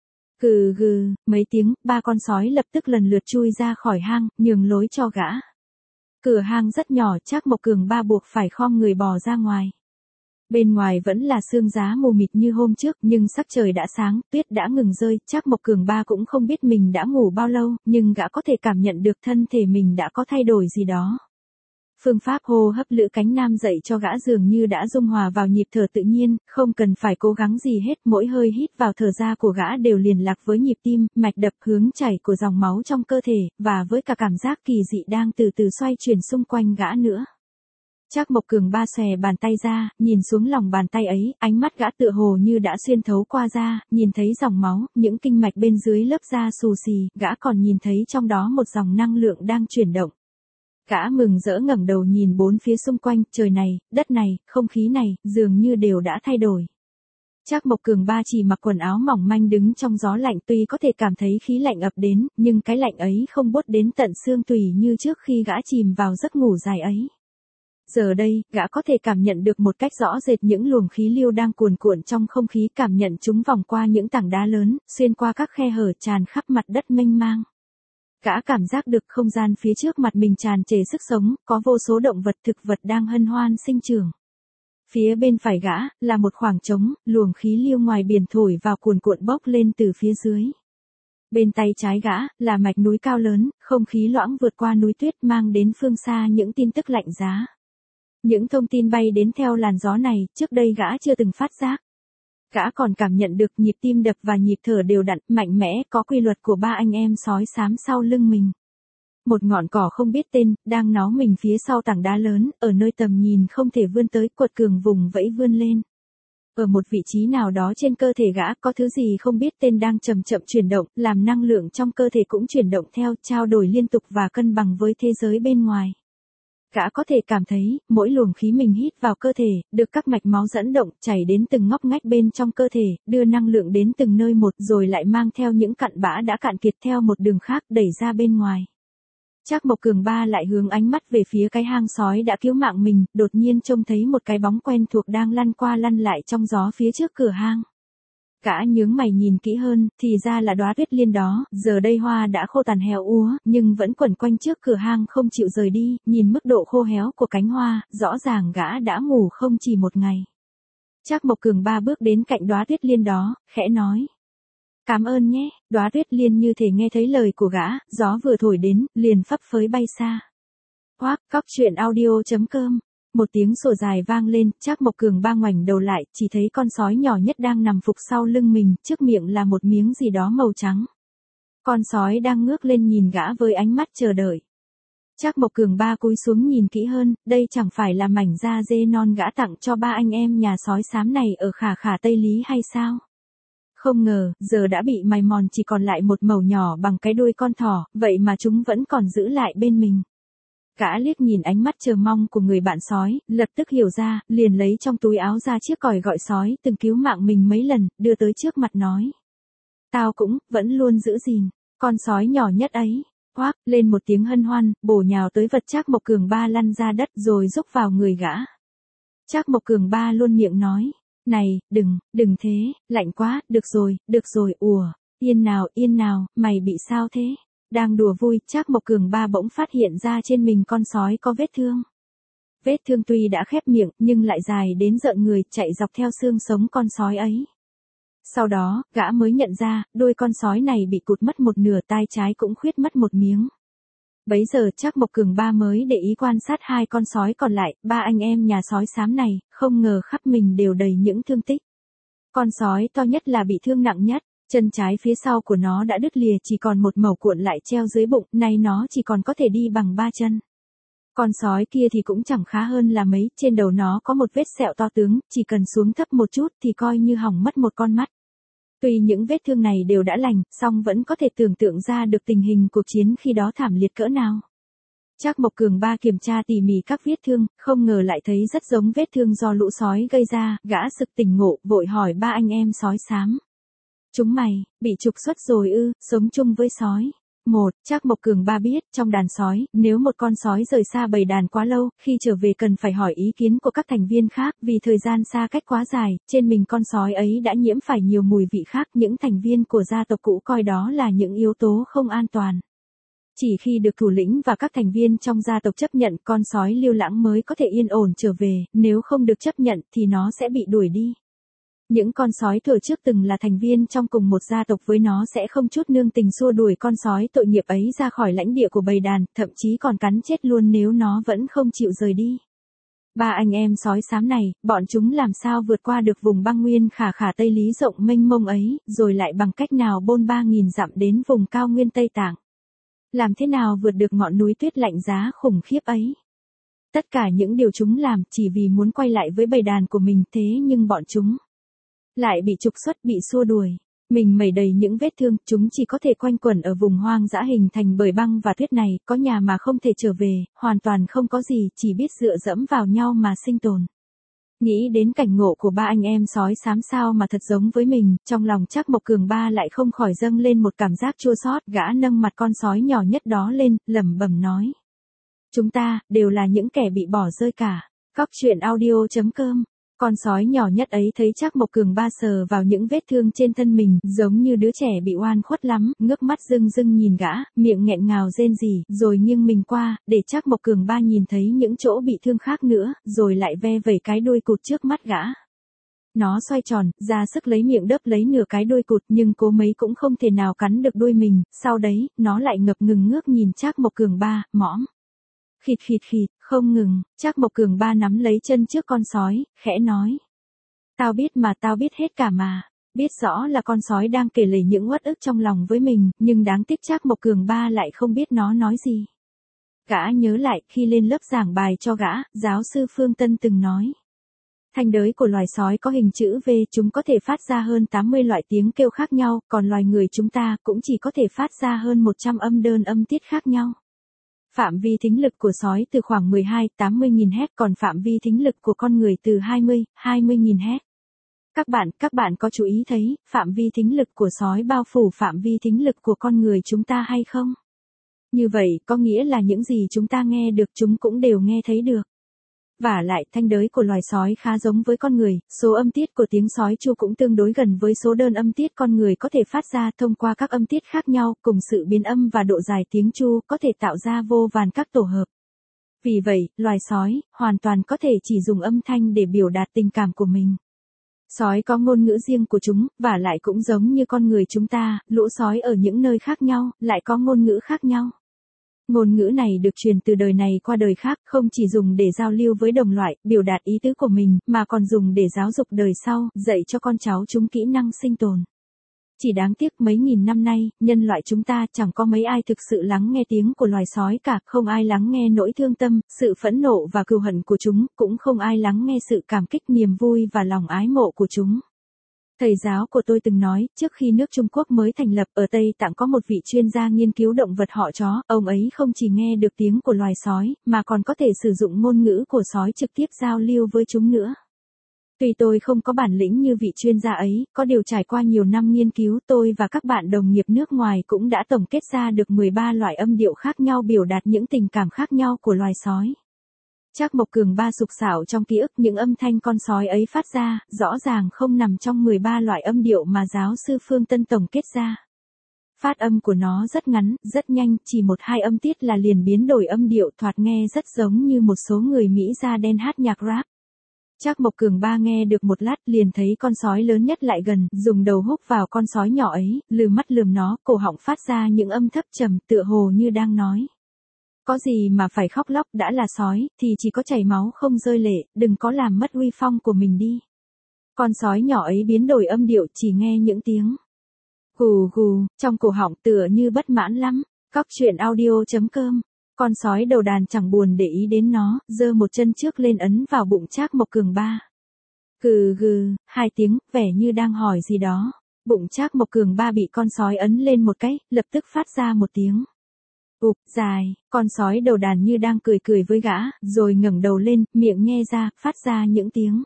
Cừ gừ, mấy tiếng, ba con sói lập tức lần lượt chui ra khỏi hang, nhường lối cho gã. Cửa hang rất nhỏ, Trác Mộc Cường Ba buộc phải khom người bò ra ngoài. Bên ngoài vẫn là sương giá mù mịt như hôm trước, nhưng sắc trời đã sáng, tuyết đã ngừng rơi, Trác Mộc Cường Ba cũng không biết mình đã ngủ bao lâu, nhưng gã có thể cảm nhận được thân thể mình đã có thay đổi gì đó. Phương pháp hô hấp Lữ Cánh Nam dạy cho gã dường như đã dung hòa vào nhịp thở tự nhiên, không cần phải cố gắng gì hết, mỗi hơi hít vào thở ra của gã đều liền lạc với nhịp tim, mạch đập, hướng chảy của dòng máu trong cơ thể, và với cả cảm giác kỳ dị đang từ từ xoay chuyển xung quanh gã nữa. Trác Mộc Cường Ba xòe bàn tay ra, nhìn xuống lòng bàn tay ấy, ánh mắt gã tựa hồ như đã xuyên thấu qua da, nhìn thấy dòng máu, những kinh mạch bên dưới lớp da xù xì, gã còn nhìn thấy trong đó một dòng năng lượng đang chuyển động. Gã mừng rỡ ngẩng đầu nhìn bốn phía xung quanh, trời này, đất này, không khí này, dường như đều đã thay đổi. Trác Mộc Cường Ba chỉ mặc quần áo mỏng manh đứng trong gió lạnh, tuy có thể cảm thấy khí lạnh ập đến, nhưng cái lạnh ấy không buốt đến tận xương tủy như trước khi gã chìm vào giấc ngủ dài ấy. Giờ đây, gã có thể cảm nhận được một cách rõ rệt những luồng khí lưu đang cuồn cuộn trong không khí, cảm nhận chúng vòng qua những tảng đá lớn, xuyên qua các khe hở tràn khắp mặt đất mênh mang. Gã cảm giác được không gian phía trước mặt mình tràn trề sức sống, có vô số động vật thực vật đang hân hoan sinh trưởng. Phía bên phải gã, là một khoảng trống, luồng khí lưu ngoài biển thổi vào cuồn cuộn bốc lên từ phía dưới. Bên tay trái gã, là mạch núi cao lớn, không khí loãng vượt qua núi tuyết mang đến phương xa những tin tức lạnh giá. Những thông tin bay đến theo làn gió này, trước đây gã chưa từng phát giác. Gã còn cảm nhận được nhịp tim đập và nhịp thở đều đặn, mạnh mẽ, có quy luật của ba anh em sói xám sau lưng mình. Một ngọn cỏ không biết tên, đang nó mình phía sau tảng đá lớn, ở nơi tầm nhìn không thể vươn tới, quật cường vùng vẫy vươn lên. Ở một vị trí nào đó trên cơ thể gã có thứ gì không biết tên đang chậm chậm chuyển động, làm năng lượng trong cơ thể cũng chuyển động theo, trao đổi liên tục và cân bằng với thế giới bên ngoài. Gã có thể cảm thấy, mỗi luồng khí mình hít vào cơ thể, được các mạch máu dẫn động, chảy đến từng ngóc ngách bên trong cơ thể, đưa năng lượng đến từng nơi một rồi lại mang theo những cặn bã đã cạn kiệt theo một đường khác đẩy ra bên ngoài. Trác Mộc Cường Ba lại hướng ánh mắt về phía cái hang sói đã cứu mạng mình, đột nhiên trông thấy một cái bóng quen thuộc đang lăn qua lăn lại trong gió phía trước cửa hang. Gã nhướng mày nhìn kỹ hơn, thì ra là đóa tuyết liên đó, giờ đây hoa đã khô tàn héo úa, nhưng vẫn quẩn quanh trước cửa hang không chịu rời đi, nhìn mức độ khô héo của cánh hoa, rõ ràng gã đã ngủ không chỉ một ngày. Trác Mộc Cường Ba bước đến cạnh đóa tuyết liên đó, khẽ nói. Cảm ơn nhé, đóa tuyết liên như thể nghe thấy lời của gã, gió vừa thổi đến, liền phấp phới bay xa. Hoác, cóc truyện audio chấm com. Một tiếng sổ dài vang lên, Trác Mộc Cường Ba ngoảnh đầu lại, chỉ thấy con sói nhỏ nhất đang nằm phục sau lưng mình, trước miệng là một miếng gì đó màu trắng. Con sói đang ngước lên nhìn gã với ánh mắt chờ đợi. Trác Mộc Cường Ba cúi xuống nhìn kỹ hơn, đây chẳng phải là mảnh da dê non gã tặng cho ba anh em nhà sói xám này ở Khả Khả Tây Lý hay sao? Không ngờ, giờ đã bị mài mòn chỉ còn lại một mẩu nhỏ bằng cái đuôi con thỏ, vậy mà chúng vẫn còn giữ lại bên mình. Gã liếc nhìn ánh mắt chờ mong của người bạn sói, lập tức hiểu ra, liền lấy trong túi áo ra chiếc còi gọi sói từng cứu mạng mình mấy lần, đưa tới trước mặt nói. Tao cũng, vẫn luôn giữ gìn, con sói nhỏ nhất ấy. Hoác, lên một tiếng hân hoan, bổ nhào tới vật Trác Mộc Cường Ba lăn ra đất rồi rúc vào người gã. Trác Mộc Cường Ba luôn miệng nói. Này, đừng, đừng thế, lạnh quá, được rồi, được rồi, ùa, yên nào, yên nào, mày bị sao thế? Đang đùa vui, Trác Mộc Cường Ba bỗng phát hiện ra trên mình con sói có vết thương. Vết thương tuy đã khép miệng, nhưng lại dài đến rợn người, chạy dọc theo xương sống con sói ấy. Sau đó, gã mới nhận ra, đuôi con sói này bị cụt mất một nửa, tai trái cũng khuyết mất một miếng. Bấy giờ Trác Mộc Cường Ba mới để ý quan sát hai con sói còn lại, ba anh em nhà sói xám này, không ngờ khắp mình đều đầy những thương tích. Con sói to nhất là bị thương nặng nhất, chân trái phía sau của nó đã đứt lìa chỉ còn một mẩu cuộn lại treo dưới bụng, nay nó chỉ còn có thể đi bằng ba chân. Con sói kia thì cũng chẳng khá hơn là mấy, trên đầu nó có một vết sẹo to tướng, chỉ cần xuống thấp một chút thì coi như hỏng mất một con mắt. Tuy những vết thương này đều đã lành, song vẫn có thể tưởng tượng ra được tình hình cuộc chiến khi đó thảm liệt cỡ nào. Trác Mộc Cường Ba kiểm tra tỉ mỉ các vết thương, không ngờ lại thấy rất giống vết thương do lũ sói gây ra, gã sực tỉnh ngộ, vội hỏi ba anh em sói xám. Chúng mày, bị trục xuất rồi ư, sống chung với sói. Một, Trác Mộc Cường Ba biết, trong đàn sói, nếu một con sói rời xa bầy đàn quá lâu, khi trở về cần phải hỏi ý kiến của các thành viên khác, vì thời gian xa cách quá dài, trên mình con sói ấy đã nhiễm phải nhiều mùi vị khác, những thành viên của gia tộc cũ coi đó là những yếu tố không an toàn. Chỉ khi được thủ lĩnh và các thành viên trong gia tộc chấp nhận, con sói lưu lãng mới có thể yên ổn trở về, nếu không được chấp nhận thì nó sẽ bị đuổi đi. Những con sói thuở trước từng là thành viên trong cùng một gia tộc với nó sẽ không chút nương tình xua đuổi con sói tội nghiệp ấy ra khỏi lãnh địa của bầy đàn, thậm chí còn cắn chết luôn nếu nó vẫn không chịu rời đi. Ba anh em sói xám này, bọn chúng làm sao vượt qua được vùng băng nguyên Khả Khả Tây Lý rộng mênh mông ấy, rồi lại bằng cách nào bôn ba nghìn dặm đến vùng cao nguyên Tây Tạng. Làm thế nào vượt được ngọn núi tuyết lạnh giá khủng khiếp ấy. Tất cả những điều chúng làm chỉ vì muốn quay lại với bầy đàn của mình, thế nhưng bọn chúng lại bị trục xuất, bị xua đuổi. Mình mẩy đầy những vết thương, chúng chỉ có thể quanh quẩn ở vùng hoang dã hình thành bởi băng và tuyết này, có nhà mà không thể trở về, hoàn toàn không có gì, chỉ biết dựa dẫm vào nhau mà sinh tồn. Nghĩ đến cảnh ngộ của ba anh em sói xám sao mà thật giống với mình, trong lòng Trác Mộc Cường Ba lại không khỏi dâng lên một cảm giác chua xót, gã nâng mặt con sói nhỏ nhất đó lên, lẩm bẩm nói. Chúng ta, đều là những kẻ bị bỏ rơi cả. Cóc truyện audio chấm com. Con sói nhỏ nhất ấy thấy Trác Mộc Cường Ba sờ vào những vết thương trên thân mình, giống như đứa trẻ bị oan khuất lắm, ngước mắt rưng rưng nhìn gã, miệng nghẹn ngào rên rỉ, rồi nghiêng mình qua, để Trác Mộc Cường Ba nhìn thấy những chỗ bị thương khác nữa, rồi lại ve vẩy cái đuôi cụt trước mắt gã. Nó xoay tròn, ra sức lấy miệng đớp lấy nửa cái đuôi cụt, nhưng cố mấy cũng không thể nào cắn được đuôi mình, sau đấy, nó lại ngập ngừng ngước nhìn Trác Mộc Cường Ba, mõm. Khịt khịt khịt, không ngừng, Trác Mộc Cường Ba nắm lấy chân trước con sói, khẽ nói. Tao biết mà, tao biết hết cả mà. Biết rõ là con sói đang kể lể những uất ức trong lòng với mình, nhưng đáng tiếc Trác Mộc Cường Ba lại không biết nó nói gì. Gã nhớ lại, khi lên lớp giảng bài cho gã, giáo sư Phương Tân từng nói. Thanh đới của loài sói có hình chữ V, chúng có thể phát ra hơn tám mươi loại tiếng kêu khác nhau, còn loài người chúng ta cũng chỉ có thể phát ra hơn một trăm âm đơn âm tiết khác nhau. Phạm vi thính lực của sói từ khoảng mười hai đến tám mươi nghìn héc, còn phạm vi thính lực của con người từ hai mươi đến hai mươi nghìn héc. Các bạn, các bạn có chú ý thấy, phạm vi thính lực của sói bao phủ phạm vi thính lực của con người chúng ta hay không? Như vậy, có nghĩa là những gì chúng ta nghe được chúng cũng đều nghe thấy được. Vả lại, thanh đới của loài sói khá giống với con người, số âm tiết của tiếng sói tru cũng tương đối gần với số đơn âm tiết con người có thể phát ra thông qua các âm tiết khác nhau, cùng sự biến âm và độ dài tiếng tru có thể tạo ra vô vàn các tổ hợp. Vì vậy, loài sói hoàn toàn có thể chỉ dùng âm thanh để biểu đạt tình cảm của mình. Sói có ngôn ngữ riêng của chúng, và lại cũng giống như con người chúng ta, lũ sói ở những nơi khác nhau, lại có ngôn ngữ khác nhau. Ngôn ngữ này được truyền từ đời này qua đời khác, không chỉ dùng để giao lưu với đồng loại, biểu đạt ý tứ của mình, mà còn dùng để giáo dục đời sau, dạy cho con cháu chúng kỹ năng sinh tồn. Chỉ đáng tiếc mấy nghìn năm nay, nhân loại chúng ta chẳng có mấy ai thực sự lắng nghe tiếng của loài sói cả, không ai lắng nghe nỗi thương tâm, sự phẫn nộ và cừu hận của chúng, cũng không ai lắng nghe sự cảm kích, niềm vui và lòng ái mộ của chúng. Thầy giáo của tôi từng nói, trước khi nước Trung Quốc mới thành lập ở Tây Tạng có một vị chuyên gia nghiên cứu động vật họ chó, ông ấy không chỉ nghe được tiếng của loài sói, mà còn có thể sử dụng ngôn ngữ của sói trực tiếp giao lưu với chúng nữa. Tuy tôi không có bản lĩnh như vị chuyên gia ấy, có điều trải qua nhiều năm nghiên cứu, tôi và các bạn đồng nghiệp nước ngoài cũng đã tổng kết ra được mười ba loại âm điệu khác nhau biểu đạt những tình cảm khác nhau của loài sói. Trác Mộc Cường Ba sục sạo trong ký ức những âm thanh con sói ấy phát ra, rõ ràng không nằm trong mười ba loại âm điệu mà giáo sư Phương Tân tổng kết ra. Phát âm của nó rất ngắn, rất nhanh, chỉ một hai âm tiết là liền biến đổi âm điệu, thoạt nghe rất giống như một số người Mỹ da đen hát nhạc rap. Trác Mộc Cường Ba nghe được một lát liền thấy con sói lớn nhất lại gần, dùng đầu húc vào con sói nhỏ ấy, lừ mắt lườm nó, cổ họng phát ra những âm thấp trầm, tựa hồ như đang nói. Có gì mà phải khóc lóc, đã là sói, thì chỉ có chảy máu không rơi lệ, đừng có làm mất uy phong của mình đi. Con sói nhỏ ấy biến đổi âm điệu, chỉ nghe những tiếng gù gù, trong cổ họng tựa như bất mãn lắm. Cóc truyện audio chấm com. Con sói đầu đàn chẳng buồn để ý đến nó, giơ một chân trước lên ấn vào bụng Trác Mộc Cường Ba. Gừ gừ, hai tiếng, vẻ như đang hỏi gì đó. Bụng Trác Mộc Cường Ba bị con sói ấn lên một cái, lập tức phát ra một tiếng ục dài, con sói đầu đàn như đang cười cười với gã, rồi ngẩng đầu lên, miệng nhe ra, phát ra những tiếng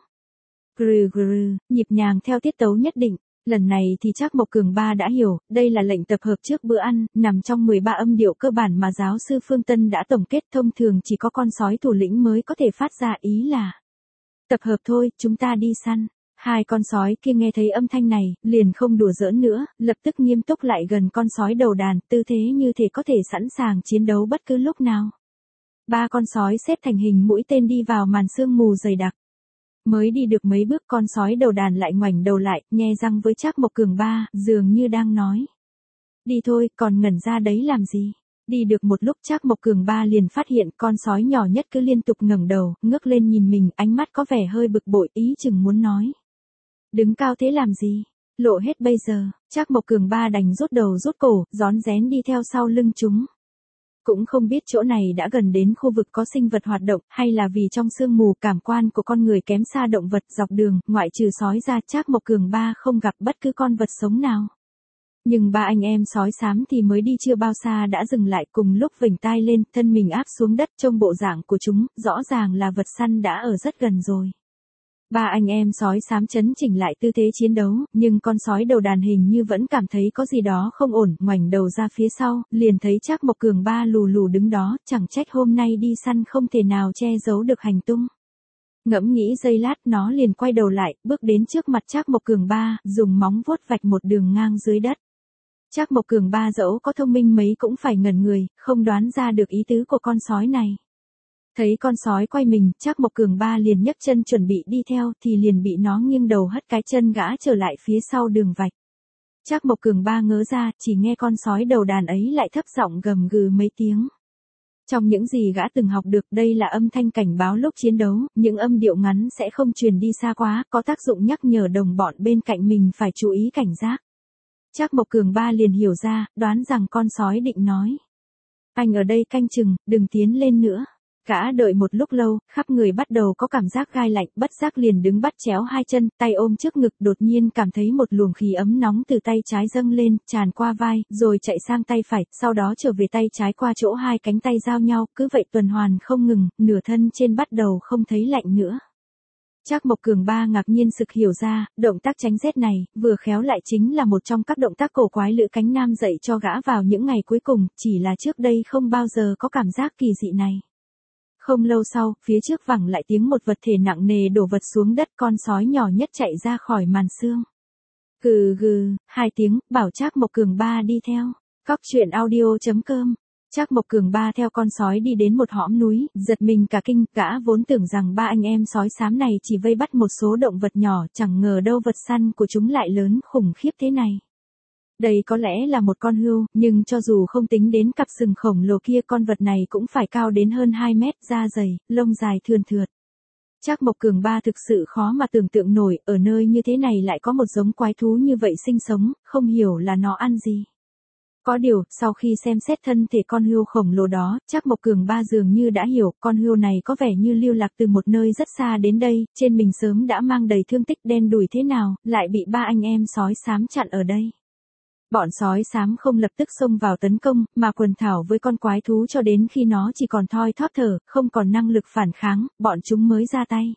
grừ grừ, nhịp nhàng theo tiết tấu nhất định. Lần này thì Trác Mộc Cường Ba đã hiểu, đây là lệnh tập hợp trước bữa ăn, nằm trong mười ba âm điệu cơ bản mà giáo sư Phương Tân đã tổng kết, thông thường chỉ có con sói thủ lĩnh mới có thể phát ra, ý là tập hợp thôi, chúng ta đi săn. Hai con sói kia nghe thấy âm thanh này, liền không đùa giỡn nữa, lập tức nghiêm túc lại gần con sói đầu đàn, tư thế như thể có thể sẵn sàng chiến đấu bất cứ lúc nào. Ba con sói xếp thành hình mũi tên đi vào màn sương mù dày đặc. Mới đi được mấy bước con sói đầu đàn lại ngoảnh đầu lại, nhe răng với Trác Mộc Cường Ba, dường như đang nói. Đi thôi, còn ngẩn ra đấy làm gì? Đi được một lúc Trác Mộc Cường Ba liền phát hiện con sói nhỏ nhất cứ liên tục ngẩng đầu, ngước lên nhìn mình, ánh mắt có vẻ hơi bực bội, ý chừng muốn nói. Đứng cao thế làm gì? Lộ hết bây giờ. Trác Mộc Cường Ba đành rút đầu rút cổ, rón rén đi theo sau lưng chúng. Cũng không biết chỗ này đã gần đến khu vực có sinh vật hoạt động, hay là vì trong sương mù cảm quan của con người kém xa động vật dọc đường, ngoại trừ sói ra Trác Mộc Cường Ba không gặp bất cứ con vật sống nào. Nhưng ba anh em sói xám thì mới đi chưa bao xa đã dừng lại, cùng lúc vểnh tai lên, thân mình áp xuống đất, trông bộ dạng của chúng, rõ ràng là vật săn đã ở rất gần rồi. Ba anh em sói xám chấn chỉnh lại tư thế chiến đấu, nhưng con sói đầu đàn hình như vẫn cảm thấy có gì đó không ổn, ngoảnh đầu ra phía sau, liền thấy Trác Mộc Cường Ba lù lù đứng đó, chẳng trách hôm nay đi săn không thể nào che giấu được hành tung. Ngẫm nghĩ giây lát, nó liền quay đầu lại, bước đến trước mặt Trác Mộc Cường Ba, dùng móng vuốt vạch một đường ngang dưới đất. Trác Mộc Cường Ba dẫu có thông minh mấy cũng phải ngẩn người, không đoán ra được ý tứ của con sói này. Thấy con sói quay mình, Trác Mộc Cường Ba liền nhấc chân chuẩn bị đi theo, thì liền bị nó nghiêng đầu hất cái chân gã trở lại phía sau đường vạch. Trác Mộc Cường Ba ngớ ra, chỉ nghe con sói đầu đàn ấy lại thấp giọng gầm gừ mấy tiếng. Trong những gì gã từng học được, đây là âm thanh cảnh báo lúc chiến đấu, những âm điệu ngắn sẽ không truyền đi xa quá, có tác dụng nhắc nhở đồng bọn bên cạnh mình phải chú ý cảnh giác. Trác Mộc Cường Ba liền hiểu ra, đoán rằng con sói định nói. Anh ở đây canh chừng, đừng tiến lên nữa. Gã đợi một lúc lâu, khắp người bắt đầu có cảm giác gai lạnh, bất giác liền đứng bắt chéo hai chân, tay ôm trước ngực, đột nhiên cảm thấy một luồng khí ấm nóng từ tay trái dâng lên, tràn qua vai, rồi chạy sang tay phải, sau đó trở về tay trái qua chỗ hai cánh tay giao nhau, cứ vậy tuần hoàn không ngừng, nửa thân trên bắt đầu không thấy lạnh nữa. Trác Mộc Cường Ba ngạc nhiên sực hiểu ra, động tác tránh rét này, vừa khéo lại chính là một trong các động tác cổ quái Lữ Cánh Nam dạy cho gã vào những ngày cuối cùng, chỉ là trước đây không bao giờ có cảm giác kỳ dị này. Không lâu sau, phía trước vẳng lại tiếng một vật thể nặng nề đổ vật xuống đất, con sói nhỏ nhất chạy ra khỏi màn xương. Gừ gừ, hai tiếng, bảo Trác Mộc Cường Ba đi theo. Cóc truyện audio chấm com. Trác Mộc Cường Ba theo con sói đi đến một hõm núi, giật mình cả kinh, gã vốn tưởng rằng ba anh em sói xám này chỉ vây bắt một số động vật nhỏ, chẳng ngờ đâu vật săn của chúng lại lớn khủng khiếp thế này. Đây có lẽ là một con hươu, nhưng cho dù không tính đến cặp sừng khổng lồ kia, con vật này cũng phải cao đến hơn hai mét, da dày, lông dài thườn thượt. Trác Mộc Cường Ba thực sự khó mà tưởng tượng nổi, ở nơi như thế này lại có một giống quái thú như vậy sinh sống, không hiểu là nó ăn gì. Có điều, sau khi xem xét thân thể con hươu khổng lồ đó, Trác Mộc Cường Ba dường như đã hiểu, con hươu này có vẻ như lưu lạc từ một nơi rất xa đến đây, trên mình sớm đã mang đầy thương tích, đen đủi thế nào, lại bị ba anh em sói xám chặn ở đây. Bọn sói xám không lập tức xông vào tấn công, mà quần thảo với con quái thú cho đến khi nó chỉ còn thoi thóp thở, không còn năng lực phản kháng, bọn chúng mới ra tay.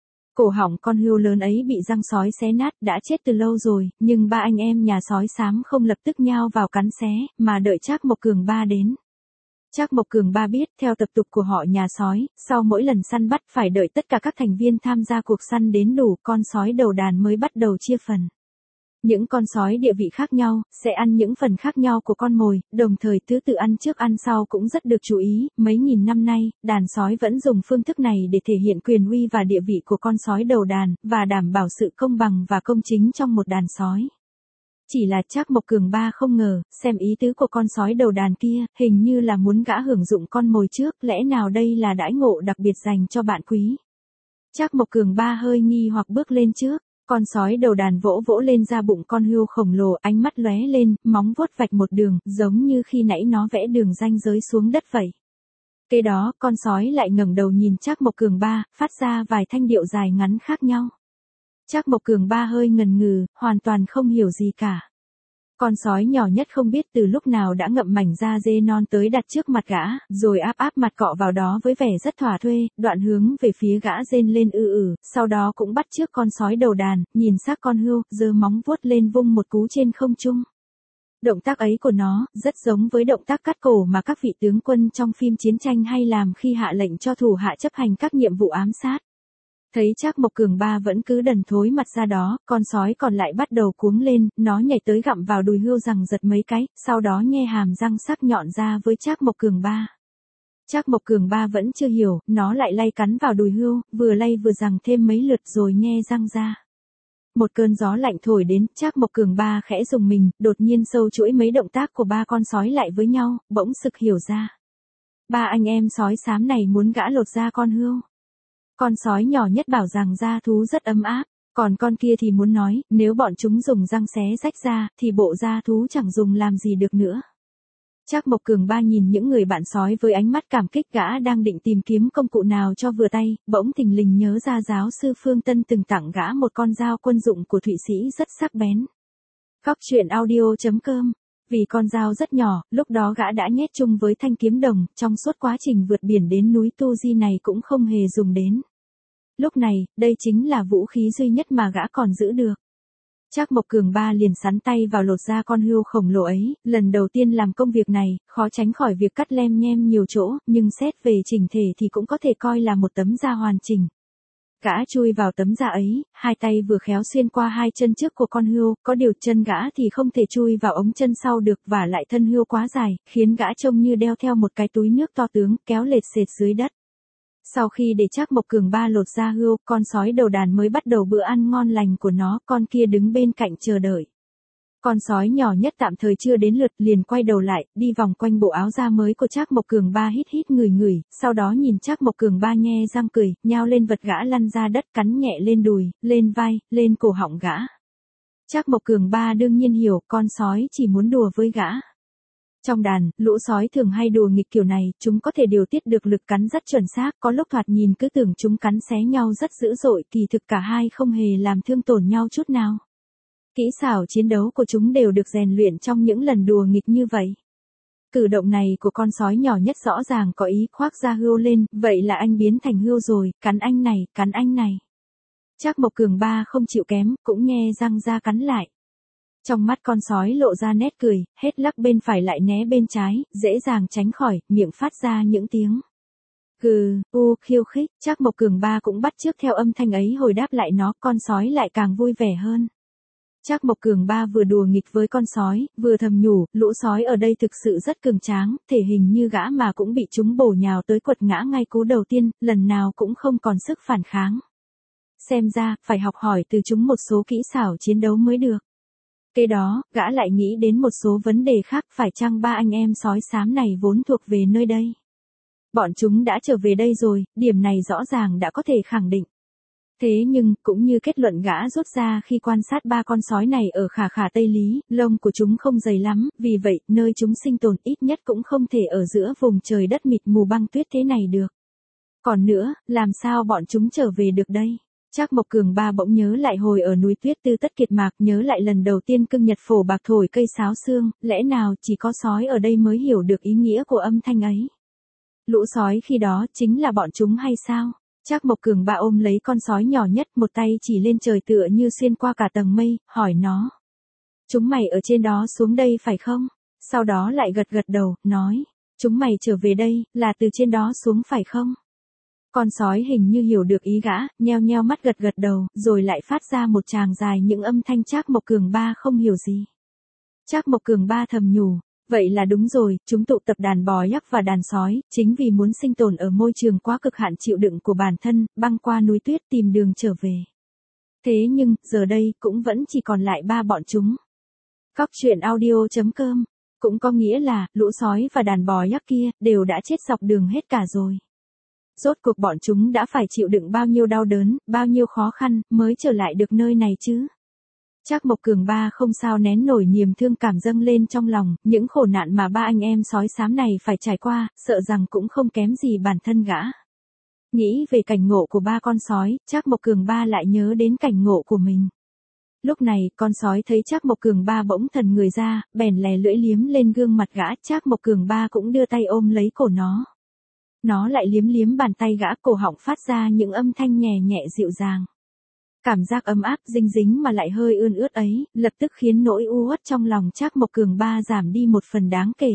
Cổ họng con hươu lớn ấy bị răng sói xé nát, đã chết từ lâu rồi, nhưng ba anh em nhà sói xám không lập tức nhao vào cắn xé, mà đợi Trác Mộc Cường Ba đến. Trác Mộc Cường Ba biết, theo tập tục của họ nhà sói, sau mỗi lần săn bắt phải đợi tất cả các thành viên tham gia cuộc săn đến đủ, con sói đầu đàn mới bắt đầu chia phần. Những con sói địa vị khác nhau, sẽ ăn những phần khác nhau của con mồi, đồng thời thứ tự ăn trước ăn sau cũng rất được chú ý, mấy nghìn năm nay, đàn sói vẫn dùng phương thức này để thể hiện quyền uy và địa vị của con sói đầu đàn, và đảm bảo sự công bằng và công chính trong một đàn sói. Chỉ là Trác Mộc Cường Ba không ngờ, xem ý tứ của con sói đầu đàn kia, hình như là muốn gã hưởng dụng con mồi trước, lẽ nào đây là đãi ngộ đặc biệt dành cho bạn quý. Trác Mộc Cường Ba hơi nghi hoặc bước lên trước. Con sói đầu đàn vỗ vỗ lên da bụng con hươu khổng lồ, ánh mắt lóe lên, móng vuốt vạch một đường, giống như khi nãy nó vẽ đường ranh giới xuống đất vậy. Kế đó, con sói lại ngẩng đầu nhìn Trác Mộc Cường Ba, phát ra vài thanh điệu dài ngắn khác nhau. Trác Mộc Cường Ba hơi ngần ngừ, hoàn toàn không hiểu gì cả. Con sói nhỏ nhất không biết từ lúc nào đã ngậm mảnh da dê non tới đặt trước mặt gã, rồi áp áp mặt cọ vào đó với vẻ rất thỏa thuê, đoạn hướng về phía gã rên lên ư ử, sau đó cũng bắt trước con sói đầu đàn, nhìn xác con hươu, giơ móng vuốt lên vung một cú trên không trung. Động tác ấy của nó, rất giống với động tác cắt cổ mà các vị tướng quân trong phim chiến tranh hay làm khi hạ lệnh cho thủ hạ chấp hành các nhiệm vụ ám sát. Thấy Trác Mộc Cường Ba vẫn cứ đần thối mặt ra đó, con sói còn lại bắt đầu cuống lên, nó nhảy tới gặm vào đùi hươu rằng giật mấy cái, sau đó nhe hàm răng sắc nhọn ra với Trác Mộc Cường Ba. Trác Mộc Cường Ba vẫn chưa hiểu, nó lại lay cắn vào đùi hươu, vừa lay vừa rằng thêm mấy lượt rồi nhe răng ra. Một cơn gió lạnh thổi đến, Trác Mộc Cường Ba khẽ rùng mình, đột nhiên sâu chuỗi mấy động tác của ba con sói lại với nhau, bỗng sực hiểu ra. Ba anh em sói xám này muốn gã lột da con hươu. Con sói nhỏ nhất bảo rằng da thú rất ấm áp, còn con kia thì muốn nói, nếu bọn chúng dùng răng xé rách ra, thì bộ da thú chẳng dùng làm gì được nữa. Trác Mộc Cường Ba nhìn những người bạn sói với ánh mắt cảm kích, gã đang định tìm kiếm công cụ nào cho vừa tay, bỗng thình lình nhớ ra giáo sư Phương Tân từng tặng gã một con dao quân dụng của Thụy Sĩ rất sắc bén. Cóc truyện audio chấm com. Vì con dao rất nhỏ, lúc đó gã đã nhét chung với thanh kiếm đồng, trong suốt quá trình vượt biển đến núi Tu Di này cũng không hề dùng đến. Lúc này, đây chính là vũ khí duy nhất mà gã còn giữ được. Trác Mộc Cường Ba liền sắn tay vào lột da con hươu khổng lồ ấy, lần đầu tiên làm công việc này, khó tránh khỏi việc cắt lem nhem nhiều chỗ, nhưng xét về chỉnh thể thì cũng có thể coi là một tấm da hoàn chỉnh. Gã chui vào tấm da ấy, hai tay vừa khéo xuyên qua hai chân trước của con hươu, có điều chân gã thì không thể chui vào ống chân sau được, và lại thân hươu quá dài, khiến gã trông như đeo theo một cái túi nước to tướng, kéo lệch sệt dưới đất. Sau khi để Trác Mộc Cường Ba lột da hươu, con sói đầu đàn mới bắt đầu bữa ăn ngon lành của nó, con kia đứng bên cạnh chờ đợi. Con sói nhỏ nhất tạm thời chưa đến lượt, liền quay đầu lại, đi vòng quanh bộ áo da mới của Trác Mộc Cường Ba hít hít ngửi ngửi, sau đó nhìn Trác Mộc Cường Ba nhe răng cười, nhao lên vật gã lăn ra đất, cắn nhẹ lên đùi, lên vai, lên cổ họng gã. Trác Mộc Cường Ba đương nhiên hiểu, con sói chỉ muốn đùa với gã. Trong đàn, lũ sói thường hay đùa nghịch kiểu này, chúng có thể điều tiết được lực cắn rất chuẩn xác, có lúc thoạt nhìn cứ tưởng chúng cắn xé nhau rất dữ dội, kỳ thực cả hai không hề làm thương tổn nhau chút nào. Kỹ xảo chiến đấu của chúng đều được rèn luyện trong những lần đùa nghịch như vậy. Cử động này của con sói nhỏ nhất rõ ràng có ý khoác ra hươu lên, vậy là anh biến thành hươu rồi, cắn anh này, cắn anh này. Trác Mộc Cường Ba không chịu kém, cũng nhe răng ra cắn lại. Trong mắt con sói lộ ra nét cười, hết lắc bên phải lại né bên trái, dễ dàng tránh khỏi, miệng phát ra những tiếng gừ, u, khiêu khích. Trác Mộc Cường Ba cũng bắt chước theo âm thanh ấy hồi đáp lại nó, con sói lại càng vui vẻ hơn. Trác Mộc Cường Ba vừa đùa nghịch với con sói, vừa thầm nhủ, lũ sói ở đây thực sự rất cường tráng, thể hình như gã mà cũng bị chúng bổ nhào tới quật ngã ngay cú đầu tiên, lần nào cũng không còn sức phản kháng. Xem ra, phải học hỏi từ chúng một số kỹ xảo chiến đấu mới được. Kế đó, gã lại nghĩ đến một số vấn đề khác, phải chăng ba anh em sói xám này vốn thuộc về nơi đây. Bọn chúng đã trở về đây rồi, điểm này rõ ràng đã có thể khẳng định. Thế nhưng, cũng như kết luận gã rút ra khi quan sát ba con sói này ở Khả Khả Tây Lý, lông của chúng không dày lắm, vì vậy, nơi chúng sinh tồn ít nhất cũng không thể ở giữa vùng trời đất mịt mù băng tuyết thế này được. Còn nữa, làm sao bọn chúng trở về được đây? Trác Mộc Cường Ba bỗng nhớ lại hồi ở núi Tuyết Tư Tất Kiệt Mạc, nhớ lại lần đầu tiên cưng nhật phổ bạc thổi cây sáo xương, lẽ nào chỉ có sói ở đây mới hiểu được ý nghĩa của âm thanh ấy? Lũ sói khi đó chính là bọn chúng hay sao? Trác Mộc Cường Ba ôm lấy con sói nhỏ nhất, một tay chỉ lên trời tựa như xuyên qua cả tầng mây, hỏi nó. Chúng mày ở trên đó xuống đây phải không? Sau đó lại gật gật đầu, nói. Chúng mày trở về đây, là từ trên đó xuống phải không? Con sói hình như hiểu được ý gã, nheo nheo mắt gật gật đầu, rồi lại phát ra một tràng dài những âm thanh Trác Mộc Cường Ba không hiểu gì. Trác Mộc Cường Ba thầm nhủ. Vậy là đúng rồi, chúng tụ tập đàn bò yak và đàn sói, chính vì muốn sinh tồn ở môi trường quá cực hạn chịu đựng của bản thân, băng qua núi tuyết tìm đường trở về. Thế nhưng, giờ đây, cũng vẫn chỉ còn lại ba bọn chúng. Cóc truyện audio chấm com, cũng có nghĩa là, lũ sói và đàn bò yak kia, đều đã chết dọc đường hết cả rồi. Rốt cuộc bọn chúng đã phải chịu đựng bao nhiêu đau đớn, bao nhiêu khó khăn, mới trở lại được nơi này chứ. Trác Mộc Cường Ba không sao nén nổi niềm thương cảm dâng lên trong lòng, những khổ nạn mà ba anh em sói xám này phải trải qua, sợ rằng cũng không kém gì bản thân gã. Nghĩ về cảnh ngộ của ba con sói, Trác Mộc Cường Ba lại nhớ đến cảnh ngộ của mình. Lúc này, con sói thấy Trác Mộc Cường Ba bỗng thần người ra, bèn lè lưỡi liếm lên gương mặt gã, Trác Mộc Cường Ba cũng đưa tay ôm lấy cổ nó. Nó lại liếm liếm bàn tay gã, cổ họng phát ra những âm thanh nhẹ nhẹ dịu dàng. Cảm giác ấm áp, dinh dính mà lại hơi ươn ướt ấy, lập tức khiến nỗi u uất trong lòng Trác Mộc Cường Ba giảm đi một phần đáng kể.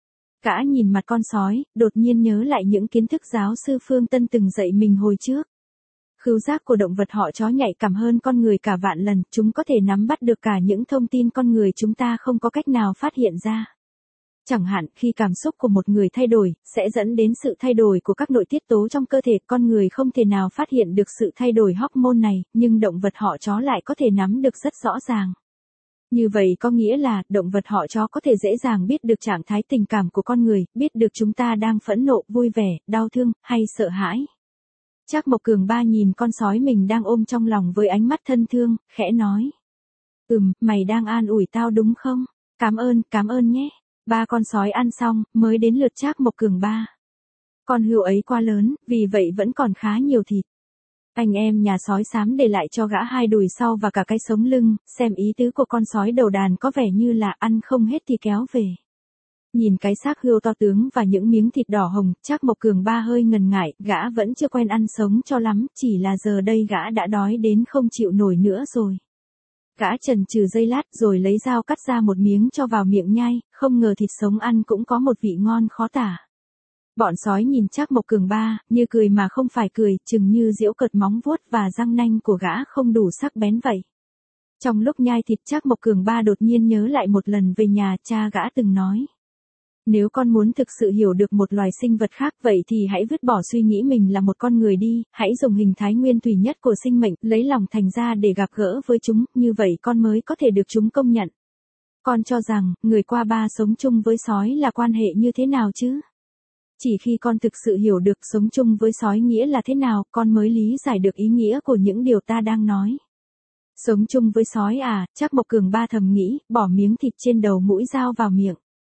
Gã nhìn mặt con sói, đột nhiên nhớ lại những kiến thức giáo sư Phương Tân từng dạy mình hồi trước. Khứu giác của động vật họ chó nhạy cảm hơn con người cả vạn lần, chúng có thể nắm bắt được cả những thông tin con người chúng ta không có cách nào phát hiện ra. Chẳng hạn, khi cảm xúc của một người thay đổi, sẽ dẫn đến sự thay đổi của các nội tiết tố trong cơ thể, con người không thể nào phát hiện được sự thay đổi hormone này, nhưng động vật họ chó lại có thể nắm được rất rõ ràng. Như vậy có nghĩa là, động vật họ chó có thể dễ dàng biết được trạng thái tình cảm của con người, biết được chúng ta đang phẫn nộ, vui vẻ, đau thương, hay sợ hãi. Trác Mộc Cường Ba nhìn con sói mình đang ôm trong lòng với ánh mắt thân thương, khẽ nói. Ừm, mày đang an ủi tao đúng không? Cảm ơn, cảm ơn nhé. Ba con sói ăn xong, mới đến lượt Trác Mộc Cường Ba. Con hươu ấy quá lớn, vì vậy vẫn còn khá nhiều thịt. Anh em nhà sói xám để lại cho gã hai đùi sau và cả cái sống lưng, xem ý tứ của con sói đầu đàn có vẻ như là ăn không hết thì kéo về. Nhìn cái xác hươu to tướng và những miếng thịt đỏ hồng, Trác Mộc Cường Ba hơi ngần ngại, gã vẫn chưa quen ăn sống cho lắm, chỉ là giờ đây gã đã đói đến không chịu nổi nữa rồi. Gã chần chừ giây lát rồi lấy dao cắt ra một miếng cho vào miệng nhai, không ngờ thịt sống ăn cũng có một vị ngon khó tả. Bọn sói nhìn Trác Mộc Cường Ba, như cười mà không phải cười, chừng như giễu cợt móng vuốt và răng nanh của gã không đủ sắc bén vậy. Trong lúc nhai thịt, Trác Mộc Cường Ba đột nhiên nhớ lại một lần về nhà, cha gã từng nói. Nếu con muốn thực sự hiểu được một loài sinh vật khác, vậy thì hãy vứt bỏ suy nghĩ mình là một con người đi, hãy dùng hình thái nguyên thủy nhất của sinh mệnh, lấy lòng thành ra để gặp gỡ với chúng, như vậy con mới có thể được chúng công nhận. Con cho rằng, người qua ba sống chung với sói là quan hệ như thế nào chứ? Chỉ khi con thực sự hiểu được sống chung với sói nghĩa là thế nào, con mới lý giải được ý nghĩa của những điều ta đang nói. Sống chung với sói à, Trác Mộc Cường Ba thầm nghĩ, bỏ miếng thịt trên đầu mũi dao vào miệng.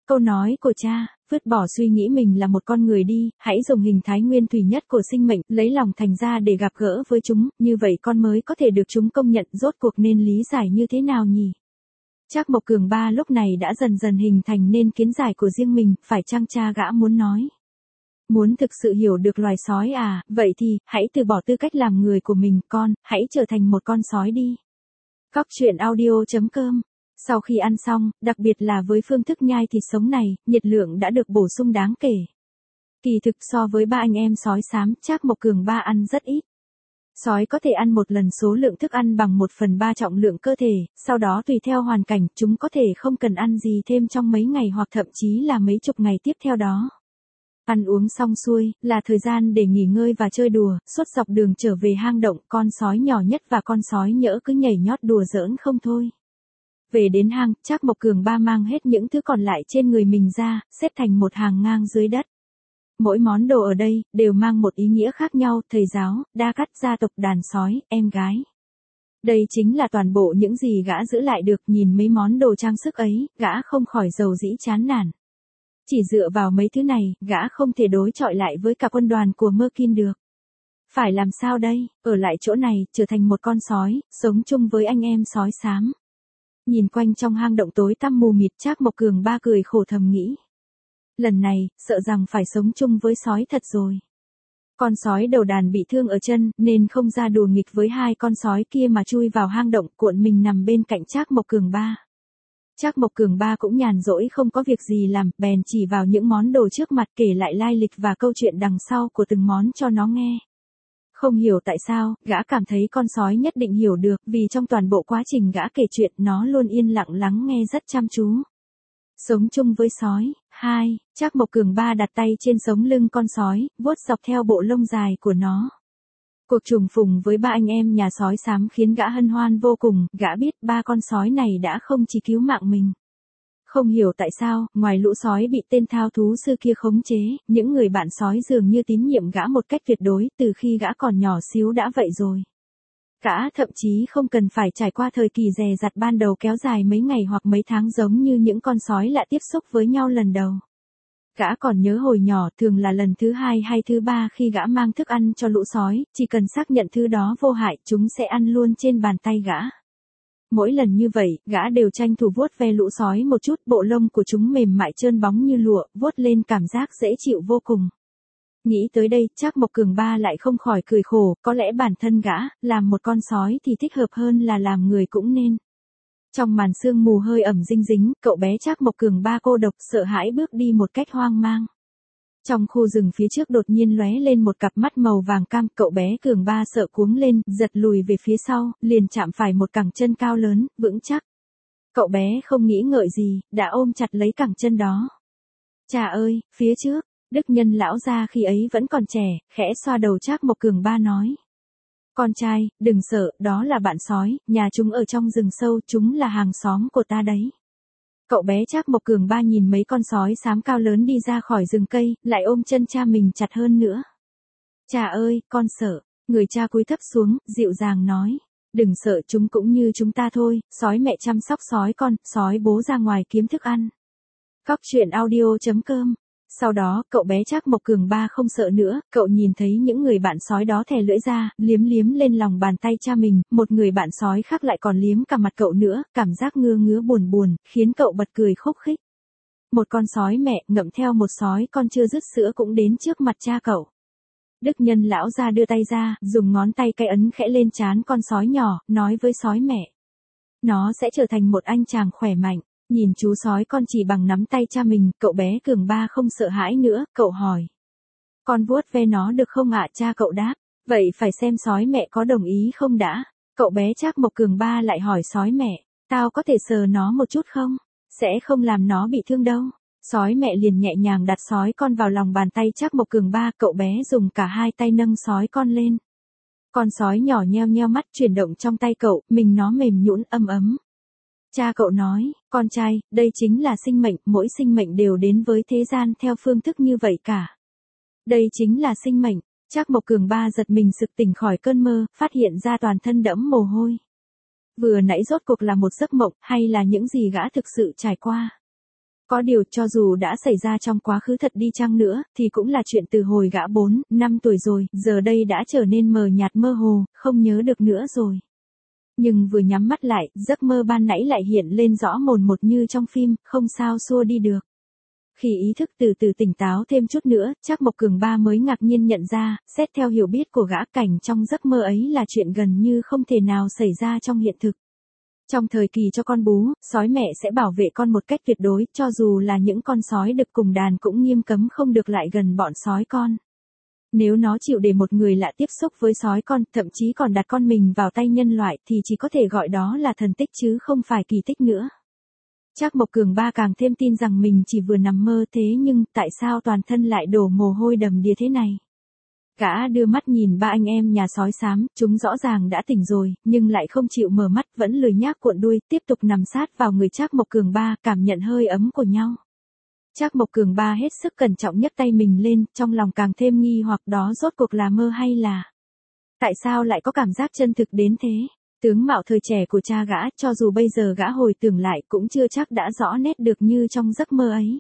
Câu nói của cha, vứt bỏ suy nghĩ mình là một con người đi, hãy dùng hình thái nguyên thủy nhất của sinh mệnh, lấy lòng thành ra để gặp gỡ với chúng, như vậy con mới có thể được chúng công nhận. Rốt cuộc nên lý giải như thế nào nhỉ? Trác Mộc Cường Ba lúc này đã dần dần hình thành nên kiến giải của riêng mình, phải chăng cha gã muốn nói? Muốn thực sự hiểu được loài sói à, vậy thì, hãy từ bỏ tư cách làm người của mình, con, hãy trở thành một con sói đi. Cóc truyện audio chấm com. Sau khi ăn xong, đặc biệt là với phương thức nhai thịt sống này, nhiệt lượng đã được bổ sung đáng kể. Kỳ thực so với ba anh em sói xám, Trác Mộc Cường Ba ăn rất ít. Sói có thể ăn một lần số lượng thức ăn bằng một phần ba trọng lượng cơ thể, sau đó tùy theo hoàn cảnh, chúng có thể không cần ăn gì thêm trong mấy ngày hoặc thậm chí là mấy chục ngày tiếp theo đó. Ăn uống xong xuôi, là thời gian để nghỉ ngơi và chơi đùa. Suốt dọc đường trở về hang động, con sói nhỏ nhất và con sói nhỡ cứ nhảy nhót đùa giỡn không thôi. Về đến hang, Trác Mộc Cường Ba mang hết những thứ còn lại trên người mình ra, xếp thành một hàng ngang dưới đất. Mỗi món đồ ở đây, đều mang một ý nghĩa khác nhau, thầy giáo, đa cắt gia tộc đàn sói, em gái. Đây chính là toàn bộ những gì gã giữ lại được. Nhìn mấy món đồ trang sức ấy, gã không khỏi rầu rĩ chán nản. Chỉ dựa vào mấy thứ này, gã không thể đối chọi lại với cả quân đoàn của Merkin được. Phải làm sao đây, ở lại chỗ này, trở thành một con sói, sống chung với anh em sói xám. Nhìn quanh trong hang động tối tăm mù mịt, Trác Mộc Cường Ba cười khổ thầm nghĩ. Lần này, sợ rằng phải sống chung với sói thật rồi. Con sói đầu đàn bị thương ở chân, nên không ra đùa nghịch với hai con sói kia mà chui vào hang động, cuộn mình nằm bên cạnh Trác Mộc Cường Ba. Trác Mộc Cường Ba cũng nhàn rỗi không có việc gì làm, bèn chỉ vào những món đồ trước mặt kể lại lai lịch và câu chuyện đằng sau của từng món cho nó nghe. Không hiểu tại sao, gã cảm thấy con sói nhất định hiểu được, vì trong toàn bộ quá trình gã kể chuyện, nó luôn yên lặng lắng nghe rất chăm chú. Sống chung với sói. Hai, Trác Mộc Cường Ba đặt tay trên sống lưng con sói, vuốt dọc theo bộ lông dài của nó. Cuộc trùng phùng với ba anh em nhà sói xám khiến gã hân hoan vô cùng, gã biết ba con sói này đã không chỉ cứu mạng mình. Không hiểu tại sao, ngoài lũ sói bị tên thao thú sư kia khống chế, những người bạn sói dường như tín nhiệm gã một cách tuyệt đối, từ khi gã còn nhỏ xíu đã vậy rồi. Gã thậm chí không cần phải trải qua thời kỳ dè dặt ban đầu kéo dài mấy ngày hoặc mấy tháng giống như những con sói lạ tiếp xúc với nhau lần đầu. Gã còn nhớ hồi nhỏ, thường là lần thứ hai hay thứ ba khi gã mang thức ăn cho lũ sói, chỉ cần xác nhận thứ đó vô hại, chúng sẽ ăn luôn trên bàn tay gã. Mỗi lần như vậy, gã đều tranh thủ vuốt ve lũ sói một chút, bộ lông của chúng mềm mại trơn bóng như lụa, vuốt lên cảm giác dễ chịu vô cùng. Nghĩ tới đây, Trác Mộc Cường Ba lại không khỏi cười khổ, có lẽ bản thân gã, làm một con sói thì thích hợp hơn là làm người cũng nên. Trong màn sương mù hơi ẩm dinh dính, cậu bé Trác Mộc Cường Ba cô độc sợ hãi bước đi một cách hoang mang. Trong khu rừng phía trước đột nhiên lóe lên một cặp mắt màu vàng cam, cậu bé Cường Ba sợ cuống lên, giật lùi về phía sau, liền chạm phải một cẳng chân cao lớn, vững chắc. Cậu bé không nghĩ ngợi gì, đã ôm chặt lấy cẳng chân đó. Cha ơi, phía trước, Đức Nhân lão gia khi ấy vẫn còn trẻ, khẽ xoa đầu Trác Mộc Cường Ba nói. Con trai, đừng sợ, đó là bạn sói, nhà chúng ở trong rừng sâu, chúng là hàng xóm của ta đấy. Cậu bé Trác Mộc Cường Ba nhìn mấy con sói xám cao lớn đi ra khỏi rừng cây, lại ôm chân cha mình chặt hơn nữa. Cha ơi, con sợ. Người cha cúi thấp xuống, dịu dàng nói. Đừng sợ, chúng cũng như chúng ta thôi, sói mẹ chăm sóc sói con, sói bố ra ngoài kiếm thức ăn. Cóc truyện audio chấm com. Sau đó, cậu bé Trác Mộc Cường Ba không sợ nữa, cậu nhìn thấy những người bạn sói đó thè lưỡi ra, liếm liếm lên lòng bàn tay cha mình, một người bạn sói khác lại còn liếm cả mặt cậu nữa, cảm giác ngứa ngứa buồn buồn, khiến cậu bật cười khúc khích. Một con sói mẹ ngậm theo một sói con chưa dứt sữa cũng đến trước mặt cha cậu. Đức Nhân lão ra đưa tay ra, dùng ngón tay cay ấn khẽ lên trán con sói nhỏ, nói với sói mẹ. Nó sẽ trở thành một anh chàng khỏe mạnh. Nhìn chú sói con chỉ bằng nắm tay cha mình, cậu bé Cường Ba không sợ hãi nữa, cậu hỏi. Con vuốt ve nó được không ạ? Cha cậu đáp. Vậy phải xem sói mẹ có đồng ý không đã. Cậu bé Trác Mộc Cường Ba lại hỏi sói mẹ, tao có thể sờ nó một chút không? Sẽ không làm nó bị thương đâu. Sói mẹ liền nhẹ nhàng đặt sói con vào lòng bàn tay Trác Mộc Cường Ba, cậu bé dùng cả hai tay nâng sói con lên. Con sói nhỏ nheo nheo mắt chuyển động trong tay cậu, mình nó mềm nhũn ấm ấm. Cha cậu nói, con trai, đây chính là sinh mệnh, mỗi sinh mệnh đều đến với thế gian theo phương thức như vậy cả. Đây chính là sinh mệnh. Trác Mộc Cường Ba giật mình sực tỉnh khỏi cơn mơ, phát hiện ra toàn thân đẫm mồ hôi. Vừa nãy rốt cuộc là một giấc mộng, hay là những gì gã thực sự trải qua? Có điều cho dù đã xảy ra trong quá khứ thật đi chăng nữa, thì cũng là chuyện từ hồi gã bốn, năm tuổi rồi, giờ đây đã trở nên mờ nhạt mơ hồ, không nhớ được nữa rồi. Nhưng vừa nhắm mắt lại, giấc mơ ban nãy lại hiện lên rõ mồn một như trong phim, không sao xua đi được. Khi ý thức từ từ tỉnh táo thêm chút nữa, Trác Mộc Cường ba mới ngạc nhiên nhận ra, xét theo hiểu biết của gã, cảnh trong giấc mơ ấy là chuyện gần như không thể nào xảy ra trong hiện thực. Trong thời kỳ cho con bú, sói mẹ sẽ bảo vệ con một cách tuyệt đối, cho dù là những con sói đực cùng đàn cũng nghiêm cấm không được lại gần bọn sói con. Nếu nó chịu để một người lạ tiếp xúc với sói con, thậm chí còn đặt con mình vào tay nhân loại, thì chỉ có thể gọi đó là thần tích chứ không phải kỳ tích nữa. Trác Mộc Cường ba càng thêm tin rằng mình chỉ vừa nằm mơ thế nhưng tại sao toàn thân lại đổ mồ hôi đầm đìa thế này. Gã đưa mắt nhìn ba anh em nhà sói xám, chúng rõ ràng đã tỉnh rồi, nhưng lại không chịu mở mắt, vẫn lười nhác cuộn đuôi, tiếp tục nằm sát vào người Trác Mộc Cường ba, cảm nhận hơi ấm của nhau. Trác Mộc Cường ba hết sức cẩn trọng nhấc tay mình lên, trong lòng càng thêm nghi hoặc đó rốt cuộc là mơ hay là. Tại sao lại có cảm giác chân thực đến thế? Tướng mạo thời trẻ của cha gã, cho dù bây giờ gã hồi tưởng lại cũng chưa chắc đã rõ nét được như trong giấc mơ ấy.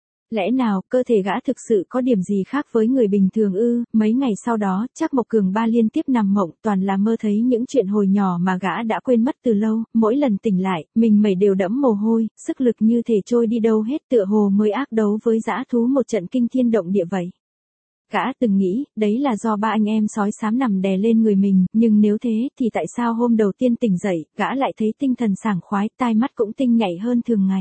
Lẽ nào cơ thể gã thực sự có điểm gì khác với người bình thường ư? Mấy ngày sau đó, Trác Mộc Cường ba liên tiếp nằm mộng, toàn là mơ thấy những chuyện hồi nhỏ mà gã đã quên mất từ lâu, mỗi lần tỉnh lại, mình mẩy đều đẫm mồ hôi, sức lực như thể trôi đi đâu hết, tựa hồ mới ác đấu với dã thú một trận kinh thiên động địa vậy. Gã từng nghĩ, đấy là do ba anh em sói xám nằm đè lên người mình, nhưng nếu thế thì tại sao hôm đầu tiên tỉnh dậy, gã lại thấy tinh thần sảng khoái, tai mắt cũng tinh nhạy hơn thường ngày.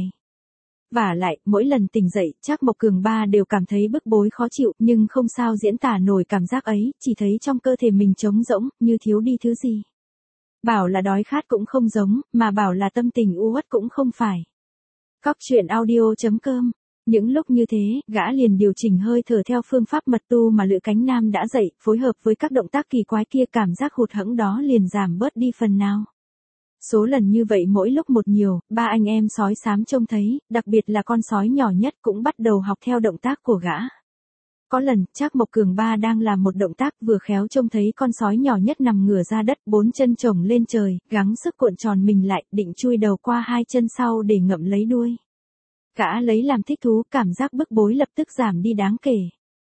Vả lại, mỗi lần tỉnh dậy, Trác Mộc Cường ba đều cảm thấy bức bối khó chịu, nhưng không sao diễn tả nổi cảm giác ấy, chỉ thấy trong cơ thể mình trống rỗng, như thiếu đi thứ gì. Bảo là đói khát cũng không giống, mà bảo là tâm tình u uất cũng không phải. Cóc truyện audio chấm com. Những lúc như thế, gã liền điều chỉnh hơi thở theo phương pháp mật tu mà Lữ Cánh Nam đã dạy, phối hợp với các động tác kỳ quái kia, cảm giác hụt hẫng đó liền giảm bớt đi phần nào. Số lần như vậy mỗi lúc một nhiều, ba anh em sói xám trông thấy, đặc biệt là con sói nhỏ nhất cũng bắt đầu học theo động tác của gã. Có lần, Trác Mộc Cường ba đang làm một động tác vừa khéo trông thấy con sói nhỏ nhất nằm ngửa ra đất, bốn chân chồng lên trời, gắng sức cuộn tròn mình lại, định chui đầu qua hai chân sau để ngậm lấy đuôi. Gã lấy làm thích thú, cảm giác bức bối lập tức giảm đi đáng kể.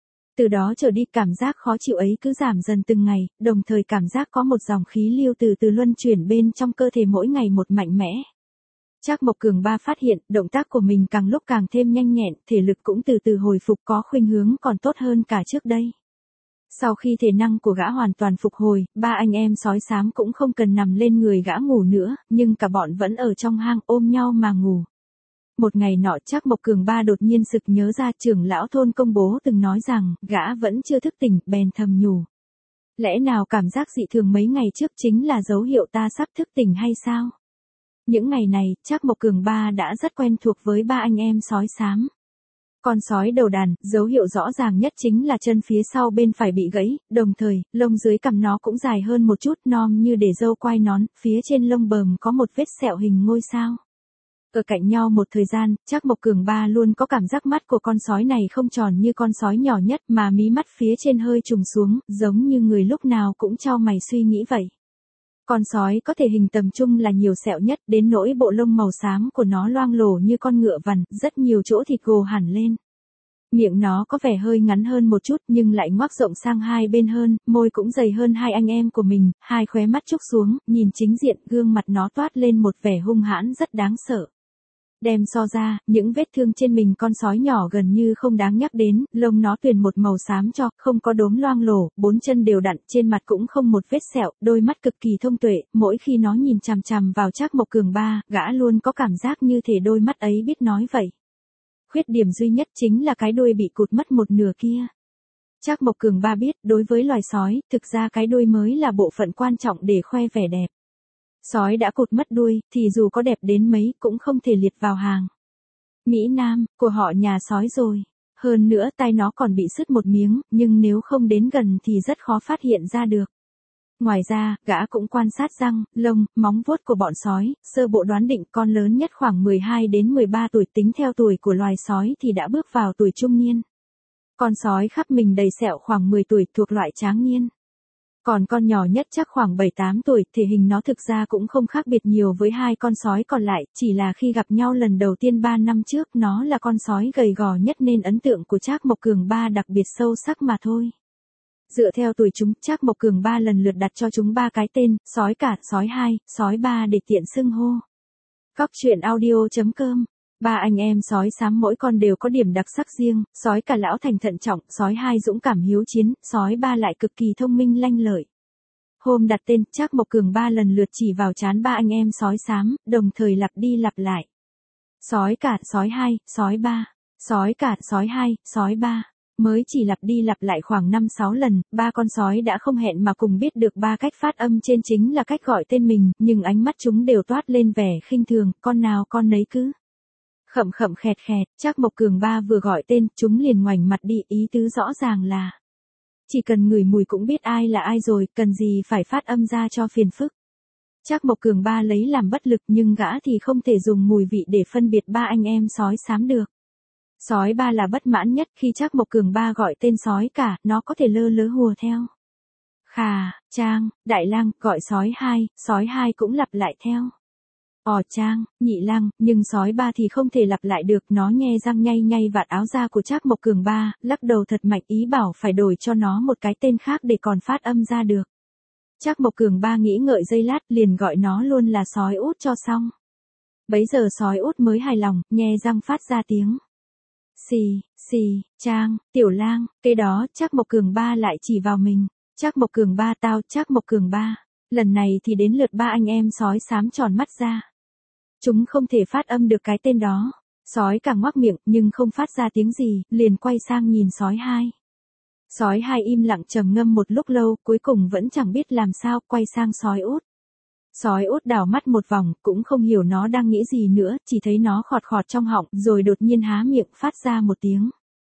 Từ đó trở đi cảm giác khó chịu ấy cứ giảm dần từng ngày, đồng thời cảm giác có một dòng khí lưu từ từ luân chuyển bên trong cơ thể mỗi ngày một mạnh mẽ. Trác Mộc Cường ba phát hiện, động tác của mình càng lúc càng thêm nhanh nhẹn, thể lực cũng từ từ hồi phục, có khuynh hướng còn tốt hơn cả trước đây. Sau khi thể năng của gã hoàn toàn phục hồi, ba anh em sói xám cũng không cần nằm lên người gã ngủ nữa, nhưng cả bọn vẫn ở trong hang ôm nhau mà ngủ. Một ngày nọ Trác Mộc Cường ba đột nhiên sực nhớ ra trưởng lão thôn công bố từng nói rằng, gã vẫn chưa thức tỉnh, bèn thầm nhủ. Lẽ nào cảm giác dị thường mấy ngày trước chính là dấu hiệu ta sắp thức tỉnh hay sao? Những ngày này, Trác Mộc Cường ba đã rất quen thuộc với ba anh em sói xám. Con sói đầu đàn, dấu hiệu rõ ràng nhất chính là chân phía sau bên phải bị gãy, đồng thời, lông dưới cằm nó cũng dài hơn một chút, nom như để râu quai nón, phía trên lông bờm có một vết sẹo hình ngôi sao. Ở cạnh nhau một thời gian, Trác Mộc Cường ba luôn có cảm giác mắt của con sói này không tròn như con sói nhỏ nhất mà mí mắt phía trên hơi trùng xuống, giống như người lúc nào cũng chau mày suy nghĩ vậy. Con sói có thể hình tầm trung là nhiều sẹo nhất, đến nỗi bộ lông màu xám của nó loang lổ như con ngựa vằn, rất nhiều chỗ thịt gồ hẳn lên. Miệng nó có vẻ hơi ngắn hơn một chút nhưng lại ngoác rộng sang hai bên hơn, môi cũng dày hơn hai anh em của mình, hai khóe mắt trúc xuống, nhìn chính diện, gương mặt nó toát lên một vẻ hung hãn rất đáng sợ. Đem so ra, những vết thương trên mình con sói nhỏ gần như không đáng nhắc đến, lông nó tuyền một màu xám cho, không có đốm loang lổ, bốn chân đều đặn, trên mặt cũng không một vết sẹo, đôi mắt cực kỳ thông tuệ, mỗi khi nó nhìn chằm chằm vào Trác Mộc Cường ba, gã luôn có cảm giác như thể đôi mắt ấy biết nói vậy. Khuyết điểm duy nhất chính là cái đuôi bị cụt mất một nửa kia. Trác Mộc Cường ba biết, đối với loài sói, thực ra cái đuôi mới là bộ phận quan trọng để khoe vẻ đẹp. Sói đã cụt mất đuôi, thì dù có đẹp đến mấy cũng không thể liệt vào hàng Mỹ Nam của họ nhà sói rồi. Hơn nữa tai nó còn bị sứt một miếng, nhưng nếu không đến gần thì rất khó phát hiện ra được. Ngoài ra, gã cũng quan sát răng, lông, móng vuốt của bọn sói, sơ bộ đoán định con lớn nhất khoảng mười hai đến mười ba tuổi, tính theo tuổi của loài sói thì đã bước vào tuổi trung niên. Con sói khắp mình đầy sẹo khoảng mười tuổi, thuộc loại tráng niên. Còn con nhỏ nhất chắc khoảng bảy tám tuổi, thể hình nó thực ra cũng không khác biệt nhiều với hai con sói còn lại, chỉ là khi gặp nhau lần đầu tiên ba năm trước nó là con sói gầy gò nhất nên ấn tượng của Trác Mộc Cường ba đặc biệt sâu sắc mà thôi. Dựa theo tuổi chúng, Trác Mộc Cường ba lần lượt đặt cho chúng ba cái tên, sói cả, sói hai, sói ba để tiện xưng hô. Cóc truyện audio chấm com. Ba anh em sói xám mỗi con đều có điểm đặc sắc riêng, sói cả lão thành thận trọng, sói hai dũng cảm hiếu chiến, sói ba lại cực kỳ thông minh lanh lợi. Hôm đặt tên, Trác Mộc Cường ba lần lượt chỉ vào trán ba anh em sói xám, đồng thời lặp đi lặp lại. Sói cả, sói hai, sói ba, sói cả, sói hai, sói ba. Mới chỉ lặp đi lặp lại khoảng năm sáu lần, ba con sói đã không hẹn mà cùng biết được ba cách phát âm trên chính là cách gọi tên mình, nhưng ánh mắt chúng đều toát lên vẻ khinh thường, con nào con nấy cứ khậm khậm khẹt khẹt. Trác Mộc Cường ba vừa gọi tên, chúng liền ngoảnh mặt đi, ý tứ rõ ràng là chỉ cần ngửi mùi cũng biết ai là ai rồi, cần gì phải phát âm ra cho phiền phức. Trác Mộc Cường ba lấy làm bất lực nhưng gã thì không thể dùng mùi vị để phân biệt ba anh em sói xám được. Sói ba là bất mãn nhất, khi Trác Mộc Cường ba gọi tên sói cả, nó có thể lơ lớ hùa theo. Khà, Trang, Đại Lang, gọi sói hai, sói hai cũng lặp lại theo. Ò Trang, Nhị Lang, nhưng sói ba thì không thể lặp lại được, nó nhe răng nhay nhay vạt áo da của Trác Mộc Cường ba, lắc đầu thật mạnh ý bảo phải đổi cho nó một cái tên khác để còn phát âm ra được. Trác Mộc Cường ba nghĩ ngợi giây lát liền gọi nó luôn là sói út cho xong. Bấy giờ sói út mới hài lòng, nhe răng phát ra tiếng. Xì, xì, Trang, Tiểu Lang, cái đó Trác Mộc Cường ba lại chỉ vào mình. Trác Mộc Cường ba tao, Trác Mộc Cường ba. Lần này thì đến lượt ba anh em sói xám tròn mắt ra. Chúng không thể phát âm được cái tên đó. Sói cả ngoác miệng nhưng không phát ra tiếng gì, liền quay sang nhìn sói hai. Sói hai im lặng trầm ngâm một lúc lâu, cuối cùng vẫn chẳng biết làm sao, quay sang sói út. Sói út đảo mắt một vòng, cũng không hiểu nó đang nghĩ gì nữa, chỉ thấy nó khọt khọt trong họng, rồi đột nhiên há miệng phát ra một tiếng.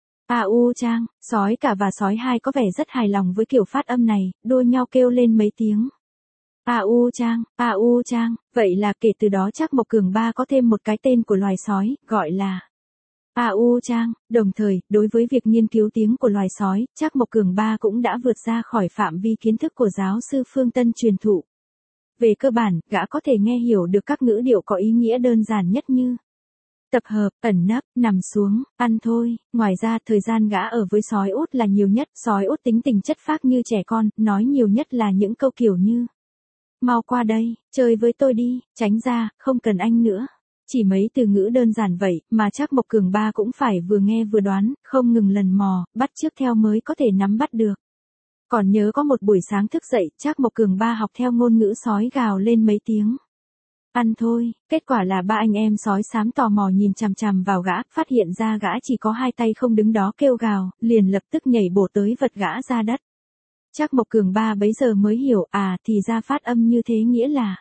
A u Trang, sói cả và sói hai có vẻ rất hài lòng với kiểu phát âm này, đua nhau kêu lên mấy tiếng. A u Trang, A u Trang, vậy là kể từ đó Trác Mộc Cường ba có thêm một cái tên của loài sói, gọi là A u Trang. Đồng thời, đối với việc nghiên cứu tiếng của loài sói, Trác Mộc Cường ba cũng đã vượt ra khỏi phạm vi kiến thức của giáo sư Phương Tân truyền thụ. Về cơ bản, gã có thể nghe hiểu được các ngữ điệu có ý nghĩa đơn giản nhất như tập hợp, ẩn nấp, nằm xuống, ăn thôi. Ngoài ra, thời gian gã ở với sói út là nhiều nhất, sói út tính tình chất phác như trẻ con, nói nhiều nhất là những câu kiểu như mau qua đây, chơi với tôi đi, tránh ra, không cần anh nữa. Chỉ mấy từ ngữ đơn giản vậy mà Trác Mộc Cường ba cũng phải vừa nghe vừa đoán, không ngừng lần mò, bắt chước theo mới có thể nắm bắt được. Còn nhớ có một buổi sáng thức dậy, Trác Mộc Cường ba học theo ngôn ngữ sói gào lên mấy tiếng. Ăn thôi, kết quả là ba anh em sói xám tò mò nhìn chằm chằm vào gã, phát hiện ra gã chỉ có hai tay không đứng đó kêu gào, liền lập tức nhảy bổ tới vật gã ra đất. Trác Mộc Cường ba bấy giờ mới hiểu, à thì ra phát âm như thế nghĩa là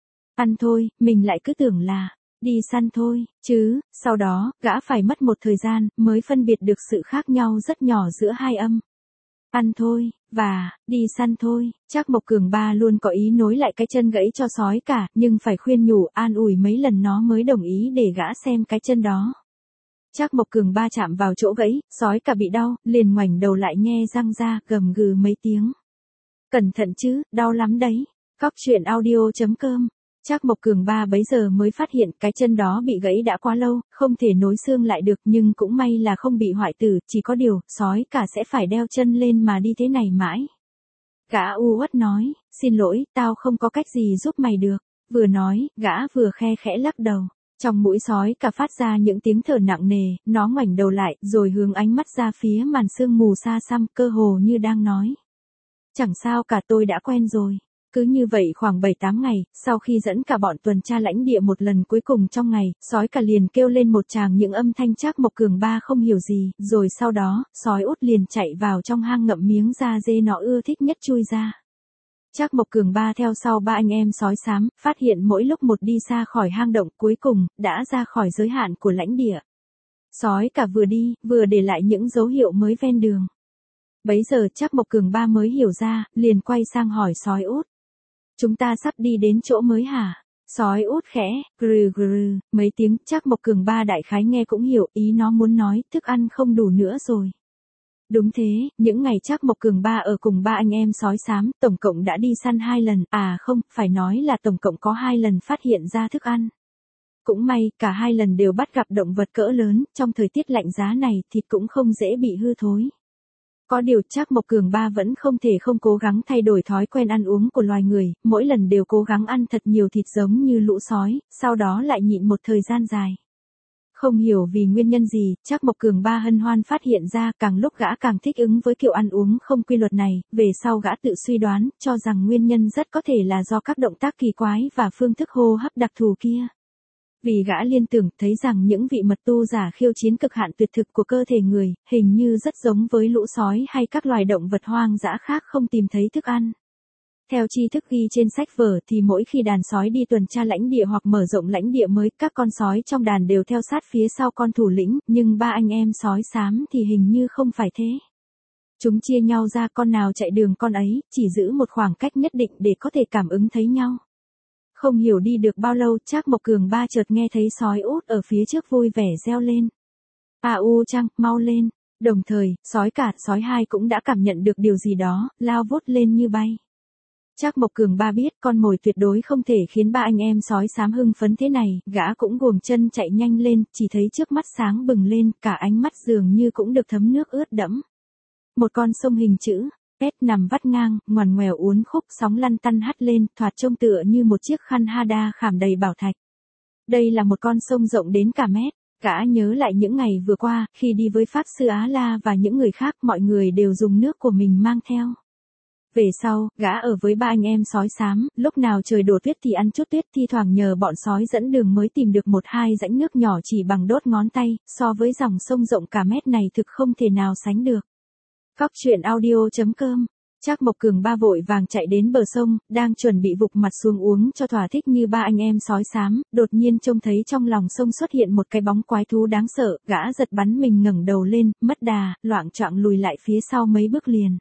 ăn thôi, mình lại cứ tưởng là đi săn thôi, chứ, sau đó, gã phải mất một thời gian, mới phân biệt được sự khác nhau rất nhỏ giữa hai âm. Ăn thôi, và, đi săn thôi. Trác Mộc Cường ba luôn có ý nối lại cái chân gãy cho sói cả, nhưng phải khuyên nhủ an ủi mấy lần nó mới đồng ý để gã xem cái chân đó. Trác Mộc Cường ba chạm vào chỗ gãy, sói cả bị đau, liền ngoảnh đầu lại nhe răng ra, gầm gừ mấy tiếng. Cẩn thận chứ, đau lắm đấy. Cóc truyện audio chấm com. Trác Mộc Cường ba bấy giờ mới phát hiện cái chân đó bị gãy đã quá lâu, không thể nối xương lại được, nhưng cũng may là không bị hoại tử, chỉ có điều, sói cả sẽ phải đeo chân lên mà đi thế này mãi. Gã u uất nói, xin lỗi, tao không có cách gì giúp mày được. Vừa nói, gã vừa khe khẽ lắc đầu. Trong mũi sói cả phát ra những tiếng thở nặng nề, nó ngoảnh đầu lại, rồi hướng ánh mắt ra phía màn sương mù xa xăm, cơ hồ như đang nói. Chẳng sao cả, tôi đã quen rồi. Cứ như vậy khoảng bảy tám ngày, sau khi dẫn cả bọn tuần tra lãnh địa một lần cuối cùng trong ngày, sói cả liền kêu lên một tràng những âm thanh Trác Mộc Cường ba không hiểu gì, rồi sau đó, sói út liền chạy vào trong hang ngậm miếng da dê nó ưa thích nhất chui ra. Trác Mộc Cường ba theo sau ba anh em sói xám, phát hiện mỗi lúc một đi xa khỏi hang động, cuối cùng, đã ra khỏi giới hạn của lãnh địa. Sói cả vừa đi, vừa để lại những dấu hiệu mới ven đường. Bấy giờ Trác Mộc Cường ba mới hiểu ra, liền quay sang hỏi sói út. Chúng ta sắp đi đến chỗ mới hả? Sói út khẽ, grừ grừ, mấy tiếng. Trác Mộc Cường ba đại khái nghe cũng hiểu, ý nó muốn nói, thức ăn không đủ nữa rồi. Đúng thế, những ngày Trác Mộc Cường ba ở cùng ba anh em sói xám, tổng cộng đã đi săn hai lần, à không, phải nói là tổng cộng có hai lần phát hiện ra thức ăn. Cũng may, cả hai lần đều bắt gặp động vật cỡ lớn, trong thời tiết lạnh giá này thịt cũng không dễ bị hư thối. Có điều Trác Mộc Cường ba vẫn không thể không cố gắng thay đổi thói quen ăn uống của loài người, mỗi lần đều cố gắng ăn thật nhiều thịt giống như lũ sói, sau đó lại nhịn một thời gian dài. Không hiểu vì nguyên nhân gì, Trác Mộc Cường ba hân hoan phát hiện ra càng lúc gã càng thích ứng với kiểu ăn uống không quy luật này, về sau gã tự suy đoán, cho rằng nguyên nhân rất có thể là do các động tác kỳ quái và phương thức hô hấp đặc thù kia. Vì gã liên tưởng thấy rằng những vị mật tu giả khiêu chiến cực hạn tuyệt thực của cơ thể người, hình như rất giống với lũ sói hay các loài động vật hoang dã khác không tìm thấy thức ăn. Theo tri thức ghi trên sách vở thì mỗi khi đàn sói đi tuần tra lãnh địa hoặc mở rộng lãnh địa mới, các con sói trong đàn đều theo sát phía sau con thủ lĩnh, nhưng ba anh em sói xám thì hình như không phải thế. Chúng chia nhau ra, con nào chạy đường con ấy, chỉ giữ một khoảng cách nhất định để có thể cảm ứng thấy nhau. Không hiểu đi được bao lâu, Trác Mộc Cường ba chợt nghe thấy sói út ở phía trước vui vẻ reo lên. À u chăng, mau lên. Đồng thời, sói cả, sói hai cũng đã cảm nhận được điều gì đó, lao vút lên như bay. Trác Mộc Cường ba biết con mồi tuyệt đối không thể khiến ba anh em sói xám hưng phấn thế này, gã cũng guồng chân chạy nhanh lên, chỉ thấy trước mắt sáng bừng lên, cả ánh mắt dường như cũng được thấm nước ướt đẫm. Một con sông hình chữ S nằm vắt ngang, ngoằn ngoèo uốn khúc, sóng lăn tăn hắt lên, thoạt trông tựa như một chiếc khăn hada khảm đầy bảo thạch. Đây là một con sông rộng đến cả mét. Gã nhớ lại những ngày vừa qua, khi đi với Pháp Sư Á La và những người khác, mọi người đều dùng nước của mình mang theo. Về sau, gã ở với ba anh em sói xám, lúc nào trời đổ tuyết thì ăn chút tuyết, thi thoảng nhờ bọn sói dẫn đường mới tìm được một hai rãnh nước nhỏ chỉ bằng đốt ngón tay, so với dòng sông rộng cả mét này thực không thể nào sánh được. Cóc truyện audio chấm com. Trác Mộc Cường ba vội vàng chạy đến bờ sông, đang chuẩn bị vụt mặt xuống uống cho thỏa thích như ba anh em sói xám, đột nhiên trông thấy trong lòng sông xuất hiện một cái bóng quái thú đáng sợ, gã giật bắn mình ngẩng đầu lên, mất đà, loạng choạng lùi lại phía sau mấy bước liền.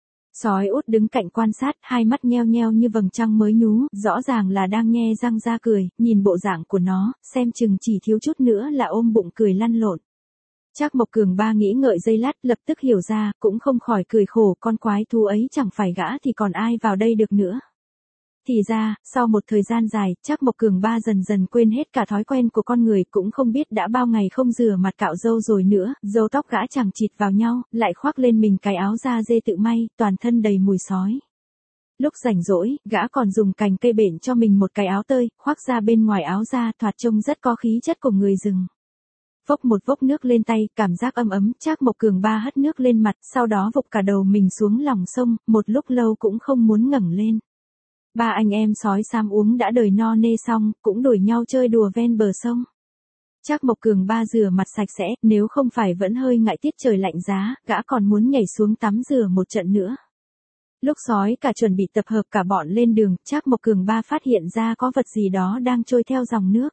Sói út đứng cạnh quan sát, hai mắt nheo nheo như vầng trăng mới nhú, rõ ràng là đang nhe răng ra cười, nhìn bộ dạng của nó, xem chừng chỉ thiếu chút nữa là ôm bụng cười lăn lộn. Trác Mộc Cường ba nghĩ ngợi giây lát, lập tức hiểu ra, cũng không khỏi cười khổ, con quái thú ấy chẳng phải gã thì còn ai vào đây được nữa. Thì ra, sau một thời gian dài, Trác Mộc Cường ba dần dần quên hết cả thói quen của con người, cũng không biết đã bao ngày không rửa mặt cạo râu rồi nữa, râu tóc gã chẳng chịt vào nhau, lại khoác lên mình cái áo da dê tự may, toàn thân đầy mùi sói. Lúc rảnh rỗi, gã còn dùng cành cây bện cho mình một cái áo tơi, khoác ra bên ngoài áo da, thoạt trông rất có khí chất của người rừng. Vốc một vốc nước lên tay, cảm giác ấm ấm, Trác Mộc Cường ba hất nước lên mặt, sau đó vụt cả đầu mình xuống lòng sông, một lúc lâu cũng không muốn ngẩng lên. Ba anh em sói xám uống đã đời no nê xong, cũng đuổi nhau chơi đùa ven bờ sông. Trác Mộc Cường ba rửa mặt sạch sẽ, nếu không phải vẫn hơi ngại tiết trời lạnh giá, gã còn muốn nhảy xuống tắm rửa một trận nữa. Lúc sói cả chuẩn bị tập hợp cả bọn lên đường, Trác Mộc Cường ba phát hiện ra có vật gì đó đang trôi theo dòng nước.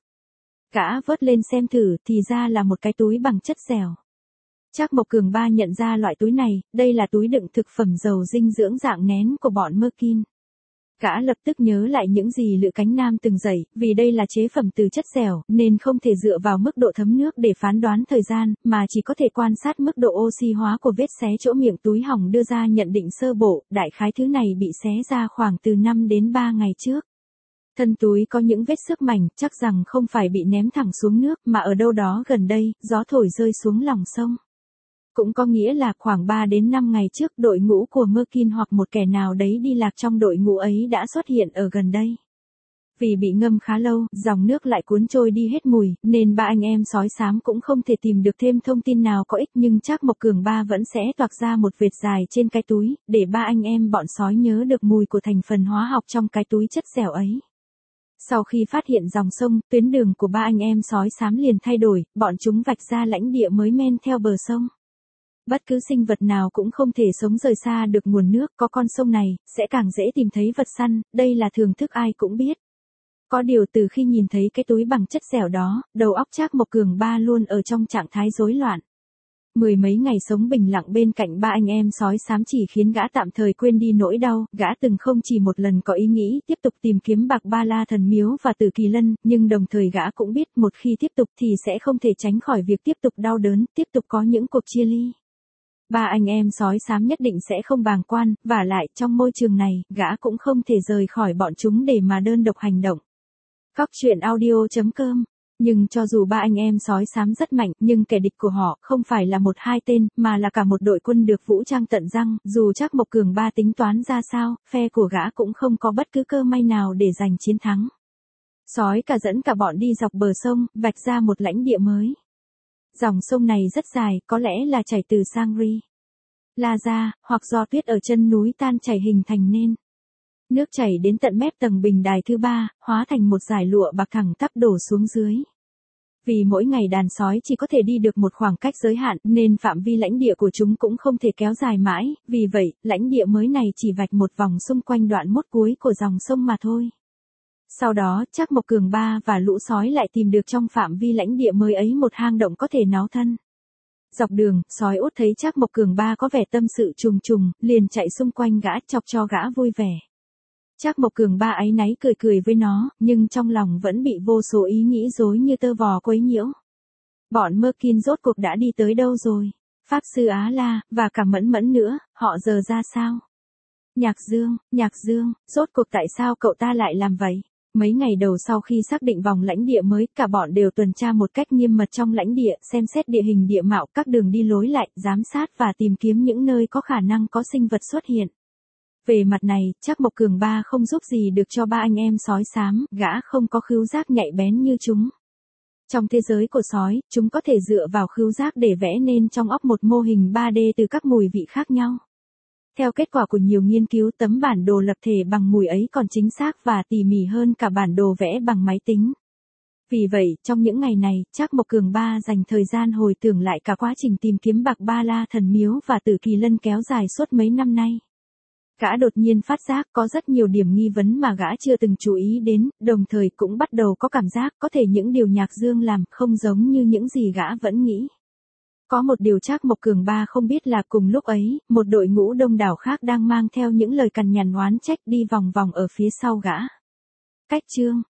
Gã vớt lên xem thử, thì ra là một cái túi bằng chất dẻo. Trác Mộc Cường ba nhận ra loại túi này, đây là túi đựng thực phẩm giàu dinh dưỡng dạng nén của bọn Merkin. Gã lập tức nhớ lại những gì Lữ Cánh Nam từng dạy, vì đây là chế phẩm từ chất dẻo, nên không thể dựa vào mức độ thấm nước để phán đoán thời gian, mà chỉ có thể quan sát mức độ oxy hóa của vết xé chỗ miệng túi hỏng đưa ra nhận định sơ bộ, đại khái thứ này bị xé ra khoảng từ năm đến ba ngày trước. Thân túi có những vết xước mảnh, chắc rằng không phải bị ném thẳng xuống nước, mà ở đâu đó gần đây, gió thổi rơi xuống lòng sông. Cũng có nghĩa là khoảng ba đến năm ngày trước, đội ngũ của Merkin hoặc một kẻ nào đấy đi lạc trong đội ngũ ấy đã xuất hiện ở gần đây. Vì bị ngâm khá lâu, dòng nước lại cuốn trôi đi hết mùi, nên ba anh em sói xám cũng không thể tìm được thêm thông tin nào có ích, nhưng Trác Mộc Cường ba vẫn sẽ toạc ra một vệt dài trên cái túi, để ba anh em bọn sói nhớ được mùi của thành phần hóa học trong cái túi chất dẻo ấy. Sau khi phát hiện dòng sông, tuyến đường của ba anh em sói xám liền thay đổi, bọn chúng vạch ra lãnh địa mới men theo bờ sông. Bất cứ sinh vật nào cũng không thể sống rời xa được nguồn nước, có con sông này, sẽ càng dễ tìm thấy vật săn, đây là thường thức ai cũng biết. Có điều từ khi nhìn thấy cái túi bằng chất dẻo đó, đầu óc Trác Mộc Cường ba luôn ở trong trạng thái rối loạn. Mười mấy ngày sống bình lặng bên cạnh ba anh em sói xám chỉ khiến gã tạm thời quên đi nỗi đau, gã từng không chỉ một lần có ý nghĩ tiếp tục tìm kiếm Bạc Ba La Thần Miếu và Tử Kỳ Lân, nhưng đồng thời gã cũng biết một khi tiếp tục thì sẽ không thể tránh khỏi việc tiếp tục đau đớn, tiếp tục có những cuộc chia ly. Ba anh em sói xám nhất định sẽ không bàng quan, vả lại trong môi trường này, gã cũng không thể rời khỏi bọn chúng để mà đơn độc hành động. Cóc truyện audio chấm com. Nhưng cho dù ba anh em sói xám rất mạnh, nhưng kẻ địch của họ không phải là một hai tên, mà là cả một đội quân được vũ trang tận răng, dù Trác Mộc Cường Ba tính toán ra sao, phe của gã cũng không có bất cứ cơ may nào để giành chiến thắng. Sói cả dẫn cả bọn đi dọc bờ sông, vạch ra một lãnh địa mới. Dòng sông này rất dài, có lẽ là chảy từ Sangri La ra, hoặc do tuyết ở chân núi tan chảy hình thành nên. Nước chảy đến tận mép tầng bình đài thứ ba, hóa thành một dải lụa bạc thẳng tắp đổ xuống dưới. Vì mỗi ngày đàn sói chỉ có thể đi được một khoảng cách giới hạn, nên phạm vi lãnh địa của chúng cũng không thể kéo dài mãi, vì vậy, lãnh địa mới này chỉ vạch một vòng xung quanh đoạn mốt cuối của dòng sông mà thôi. Sau đó, Trác Mộc Cường Ba và lũ sói lại tìm được trong phạm vi lãnh địa mới ấy một hang động có thể náo thân. Dọc đường, sói út thấy Trác Mộc Cường Ba có vẻ tâm sự trùng trùng, liền chạy xung quanh gã chọc cho gã vui vẻ. Trác Mộc Cường Ba áy náy cười cười với nó, nhưng trong lòng vẫn bị vô số ý nghĩ rối như tơ vò quấy nhiễu. Bọn Merkin rốt cuộc đã đi tới đâu rồi? Pháp sư Á La, và cả Mẫn Mẫn nữa, họ giờ ra sao? Nhạc Dương, Nhạc Dương, rốt cuộc tại sao cậu ta lại làm vậy? Mấy ngày đầu sau khi xác định vòng lãnh địa mới, cả bọn đều tuần tra một cách nghiêm mật trong lãnh địa, xem xét địa hình địa mạo, các đường đi lối lại, giám sát và tìm kiếm những nơi có khả năng có sinh vật xuất hiện. Về mặt này, Trác Mộc Cường Ba không giúp gì được cho ba anh em sói xám, gã không có khứu giác nhạy bén như chúng. Trong thế giới của sói, chúng có thể dựa vào khứu giác để vẽ nên trong óc một mô hình ba D từ các mùi vị khác nhau. Theo kết quả của nhiều nghiên cứu, tấm bản đồ lập thể bằng mùi ấy còn chính xác và tỉ mỉ hơn cả bản đồ vẽ bằng máy tính. Vì vậy, trong những ngày này, Trác Mộc Cường Ba dành thời gian hồi tưởng lại cả quá trình tìm kiếm Bạc Ba La Thần Miếu và Tử Kỳ Lân kéo dài suốt mấy năm nay. Gã đột nhiên phát giác có rất nhiều điểm nghi vấn mà gã chưa từng chú ý đến, đồng thời cũng bắt đầu có cảm giác có thể những điều Nhạc Dương làm không giống như những gì gã vẫn nghĩ. Có một điều Trác Mộc Cường Ba không biết là cùng lúc ấy, một đội ngũ đông đảo khác đang mang theo những lời cằn nhằn oán trách đi vòng vòng ở phía sau gã. Cách chương